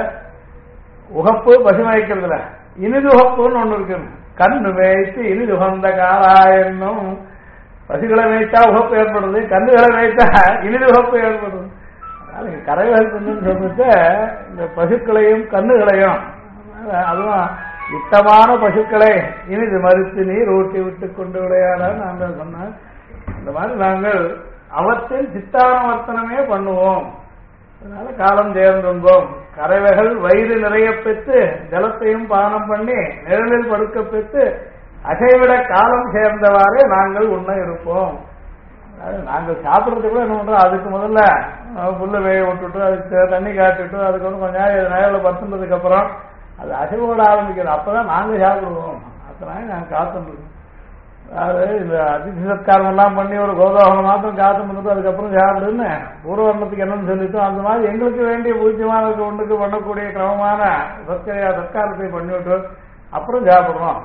உகப்பு பசி மேய்க்கிறதுல இனிது உகப்புன்னு ஒண்ணு இருக்கு. கண்ணு மேய்த்து இனிது உகந்த காலாயன்னும். பசுகளை மேய்த்தா உகப்பு ஏற்படுறது, கண்ணுகளை மேய்த்தா இனிது உகப்பு ஏற்படுறது. அதனால கரைவேல் சொல்லிட்டு இந்த பசுக்களையும் கண்ணுகளையும் அதுவும் இட்டமான பசுக்களை இனிது மறுத்து நீர் ஊட்டி விட்டு கொண்டு விளையாட நாங்கள் சொன்ன இந்த மாதிரி நாங்கள் அவற்றில் சித்தானவர்த்தனமே பண்ணுவோம். அதனால காலம் தேர்ந்தோம். கறவைகள் வயிறு நிறைய பெற்று ஜலத்தையும் பானம் பண்ணி நிழலில் படுக்க பெற்று அசைவிட காலம் சேர்ந்தவாறே நாங்கள் உண்ண இருப்போம். நாங்கள் சாப்பிட்றது கூட என்ன பண்றோம், அதுக்கு முதல்ல புல்ல வேக விட்டுட்டு அதுக்கு தண்ணி காட்டிட்டு அதுக்கு வந்து கொஞ்சம் நேரம் நிழலில் படுத்துனதுக்கு அப்புறம் அது அசைவோட ஆரம்பிக்கிறது. அப்பதான் நாங்கள் சாப்பிடுவோம். அதனால நாங்கள் காத்துருக்கோம். அதாவது இந்த அதிர்ச்சி சத்காரம் எல்லாம் பண்ணி ஒரு கோதோகம் மாத்திரம் காத்து பண்ணிட்டு அதுக்கப்புறம் சாப்பிடுன்னு பூர்வர்ணத்துக்கு என்னன்னு சொல்லிட்டோம். அந்த மாதிரி எங்களுக்கு வேண்டிய பூஜ்யமான ஒன்றுக்கு பண்ணக்கூடிய கிரமமான சத்காரத்தை பண்ணிவிட்டு அப்புறம் சாப்பிடுறோம்.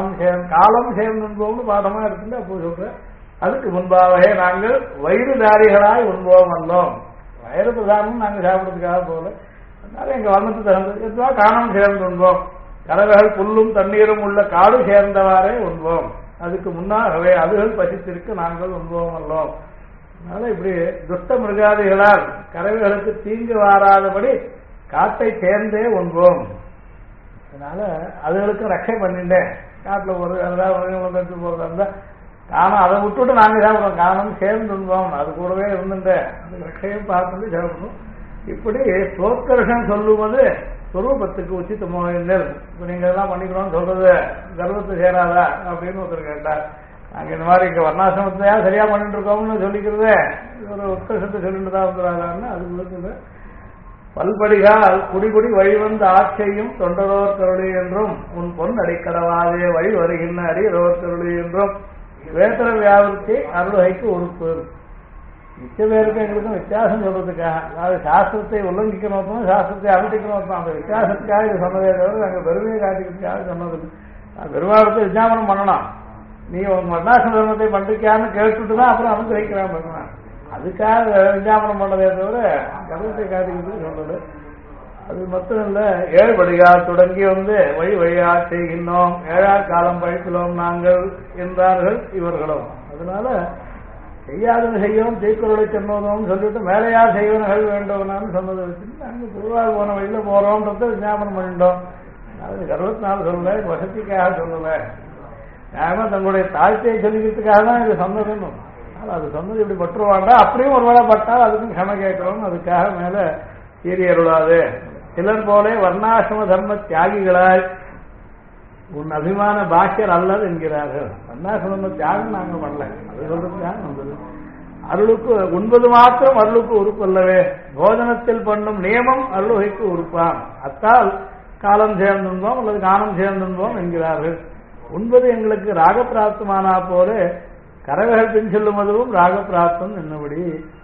காலம் சேர்ந்து பாடமா இருக்குன்னு அப்போ சொல்றேன். அதுக்கு முன்பாகவே நாங்கள் வயிறுதாரிகளாய் உண்போம் வந்தோம். வயிறு பிரதானம் நாங்கள் சாப்பிடுறதுக்காக போல. அதனால எங்க வர்ணத்துக்கு தகுந்த காலம் சேர்ந்து உண்போம். கறவைகள் புல்லும் தண்ணீரும் உள்ள காடு சேர்ந்தவாறே உண்போம். அதுக்கு முன்னாகவே அதுகள் பசித்திற்கு நாங்கள் உண்போம் அல்லோம். அதனால இப்படி துஷ்ட மிருகாதிகளால் கறவைகளுக்கு தீங்கு வாராதபடி காட்டை சேர்ந்தே உண்போம். அதனால அதுகளுக்கு ரட்சை பண்ணிட்டேன். காட்டுல போறது ஏதாவது போறதா இருந்தா காரணம் அதை விட்டுட்டு நாங்கள் சாப்பிடுவோம். காரணம் சேர்ந்து உண்போம். அது கூடவே இருந்துட்டேன். அது ரட்சையும் பார்த்துட்டு சாப்பிடணும். இப்படி சோத்கர்ஷம் சொல்லுவது சொரூபத்துக்கு உச்சித்தமோ நெல். இப்ப நீங்க எல்லாம் பண்ணிக்கிறோம்னு சொல்றது கர்வத்தை சேராதா அப்படின்னு ஒருத்தர் கேட்டார். நாங்க இந்த மாதிரி இங்க வர்ணாசிரமத்தையா சரியா பண்ணிட்டு இருக்கோம்னு சொல்லிக்கிறதே ஒரு உத்கர்ஷத்தை சொல்லிட்டு தான் வந்துடாதான்னு அதுக்கு இருக்குது. பல்படிகால் குடிகுடி வழிவந்த ஆட்சியும் தொண்டரோர் கருளி என்றும் உன் பொன் அடிக்கடவாதே வழி வருகின்ற அடியரோர் கருளி என்றும் வேத்தர வியாபத்தை அருள்கைக்கு உறுப்பு. மிச்ச பேருக்கு எங்களுக்கும் வித்தியாசம் சொல்றதுக்காக, அதாவது சாஸ்திரத்தை உல்லங்கிக்கணும், சாஸ்திரத்தை அனுட்டிக்கணும். அந்த வித்தியாசத்துக்காக இது சொன்னதே தவிர நாங்கள் பெருமையை காட்டிக்கிறதுக்காக சொன்னது. பெருமாளத்தை விஞ்ஞாபனம் பண்ணலாம். நீ உங்க வர்ணாசிரம தர்மத்தை பண்றிக்கான்னு கேட்டுட்டு தான் அப்புறம் அனுகிரகிக்கிறான் பெருமாள். அதுக்காக விஞ்ஞாபனம் பண்ணதே தவிர கருத்தை காட்டிக்கிறது சொல்றது. அது மட்டும் இல்ல, 7 படிகால் தொடங்கி வழி வழியா செய்கின்றோம், 7 காலம் பழிக்கிறோம் நாங்கள் என்றார்கள் இவர்களும். அதனால செய்யாதுன்னு செய்யணும், தீக்குறளை சொன்னதும் சொல்லிட்டு மேலையா செய்வனர்கள் வேண்டவனான்னு சொன்னதை வச்சு நாங்கள் பொதுவாக போன வழியில போறோம்ன்றத விஞ்ஞாபனம் பண்ணிட்டோம். அது கர்வத்தினால சொல்லல, வசதிக்காக சொல்லல. நியாயமா தங்களுடைய தாழ்த்தையை சொல்லிக்கிறதுக்காக தான் இது சொன்னதுன்னு. அது சொன்னது இப்படி பற்றுவாண்டா, அப்படியும் ஒரு வேளை பட்டால் அதுக்கும் க்ஷம கேட்கிறோம். அதுக்காக மேல சீரி அருளாது. சிலர் போலே வர்ணாசிரம தர்ம தியாகிகளாய் உன் அபிமான பாக்கியர் அல்லது என்கிறார்கள். வர்ணாசிரம தியாகம் நாங்கள் பண்ணல, அது சொல்றதுக்காக வந்தது. அருளுக்கு உண்பது மாத்திரம் அருளுக்கு உறுப்பல்லவே, போஜனத்தில் பண்ணும் நியமம் அருளுகைக்கு உறுப்பாம். அத்தால் காலம் சேர்ந்துன்போம் அல்லது காலம் சேர்ந்துன்போம் என்கிறார்கள். உண்பது எங்களுக்கு ராகப்பிராப்தமானா போல கறவைகள் பின் செல்லும் அதுவும் ராகப்பிராப்தம் என்னபடி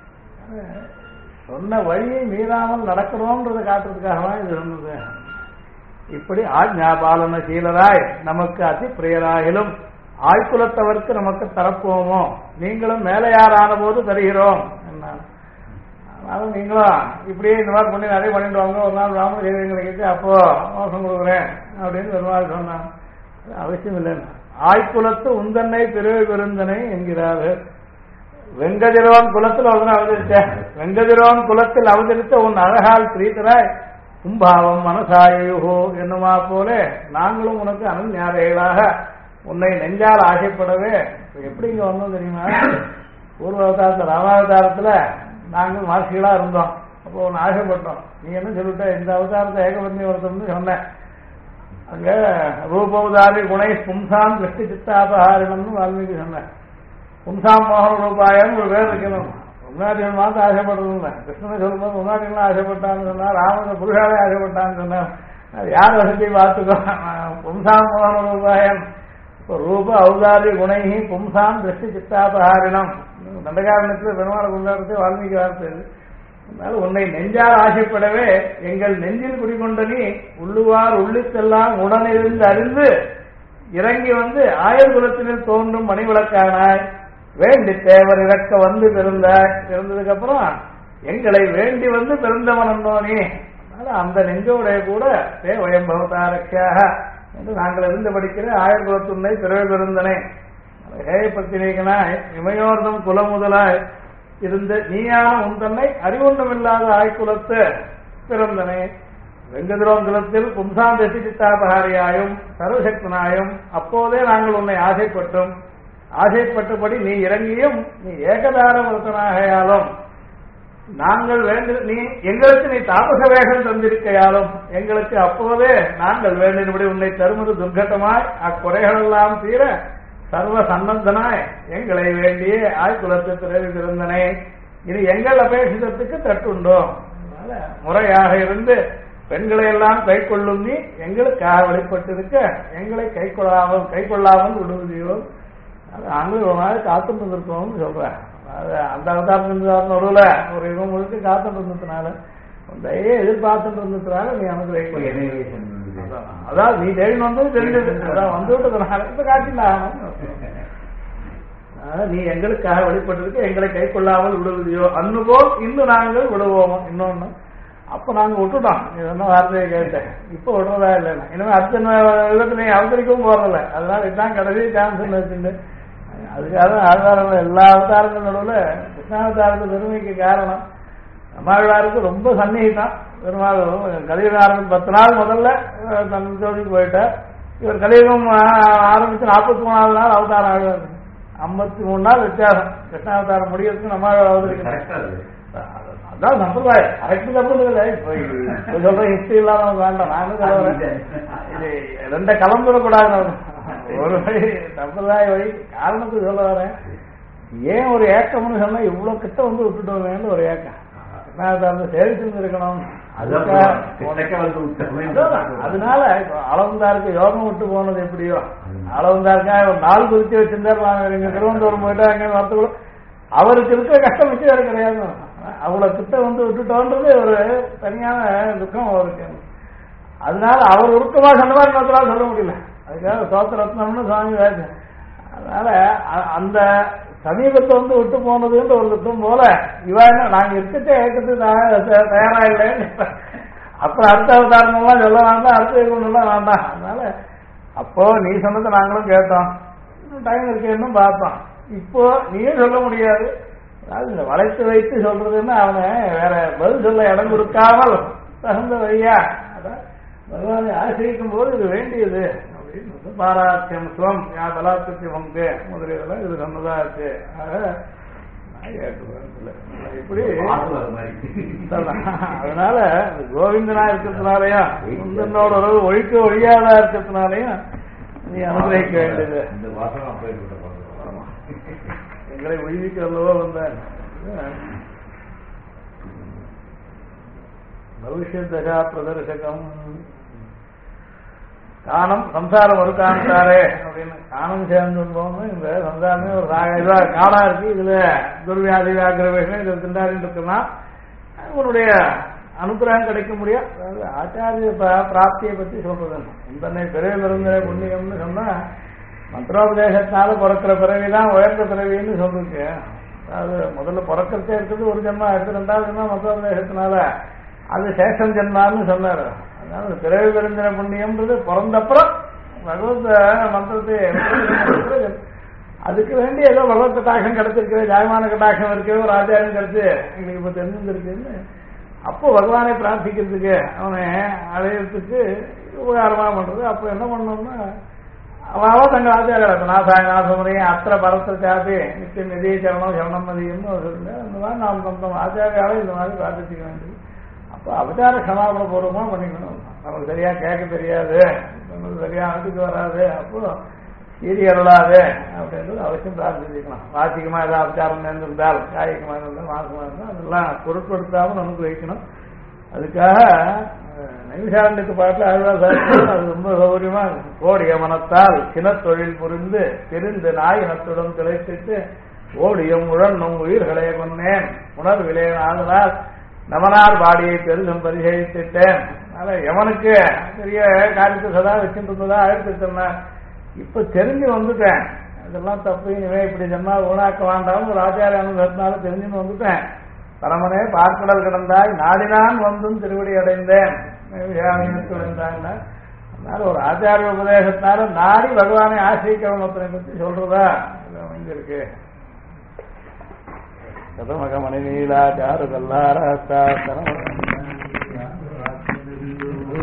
சொன்ன வழியை மீறாமல் நடக்கிறோம்ன்றதை காட்டுறதுக்காகவா இது சொன்னது. இப்படி ஆஜ்ஞாபாலன சீலராய் நமக்கு அதி பிரியராயிலும் ஆய்குலத்தவர்க்கு நமக்கு தரப்போமோ, நீங்களும் மேலையாரான போது தருகிறோம் என்ன. அதனால நீங்களும் இப்படியே இந்த மாதிரி பண்ணி நிறைய பண்ணிட்டு வாங்க, ஒரு நாள் ராம தேவியங்களை கேட்டு அப்போ மோசம் கொடுக்குறேன் அப்படின்னு ஒரு நாள் சொன்னாங்க. அவசியம் இல்லைன்னு ஆய்குலத்து உந்தன்னை பிறவி பெருந்தனை என்கிறார்கள். வெங்கதிரோன் குலத்தில் அவதரித்த வெங்கதிரோன் குலத்தில் அவதரித்த உன் அழகால் பிரீத்தராய் கும்பாவம் மனசாயுகோ என்னுமா போல நாங்களும் உனக்கு அனன்யாதைகளாக உன்னை நெஞ்சால் ஆசைப்படவே. எப்படி இங்க வந்தோம் தெரியுமா? பூர்வ அவதாரத்தில் ராமாவதாரத்துல நாங்கள் மாசிகளா இருந்தோம். அப்போ ஒன்று ஆசைப்பட்டோம். நீ என்ன சொல்லிட்ட, இந்த அவதாரத்தை ஏகபத்னி ஒருத்தம்னு சொன்னேன். அங்க ரூபவதாரி குணை பும்சாம் திருஷ்டி சித்தாபஹாரிணம்னு வால்மீகி சொன்னேன். பும்சாம் மோகன ரூபாயன்னு ஒரு பேர் இருக்கணும். முன்னாடிகள் மாத்திரம் ஆசைப்படுறது. கிருஷ்ணனை சொல்லும்போது முன்னாடிகளும் ஆசைப்பட்டான்னு சொன்னா, ராமன் புருஷாவே ஆசைப்பட்டான்னு சொன்னார். அது யார் வசதி பார்த்துக்கோ. பும்சாம் மோகன ரூபாயம் ரூப ஔதாரி குணைகி பும்சாம் திருஷ்டி சித்தாபஹாரிணம். தண்டகாரணத்தில் பெருமாளை கொண்டாடுறது வால்மீகி வார்த்தை. அதனால உன்னை நெஞ்சால் ஆசைப்படவே எங்கள் நெஞ்சில் குடிகொண்ட நீ உள்ளுவார் உள்ளித்தெல்லாம் உடனிருந்து அறிந்து இறங்கி ஆயர் குலத்தினில் தோன்றும் மணிவிளக்கானாய் வேண்டி தேவர் இறக்க பிறந்ததுக்கு அப்புறம் எங்களை வேண்டி பிறந்தவன் நீ. அதனால அந்த நெஞ்சோடைய கூட தேவயம் பவதாரட்சியாக என்று நாங்கள் இருந்து படிக்கிற ஆயர் குலத்துன்னை பிறவை பெருந்தனை ஏயப்பத்தினீகனாய் இமையோர்தம் குலம் முதலாய் இருந்த நீயான உன் தன்னை அறிவுண்டமில்லாத ஆய்குலத்து பிறந்தனை வெங்கதிரோங்கலத்தில் பும்சாம் தசித்தாபகாரியாயும் சர்வசக்தனாயும் அப்போதே நாங்கள் உன்னை ஆசைப்பட்டோம். ஆசைப்பட்டபடி நீ இறங்கியும் நீ ஏகதார விரதனாகையாலும் நாங்கள் நீ எங்களுக்கு நீ தாபச வேகம் தந்திருக்கையாலும் எங்களுக்கு அப்போதே நாங்கள் வேண்டினபடி உன்னை தருமது துர்கட்டமாய் அக்குறைகளெல்லாம் தீர சர்வ சன்னந்தனாய் எங்களை வேண்டியே ஆய்குலத்தை பிறகு இருந்தனே. இது எங்கள் அபேட்சிதத்துக்கு தட்டுண்டோ. முறையாக இருந்து பெண்களை எல்லாம் கை கொள்ளும் நீ எங்களுக்காக வெளிப்பட்டிருக்க எங்களை கை கொள்ளாமல் விடுவதையோ நாங்கள் ஒரு நாள் காத்துட்டு இருந்திருக்கோம்னு சொல்றேன். அந்த அவதாரம் நடுவில் ஒரு யுகம் முழுக்க காத்துட்டு இருந்ததுனால தயே எதிர்பார்த்துட்டு இருந்ததுனால நீ எனக்கு அதான் நீ தேடி வந்து தெரிஞ்சது அதான் வந்து விட்டதுனால இப்ப காட்டில நீ எங்களுக்காக வெளிப்பட்டிருக்க எங்களை கை கொள்ளாமல் விடுவதையோ அன்னுபோல் இன்னும் நாங்கள் விடுவோமோ. இன்னொன்னு அப்ப நாங்க விட்டுட்டோம். நீ என்ன வார்த்தையை கேட்டேன். இப்ப விடுறதா இல்லைன்னா இனிமே அடுத்த விதத்துல அவதரிக்கவும் போறதில்ல. அதனால இதுதான் கடைசி சான்ஸ் வச்சுட்டு அதுக்காக ஆதாரங்கள் எல்லா அவதாரங்கள் நடுவில் கிருஷ்ணாவதாரத்து பெருமைக்கு காரணம் நம்மாழ்வாருக்கு ரொம்ப சன்னிகிதான். பெருமாள் கலியுகம் ஆரம்பிச்சு 10 நாள் முதல்ல தன் ஜோதிக்கு போயிட்டார். இவர் கலியுகம் ஆரம்பிச்சு 43வது நாள் அவதாரம் ஆழ்வார். 53 நாள் வித்தியாசம். கிருஷ்ணாவதாரம் முடியறதுக்கு நம்மாழ்வார் அவதரிக்கிறார். அதான் சம்பிரதாயம். கரெக்ட் தப்பு இல்லை. சொல்ற ஹிஸ்டரி இல்லாம வேண்டாம். நானும் சொல்றேன் இது ரெண்ட கலந்துடக்கூடாது. ஒரு வழி சம்பிரதாய வழி காரணத்துக்கு சொல்ல வரேன். ஏன் ஒரு ஏக்கம்னு சொன்னா இவ்வளவு கிட்ட வந்து விட்டுட்டோமேன்னு ஒரு ஏக்கம். என்ன சேவிச்சு இருக்கணும். அதனால அளவந்தாருக்கு யோகம் விட்டு போனது எப்படியோ அளவந்தாருக்கா ஒரு நாள் குறிச்சு வச்சிருந்தாரு. திருவனந்தபுரம் போயிட்டா அங்கே வரத்துக்குள்ள அவருக்கு இருக்கிற கஷ்டம் வச்சு வேற கிடையாது. அவ்வளவு கிட்ட வந்து விட்டுட்டோன்றது ஒரு தனியான துக்கம் அவருக்கு. அதனால அவர் உருக்கமா சொன்ன மாதிரி மொத்தம் சொல்ல முடியல. அதுக்காக சோத்திரத்னம்னு சுவாமி வேறு. அதனால அந்த சமீபத்தை வந்து விட்டு போனதுன்ற ஒரு துக்கம் போல இவா என்ன நாங்க இருக்கட்டே ஏற்கனவே தயாரா இல்லைன்னு அப்புறம் அடுத்த அவதாரமெல்லாம் சொல்ல வேண்டாம், அடுத்த இருக்கணும்லாம் வேண்டாம். அதனால அப்போ நீ சொன்னதை நாங்களும் கேட்டோம், டைம் இருக்கேன்னு பார்த்தோம். இப்போ நீயும் சொல்ல முடியாது. அதாவது இந்த வளைத்து வைத்து சொல்றதுன்னு அவனை வேற பதில் சொல்ல இடம் கொடுக்காமல் தகுந்த வழியா அதான் பகவானை ஆசிரியிக்கும் போது இது வேண்டியது அப்படின்னு பாராத்தியம் சுவம் யா பலாத்தியம் உங்க முதலியதெல்லாம் இது சொன்னதா இருக்கு. இப்படி அதனால கோவிந்தனா இருக்கிறதுனாலயும் முந்தனோட உறவு ஒழிக்க ஒழியாதா இருக்கிறதுனாலயும் நீ அனுகிரகிக்க வேண்டியது. எங்களை ஒழிவிக்க அல்லவோ வந்த பவிஷ்யத் தசா பிரதர்சகம் காணம் சம்சாரம் ஒரு காணத்தாரே அப்படின்னு காணம் சேர்ந்து போகணும். இந்த சம்சாரமே ஒரு காடா இருக்கு. இதுல துர்வியாதி வியாகிரவேஷம் இதுல திண்டாடிட்டு இருக்குன்னா உன்னுடைய அனுகிரகம் கிடைக்க முடியும். அதாவது ஆச்சாரிய பிராப்தியை பத்தி சொல்றது இந்த பிறவில இருந்த புண்ணியம்னு சொன்னா மந்திரோபதேசத்தினால பிறக்கிற பிறவிதான் உயர்ந்த பிறவின்னு சொல்லிருக்கு. அதாவது முதல்ல பிறக்கிறதே இருக்கிறது ஒரு ஜென்மா எடுத்து 2வது ஜென்மா மந்திரோபதேசத்தினால அது சேஷம் ஜென்மான்னு சொன்னாரு. அதனால பிறவி பெருந்தின புண்ணியம்ன்றது பிறந்தப்புறம் பகவத் மந்திரத்தை அதுக்கு வேண்டி ஏதோ பகவத் கட்டாட்சம் கிடைச்சிருக்கு, ஜாயமான கட்டாட்சம் இருக்கு, ஒரு ஆச்சாரம் கிடைச்சு எங்களுக்கு இப்ப தெரிஞ்சிருக்குன்னு அப்போ பகவானை பிரார்த்திக்கிறதுக்கு அவனை அடையிறதுக்கு உபகாரமா பண்றது. அப்போ என்ன பண்ணோம்னா அவாவா தங்கள் ஆச்சாரம் நாசாய நாசமுறையும் அத்திர பரத்தாப்பி நித்தியம் நிதி சரணம் சரணம் மதியம்னு சொல்லுங்க. அந்த மாதிரி நாம் சொந்தம் ஆச்சாரியாலும் இந்த மாதிரி பிரார்த்திக்க வேண்டியது. அப்போ அபச்சார சமாபன பூர்வமா பண்ணிக்கணும். நமக்கு சரியா கேட்க தெரியாது, நமக்கு சரியா அனுப்பிக்கு வராது, அப்போ சீரி அருளாது அப்படின்றது அவசியம் பிரார்த்திக்கணும். வாச்சிகமா ஏதாவது அபச்சாரம் நேர்ந்திருந்தால், காய்கமா இருந்தால், மாசமா இருந்தால் அதெல்லாம் பொருட்படுத்தாமல் நமக்கு வைக்கணும். அதுக்காக நைமிஷாரண்யத்து பாட்டில் அது ரொம்ப சௌகரியமா கோடிய மனத்தால் சினத்தொழில் புரிந்து தெரிந்து நாய் இனத்துடன் திளைத்திட்டு ஓடியும் உழன்னும் உயிர்களை கொன்னேன் உணர்விலே ஆதலால் நமனார் பாடியை பெருதும் பரிசயித்திட்டேன். அதனால எவனுக்கு பெரிய காரியத்தை சதா வச்சுருந்ததா அழைத்துட்டேன். இப்ப தெரிஞ்சு வந்துட்டேன் இதெல்லாம் தப்பு, இனிமே இப்படி சொன்னா ஊனாக்க வேண்டாம் ஒரு ஆச்சாரிய அனுபவத்தினால தெரிஞ்சுன்னு வந்துட்டேன். பரமனே பார்க்கடல் கிடந்தாய் நாடினான் வந்தும் திருவடி அடைந்தேன் இருந்தாங்க. அதனால ஒரு ஆச்சாரிய உபதேசத்தினால நாடி பகவானை ஆசிரியக்கிறவன் ஒருத்தனை பற்றி சொல்றதா இருக்கு. கதமக மணி நீலா சாரு கல்லாரா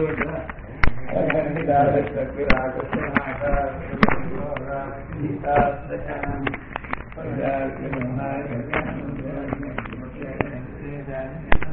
கீதா